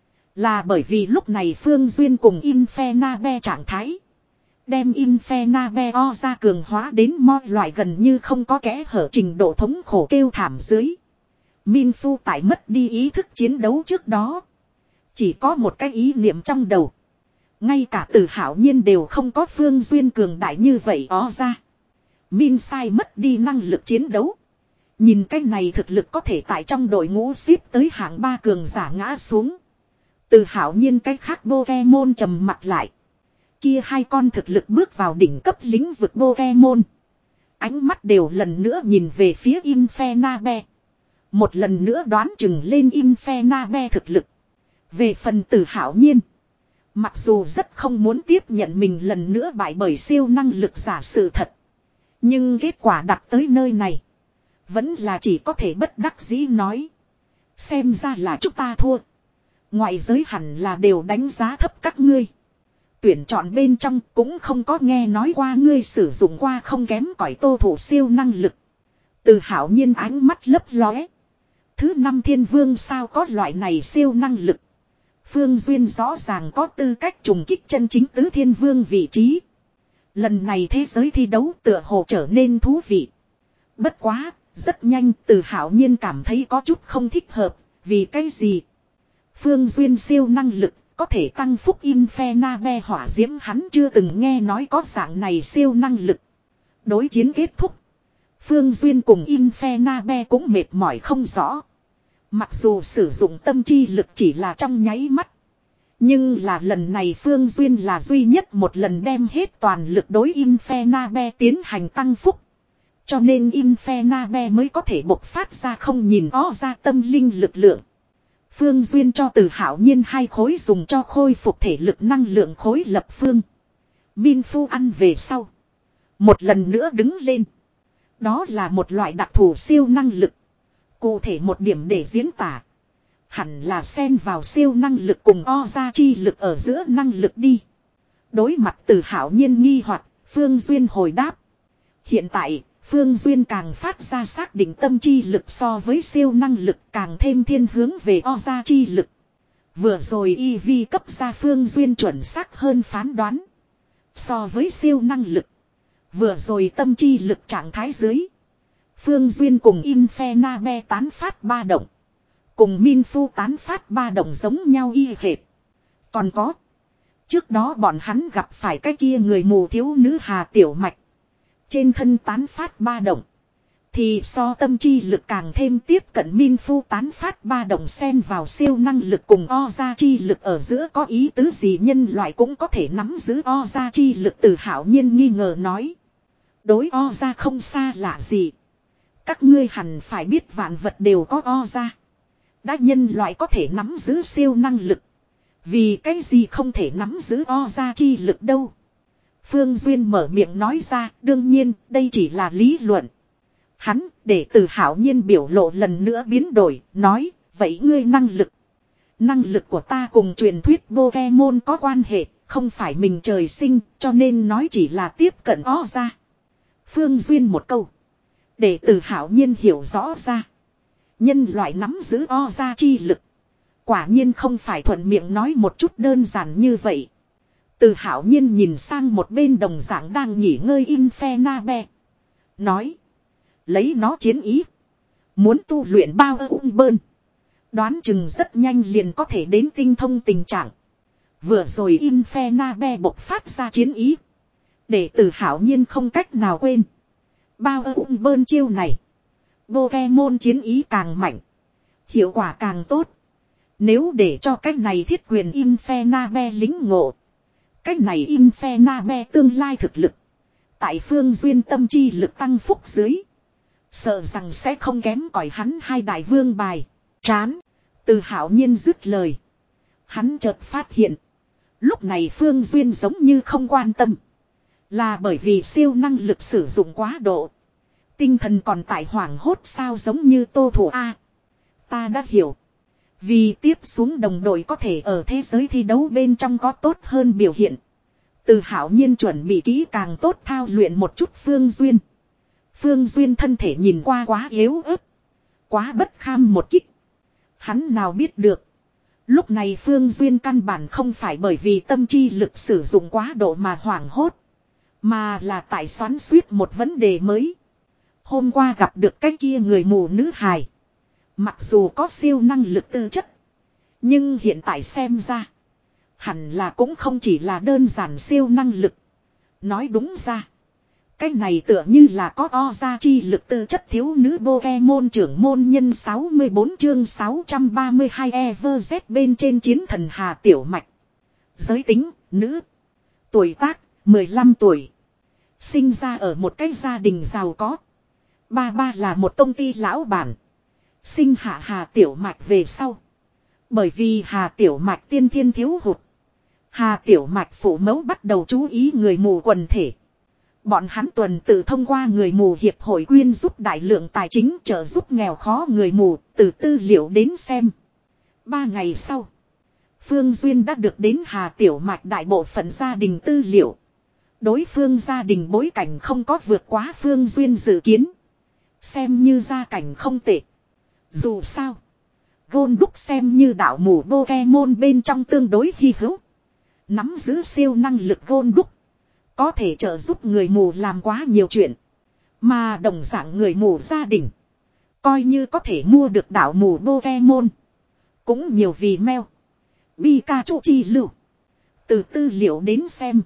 Là bởi vì lúc này Phương Duyên cùng Infernabe trạng thái. Đem Infernabe O ra cường hóa đến mo loại gần như không có kẽ hở trình độ thống khổ kêu thảm dưới. Min Phu tại mất đi ý thức chiến đấu trước đó. Chỉ có một cái ý niệm trong đầu. Ngay cả Từ Hạo Nhiên đều không có Phương Duyên cường đại như vậy ó ra. Min sai mất đi năng lực chiến đấu. Nhìn cái này thực lực có thể tại trong đội ngũ xếp tới hạng ba cường giả ngã xuống. Từ Hạo Nhiên cái khác Pokemon trầm mặt lại. Kia hai con thực lực bước vào đỉnh cấp lĩnh vực Pokemon. Ánh mắt đều lần nữa nhìn về phía Infernabe. Một lần nữa đoán chừng lên Infernabe thực lực. Về phần Từ Hạo Nhiên. Mặc dù rất không muốn tiếp nhận mình lần nữa bại bởi siêu năng lực giả sự thật. Nhưng kết quả đặt tới nơi này. Vẫn là chỉ có thể bất đắc dĩ nói. Xem ra là chúng ta thua. Ngoại giới hẳn là đều đánh giá thấp các ngươi. Tuyển chọn bên trong cũng không có nghe nói qua ngươi sử dụng qua không kém cỏi tô thủ siêu năng lực. Từ Hạo Nhiên ánh mắt lấp lóe. Thứ năm thiên vương sao có loại này siêu năng lực. Phương Duyên rõ ràng có tư cách trùng kích chân chính tứ thiên vương vị trí. Lần này thế giới thi đấu tựa hồ trở nên thú vị. Bất quá, rất nhanh Từ Hạo Nhiên cảm thấy có chút không thích hợp, vì cái gì? Phương Duyên siêu năng lực có thể tăng phúc Infernabe hỏa diễm, hắn chưa từng nghe nói có dạng này siêu năng lực. Đối chiến kết thúc. Phương Duyên cùng Infernabe cũng mệt mỏi không rõ. Mặc dù sử dụng tâm chi lực chỉ là trong nháy mắt. Nhưng là lần này Phương Duyên là duy nhất một lần đem hết toàn lực đối Infernabe tiến hành tăng phúc. Cho nên Infernabe mới có thể bộc phát ra không nhìn ó ra tâm linh lực lượng. Phương Duyên cho Từ Hạo Nhiên hai khối dùng cho khôi phục thể lực năng lượng khối lập phương. Min Phu ăn về sau. Một lần nữa đứng lên. Đó là một loại đặc thù siêu năng lực. Cụ thể một điểm để diễn tả. Hẳn là xen vào siêu năng lực cùng o ra chi lực ở giữa năng lực đi. Đối mặt Từ Hạo Nhiên nghi hoặc, Phương Duyên hồi đáp. Hiện tại, Phương Duyên càng phát ra xác định tâm chi lực so với siêu năng lực càng thêm thiên hướng về o ra chi lực. Vừa rồi y vi cấp ra Phương Duyên chuẩn xác hơn phán đoán. So với siêu năng lực. Vừa rồi tâm chi lực trạng thái dưới. Phương Duyên cùng Infernabe tán phát ba động. Cùng Min Phu tán phát ba động giống nhau y hệt. Còn có. Trước đó bọn hắn gặp phải cái kia người mù thiếu nữ Hà Tiểu Mạch. Trên thân tán phát ba động. Thì so tâm chi lực càng thêm tiếp cận Min Phu tán phát ba động xen vào siêu năng lực cùng o ra chi lực ở giữa có ý tứ gì, nhân loại cũng có thể nắm giữ o ra chi lực. Từ Hạo Nhiên nghi ngờ nói. Đối o ra không xa lạ gì. Các ngươi hẳn phải biết vạn vật đều có o ra. Đã nhân loại có thể nắm giữ siêu năng lực. Vì cái gì không thể nắm giữ o ra chi lực đâu. Phương Duyên mở miệng nói ra, đương nhiên đây chỉ là lý luận. Hắn để Từ Hạo Nhiên biểu lộ lần nữa biến đổi, nói, vậy ngươi năng lực. Năng lực của ta cùng truyền thuyết Pokemon có quan hệ, không phải mình trời sinh, cho nên nói chỉ là tiếp cận o ra. Phương Duyên một câu. Để từ Hạo Nhiên hiểu rõ ra. Nhân loại nắm giữ o ra chi lực. Quả nhiên không phải thuận miệng nói một chút đơn giản như vậy. Từ Hạo Nhiên nhìn sang một bên đồng dạng đang nghỉ ngơi Infernabe. Nói. Lấy nó chiến ý. Muốn tu luyện bao ung bơn. Đoán chừng rất nhanh liền có thể đến tinh thông tình trạng. Vừa rồi Infernabe bộc phát ra chiến ý. Để từ Hạo Nhiên không cách nào quên. Bao ung bơn chiêu này. Pokemon chiến ý càng mạnh. Hiệu quả càng tốt. Nếu để cho cách này thiết quyền Infernabe lính ngộ. Cách này Infernabe tương lai thực lực. Tại phương duyên tâm chi lực tăng phúc dưới. Sợ rằng sẽ không kém cỏi hắn hai đại vương bài. Chán. Từ Hạo Nhiên dứt lời. Hắn chợt phát hiện. Lúc này phương duyên giống như không quan tâm. Là bởi vì siêu năng lực sử dụng quá độ. Tinh thần còn tại hoảng hốt sao giống như tô thủ A. Ta đã hiểu. Vì tiếp xuống đồng đội có thể ở thế giới thi đấu bên trong có tốt hơn biểu hiện. Từ Hạo Nhiên chuẩn bị kỹ càng tốt thao luyện một chút Phương Duyên. Phương Duyên thân thể nhìn qua quá yếu ớt. Quá bất kham một kích. Hắn nào biết được. Lúc này Phương Duyên căn bản không phải bởi vì tâm chi lực sử dụng quá độ mà hoảng hốt. Mà là tại xoắn suýt một vấn đề mới. Hôm qua gặp được cái kia người mù nữ hài. Mặc dù có siêu năng lực tư chất. Nhưng hiện tại xem ra. Hẳn là cũng không chỉ là đơn giản siêu năng lực. Nói đúng ra. Cái này tựa như là có o ra chi lực tư chất thiếu nữ Pokemon trưởng môn nhân sáu mươi bốn chương sáu trăm ba mươi hai Everz bên trên chiến thần Hà Tiểu Mạch. Giới tính, nữ. Tuổi tác, mười lăm tuổi. Sinh ra ở một cái gia đình giàu có. Ba ba là một công ty lão bản. Sinh hạ Hà Tiểu Mạch về sau. Bởi vì Hà Tiểu Mạch tiên thiên thiếu hụt. Hà Tiểu Mạch phụ mẫu bắt đầu chú ý người mù quần thể. Bọn hắn tuần tự thông qua người mù hiệp hội quyên giúp đại lượng tài chính trợ giúp nghèo khó người mù từ tư liệu đến xem. Ba ngày sau. Phương Duyên đã được đến Hà Tiểu Mạch đại bộ phận gia đình tư liệu. Đối phương gia đình bối cảnh không có vượt quá Phương Duyên dự kiến. Xem như gia cảnh không tệ. Dù sao. Gôn đúc xem như đạo mù Pokemon bên trong tương đối hy hữu. Nắm giữ siêu năng lực gôn đúc. Có thể trợ giúp người mù làm quá nhiều chuyện. Mà đồng dạng người mù gia đình. Coi như có thể mua được đạo mù Pokemon. Cũng nhiều vì meo. Pikachu chi lưu. Từ tư liệu đến xem.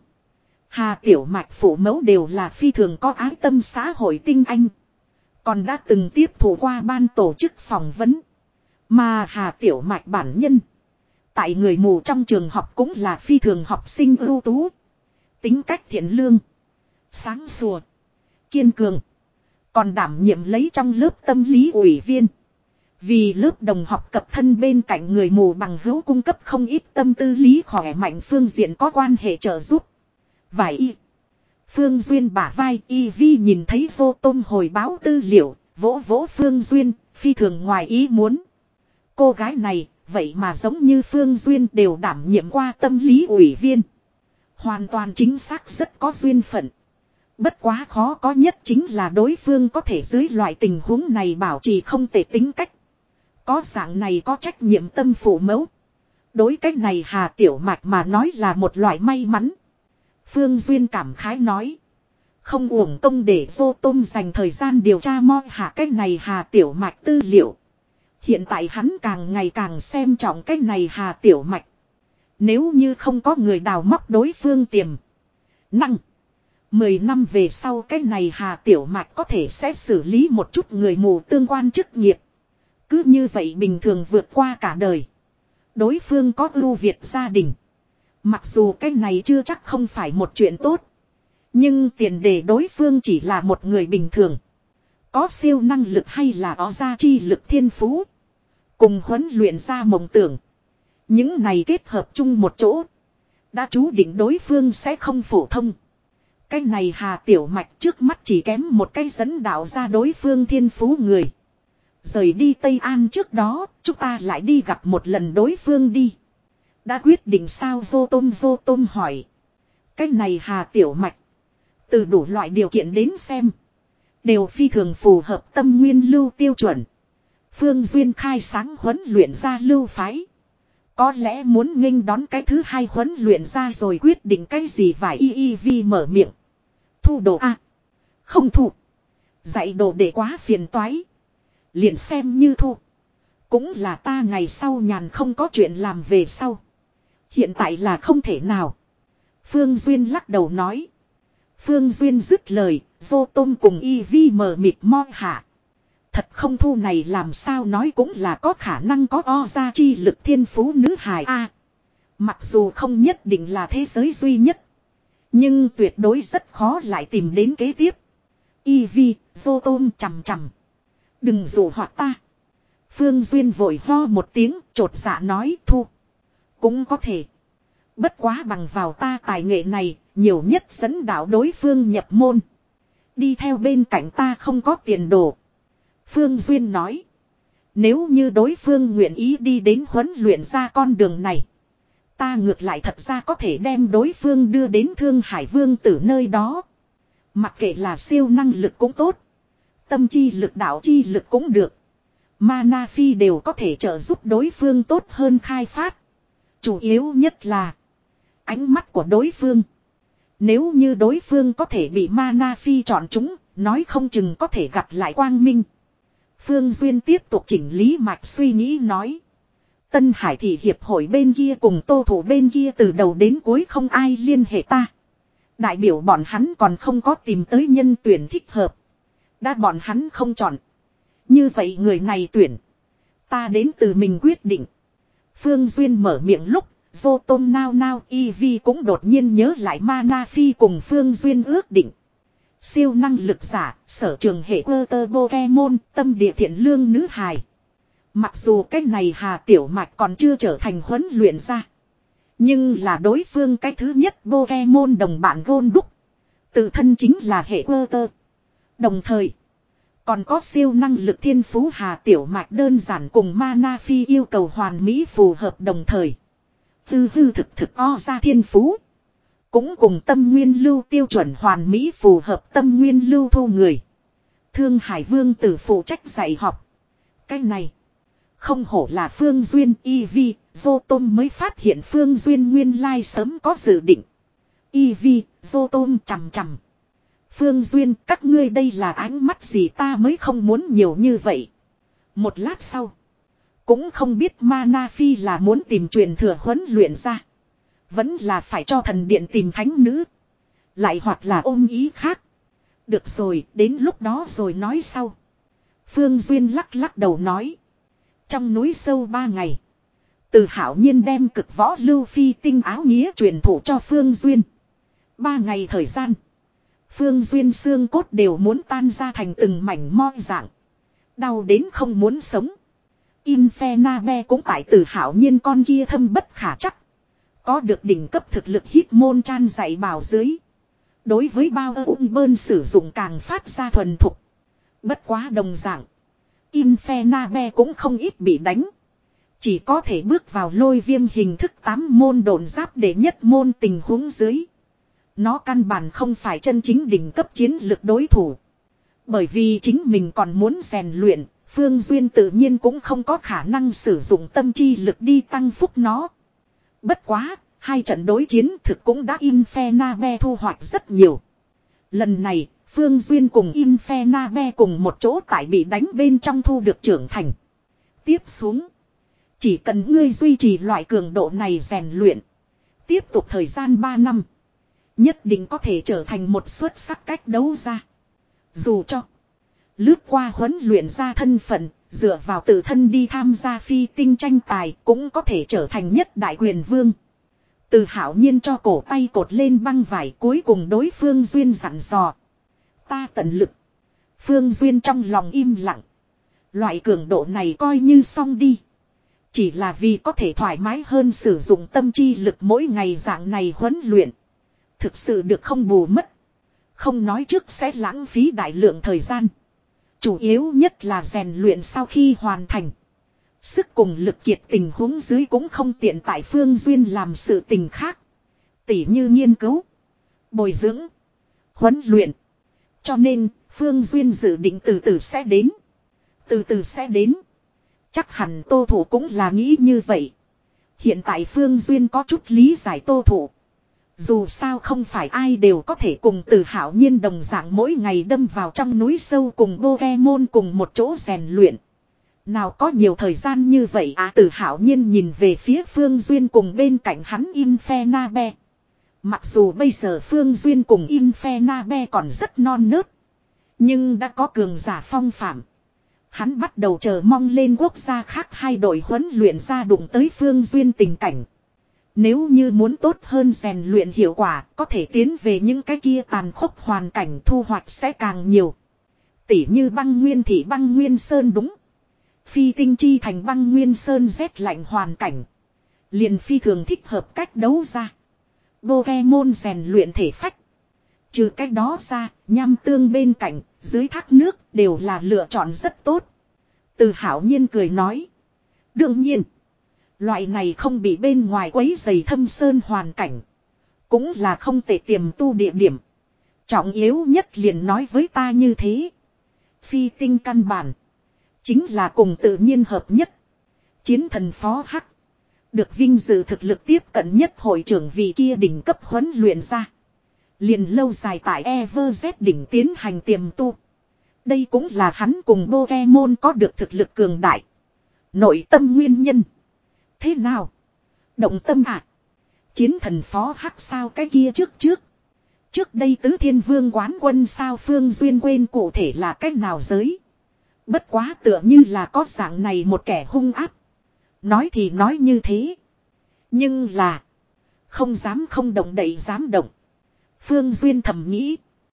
Hà Tiểu Mạch phụ mẫu đều là phi thường có ái tâm xã hội tinh anh. Còn đã từng tiếp thủ qua ban tổ chức phỏng vấn. Mà Hà Tiểu Mạch bản nhân. Tại người mù trong trường học cũng là phi thường học sinh ưu tú. Tính cách thiện lương. Sáng sủa. Kiên cường. Còn đảm nhiệm lấy trong lớp tâm lý ủy viên. Vì lớp đồng học cập thân bên cạnh người mù bằng hữu cung cấp không ít tâm tư lý khỏe mạnh phương diện có quan hệ trợ giúp. Vài y. Phương Duyên bả vai y vi nhìn thấy vô tôm hồi báo tư liệu. Vỗ vỗ Phương Duyên phi thường ngoài ý muốn. Cô gái này vậy mà giống như Phương Duyên đều đảm nhiệm qua tâm lý ủy viên. Hoàn toàn chính xác rất có duyên phận. Bất quá khó có nhất chính là đối phương có thể dưới loại tình huống này bảo trì không tệ tính cách. Có dạng này có trách nhiệm tâm phụ mẫu. Đối cách này Hà Tiểu Mạch mà nói là một loại may mắn. Phương Duyên cảm khái nói. Không uổng công để vô tôm dành thời gian điều tra moi hạ cách này Hà Tiểu Mạch tư liệu. Hiện tại hắn càng ngày càng xem trọng cách này Hà Tiểu Mạch. Nếu như không có người đào móc đối phương tiềm năng. Mười năm về sau cái này Hà Tiểu Mạch có thể sẽ xử lý một chút người mù tương quan chức nghiệp. Cứ như vậy bình thường vượt qua cả đời. Đối phương có ưu việt gia đình. Mặc dù cái này chưa chắc không phải một chuyện tốt. Nhưng tiền đề đối phương chỉ là một người bình thường. Có siêu năng lực hay là có gia chi lực thiên phú. Cùng huấn luyện ra mộng tưởng. Những này kết hợp chung một chỗ. Đã chú định đối phương sẽ không phổ thông. Cái này Hà Tiểu Mạch trước mắt chỉ kém một cái dẫn đạo ra đối phương thiên phú người. Rời đi Tây An trước đó, chúng ta lại đi gặp một lần đối phương đi. Đã quyết định sao vô tôm vô tôm hỏi. Cái này Hà Tiểu Mạch. Từ đủ loại điều kiện đến xem. Đều phi thường phù hợp tâm nguyên lưu tiêu chuẩn. Phương Duyên khai sáng huấn luyện ra lưu phái. Có lẽ muốn nghênh đón cái thứ hai huấn luyện ra rồi quyết định cái gì vài y y vi mở miệng. Thu đồ A. Không thu. Dạy đồ để quá phiền toái. Liền xem như thu. Cũng là ta ngày sau nhàn không có chuyện làm về sau. Hiện tại là không thể nào. Phương Duyên lắc đầu nói. Phương Duyên dứt lời, vô tôm cùng y vi mờ mịt mo hạ. Thật không thu này làm sao nói cũng là có khả năng có o ra chi lực thiên phú nữ hài A. Mặc dù không nhất định là thế giới duy nhất. Nhưng tuyệt đối rất khó lại tìm đến kế tiếp. Y vi, vô tôm chằm chằm. Đừng dụ hoặc ta. Phương Duyên vội ho một tiếng, trột dạ nói thu. Cũng có thể. Bất quá bằng vào ta tài nghệ này, nhiều nhất dẫn đạo đối phương nhập môn. Đi theo bên cạnh ta không có tiền đồ. Phương Duyên nói. Nếu như đối phương nguyện ý đi đến huấn luyện ra con đường này. Ta ngược lại thật ra có thể đem đối phương đưa đến Thương Hải Vương Tử nơi đó. Mặc kệ là siêu năng lực cũng tốt. Tâm chi lực đạo chi lực cũng được. Mana phi đều có thể trợ giúp đối phương tốt hơn khai phát. Chủ yếu nhất là ánh mắt của đối phương. Nếu như đối phương có thể bị Mana phi chọn chúng, nói không chừng có thể gặp lại quang minh. Phương Duyên tiếp tục chỉnh lý mạch suy nghĩ nói. Tân Hải Thị Hiệp hội bên kia cùng Tô Thủ bên kia từ đầu đến cuối không ai liên hệ ta. Đại biểu bọn hắn còn không có tìm tới nhân tuyển thích hợp. Đã bọn hắn không chọn. Như vậy người này tuyển. Ta đến từ mình quyết định. Phương Duyên mở miệng lúc. Vô tôm nao nao y vi cũng đột nhiên nhớ lại Mana Phi cùng Phương Duyên ước định. Siêu năng lực giả, sở trường hệ ơ tơ Pokemon, tâm địa thiện lương nữ hài. Mặc dù cái này Hà Tiểu Mạch còn chưa trở thành huấn luyện ra. Nhưng là đối phương cái thứ nhất Pokemon đồng bạn gôn đúc. Tự thân chính là hệ ơ tơ. Đồng thời, còn có siêu năng lực thiên phú Hà Tiểu Mạch đơn giản cùng Mana Phi yêu cầu hoàn mỹ phù hợp đồng thời. Hư hư thực thực o ra thiên phú. Cũng cùng tâm nguyên lưu tiêu chuẩn hoàn mỹ phù hợp tâm nguyên lưu thu người. Thương Hải Vương Tử phụ trách dạy học. Cái này. Không hổ là Phương Duyên y vi. Vô tôm mới phát hiện Phương Duyên nguyên lai sớm có dự định. Y vi. Vô tôm chằm chằm. Phương Duyên các ngươi đây là ánh mắt gì ta mới không muốn nhiều như vậy. Một lát sau. Cũng không biết Mana Phi là muốn tìm truyền thừa huấn luyện ra. Vẫn là phải cho thần điện tìm thánh nữ. Lại hoặc là ôm ý khác. Được rồi, đến lúc đó rồi nói sau. Phương Duyên lắc lắc đầu nói. Trong núi sâu ba ngày. Từ Hảo Nhiên đem cực võ lưu phi tinh áo nghĩa truyền thụ cho Phương Duyên. Ba ngày thời gian. Phương Duyên xương cốt đều muốn tan ra thành từng mảnh mo dạng. Đau đến không muốn sống. Infernabe cũng tại từ Hảo Nhiên con kia thâm bất khả chắc. Có được đỉnh cấp thực lực hít môn chan dạy bảo dưới. Đối với bao ung bơn sử dụng càng phát ra thuần thục. Bất quá đồng dạng. Infernabe cũng không ít bị đánh. Chỉ có thể bước vào lôi viêm hình thức tám môn độn giáp để nhất môn tình huống dưới. Nó căn bản không phải chân chính đỉnh cấp chiến lực đối thủ. Bởi vì chính mình còn muốn rèn luyện. Phương Duyên tự nhiên cũng không có khả năng sử dụng tâm chi lực đi tăng phúc nó. Bất quá, hai trận đối chiến thực cũng đã Infernabe thu hoạch rất nhiều. Lần này, Phương Duyên cùng Infernabe cùng một chỗ tại bị đánh bên trong thu được trưởng thành. Tiếp xuống, chỉ cần ngươi duy trì loại cường độ này rèn luyện. Tiếp tục thời gian ba năm. Nhất định có thể trở thành một xuất sắc cách đấu ra. Dù cho lướt qua huấn luyện ra thân phận, dựa vào tự thân đi tham gia phi tinh tranh tài cũng có thể trở thành nhất đại quyền vương. Từ Hảo Nhiên cho cổ tay cột lên băng vải cuối cùng đối Phương Duyên dặn dò. Ta tận lực. Phương Duyên trong lòng im lặng. Loại cường độ này coi như xong đi. Chỉ là vì có thể thoải mái hơn sử dụng tâm chi lực mỗi ngày dạng này huấn luyện. Thực sự được không bù mất. Không nói trước sẽ lãng phí đại lượng thời gian. Chủ yếu nhất là rèn luyện sau khi hoàn thành. Sức cùng lực kiệt tình huống dưới cũng không tiện tại Phương Duyên làm sự tình khác. Tỉ như nghiên cứu, bồi dưỡng, huấn luyện. Cho nên, Phương Duyên dự định từ từ sẽ đến. Từ từ sẽ đến. Chắc hẳn Tô Thủ cũng là nghĩ như vậy. Hiện tại Phương Duyên có chút lý giải Tô Thủ. Dù sao không phải ai đều có thể cùng Từ Hạo Nhiên đồng dạng mỗi ngày đâm vào trong núi sâu cùng Pokemon cùng một chỗ rèn luyện. Nào có nhiều thời gian như vậy à? Từ Hạo Nhiên nhìn về phía Phương Duyên cùng bên cạnh hắn Infernabe. Mặc dù bây giờ Phương Duyên cùng Infernabe còn rất non nớt. Nhưng đã có cường giả phong phạm. Hắn bắt đầu chờ mong lên quốc gia khác hai đội huấn luyện ra đụng tới Phương Duyên tình cảnh. Nếu như muốn tốt hơn rèn luyện hiệu quả, có thể tiến về những cái kia tàn khốc hoàn cảnh thu hoạch sẽ càng nhiều. Tỉ như băng nguyên thị băng nguyên sơn đúng. Phi tinh chi thành băng nguyên sơn rét lạnh hoàn cảnh. Liền phi thường thích hợp cách đấu ra. Pokemon rèn luyện thể phách. Trừ cách đó ra, nham tương bên cạnh, dưới thác nước đều là lựa chọn rất tốt. Từ Hạo Nhiên cười nói. Đương nhiên, loại này không bị bên ngoài quấy dày thâm sơn hoàn cảnh. Cũng là không thể tiềm tu địa điểm. Trọng yếu nhất liền nói với ta như thế. Phi tinh căn bản. Chính là cùng tự nhiên hợp nhất. Chiến thần phó hắc. Được vinh dự thực lực tiếp cận nhất hội trưởng vì kia đỉnh cấp huấn luyện ra. Liền lâu dài tại EverZ đỉnh tiến hành tiềm tu. Đây cũng là hắn cùng Pokemon có được thực lực cường đại. Nội tâm nguyên nhân. Thế nào? Động tâm à? Chiến thần phó hắc sao cái kia trước trước. Trước đây tứ thiên vương quán quân sao Phương Duyên quên cụ thể là cách nào giới. Bất quá tựa như là có dạng này một kẻ hung áp. Nói thì nói như thế. Nhưng là. Không dám không động đậy dám động. Phương Duyên thầm nghĩ.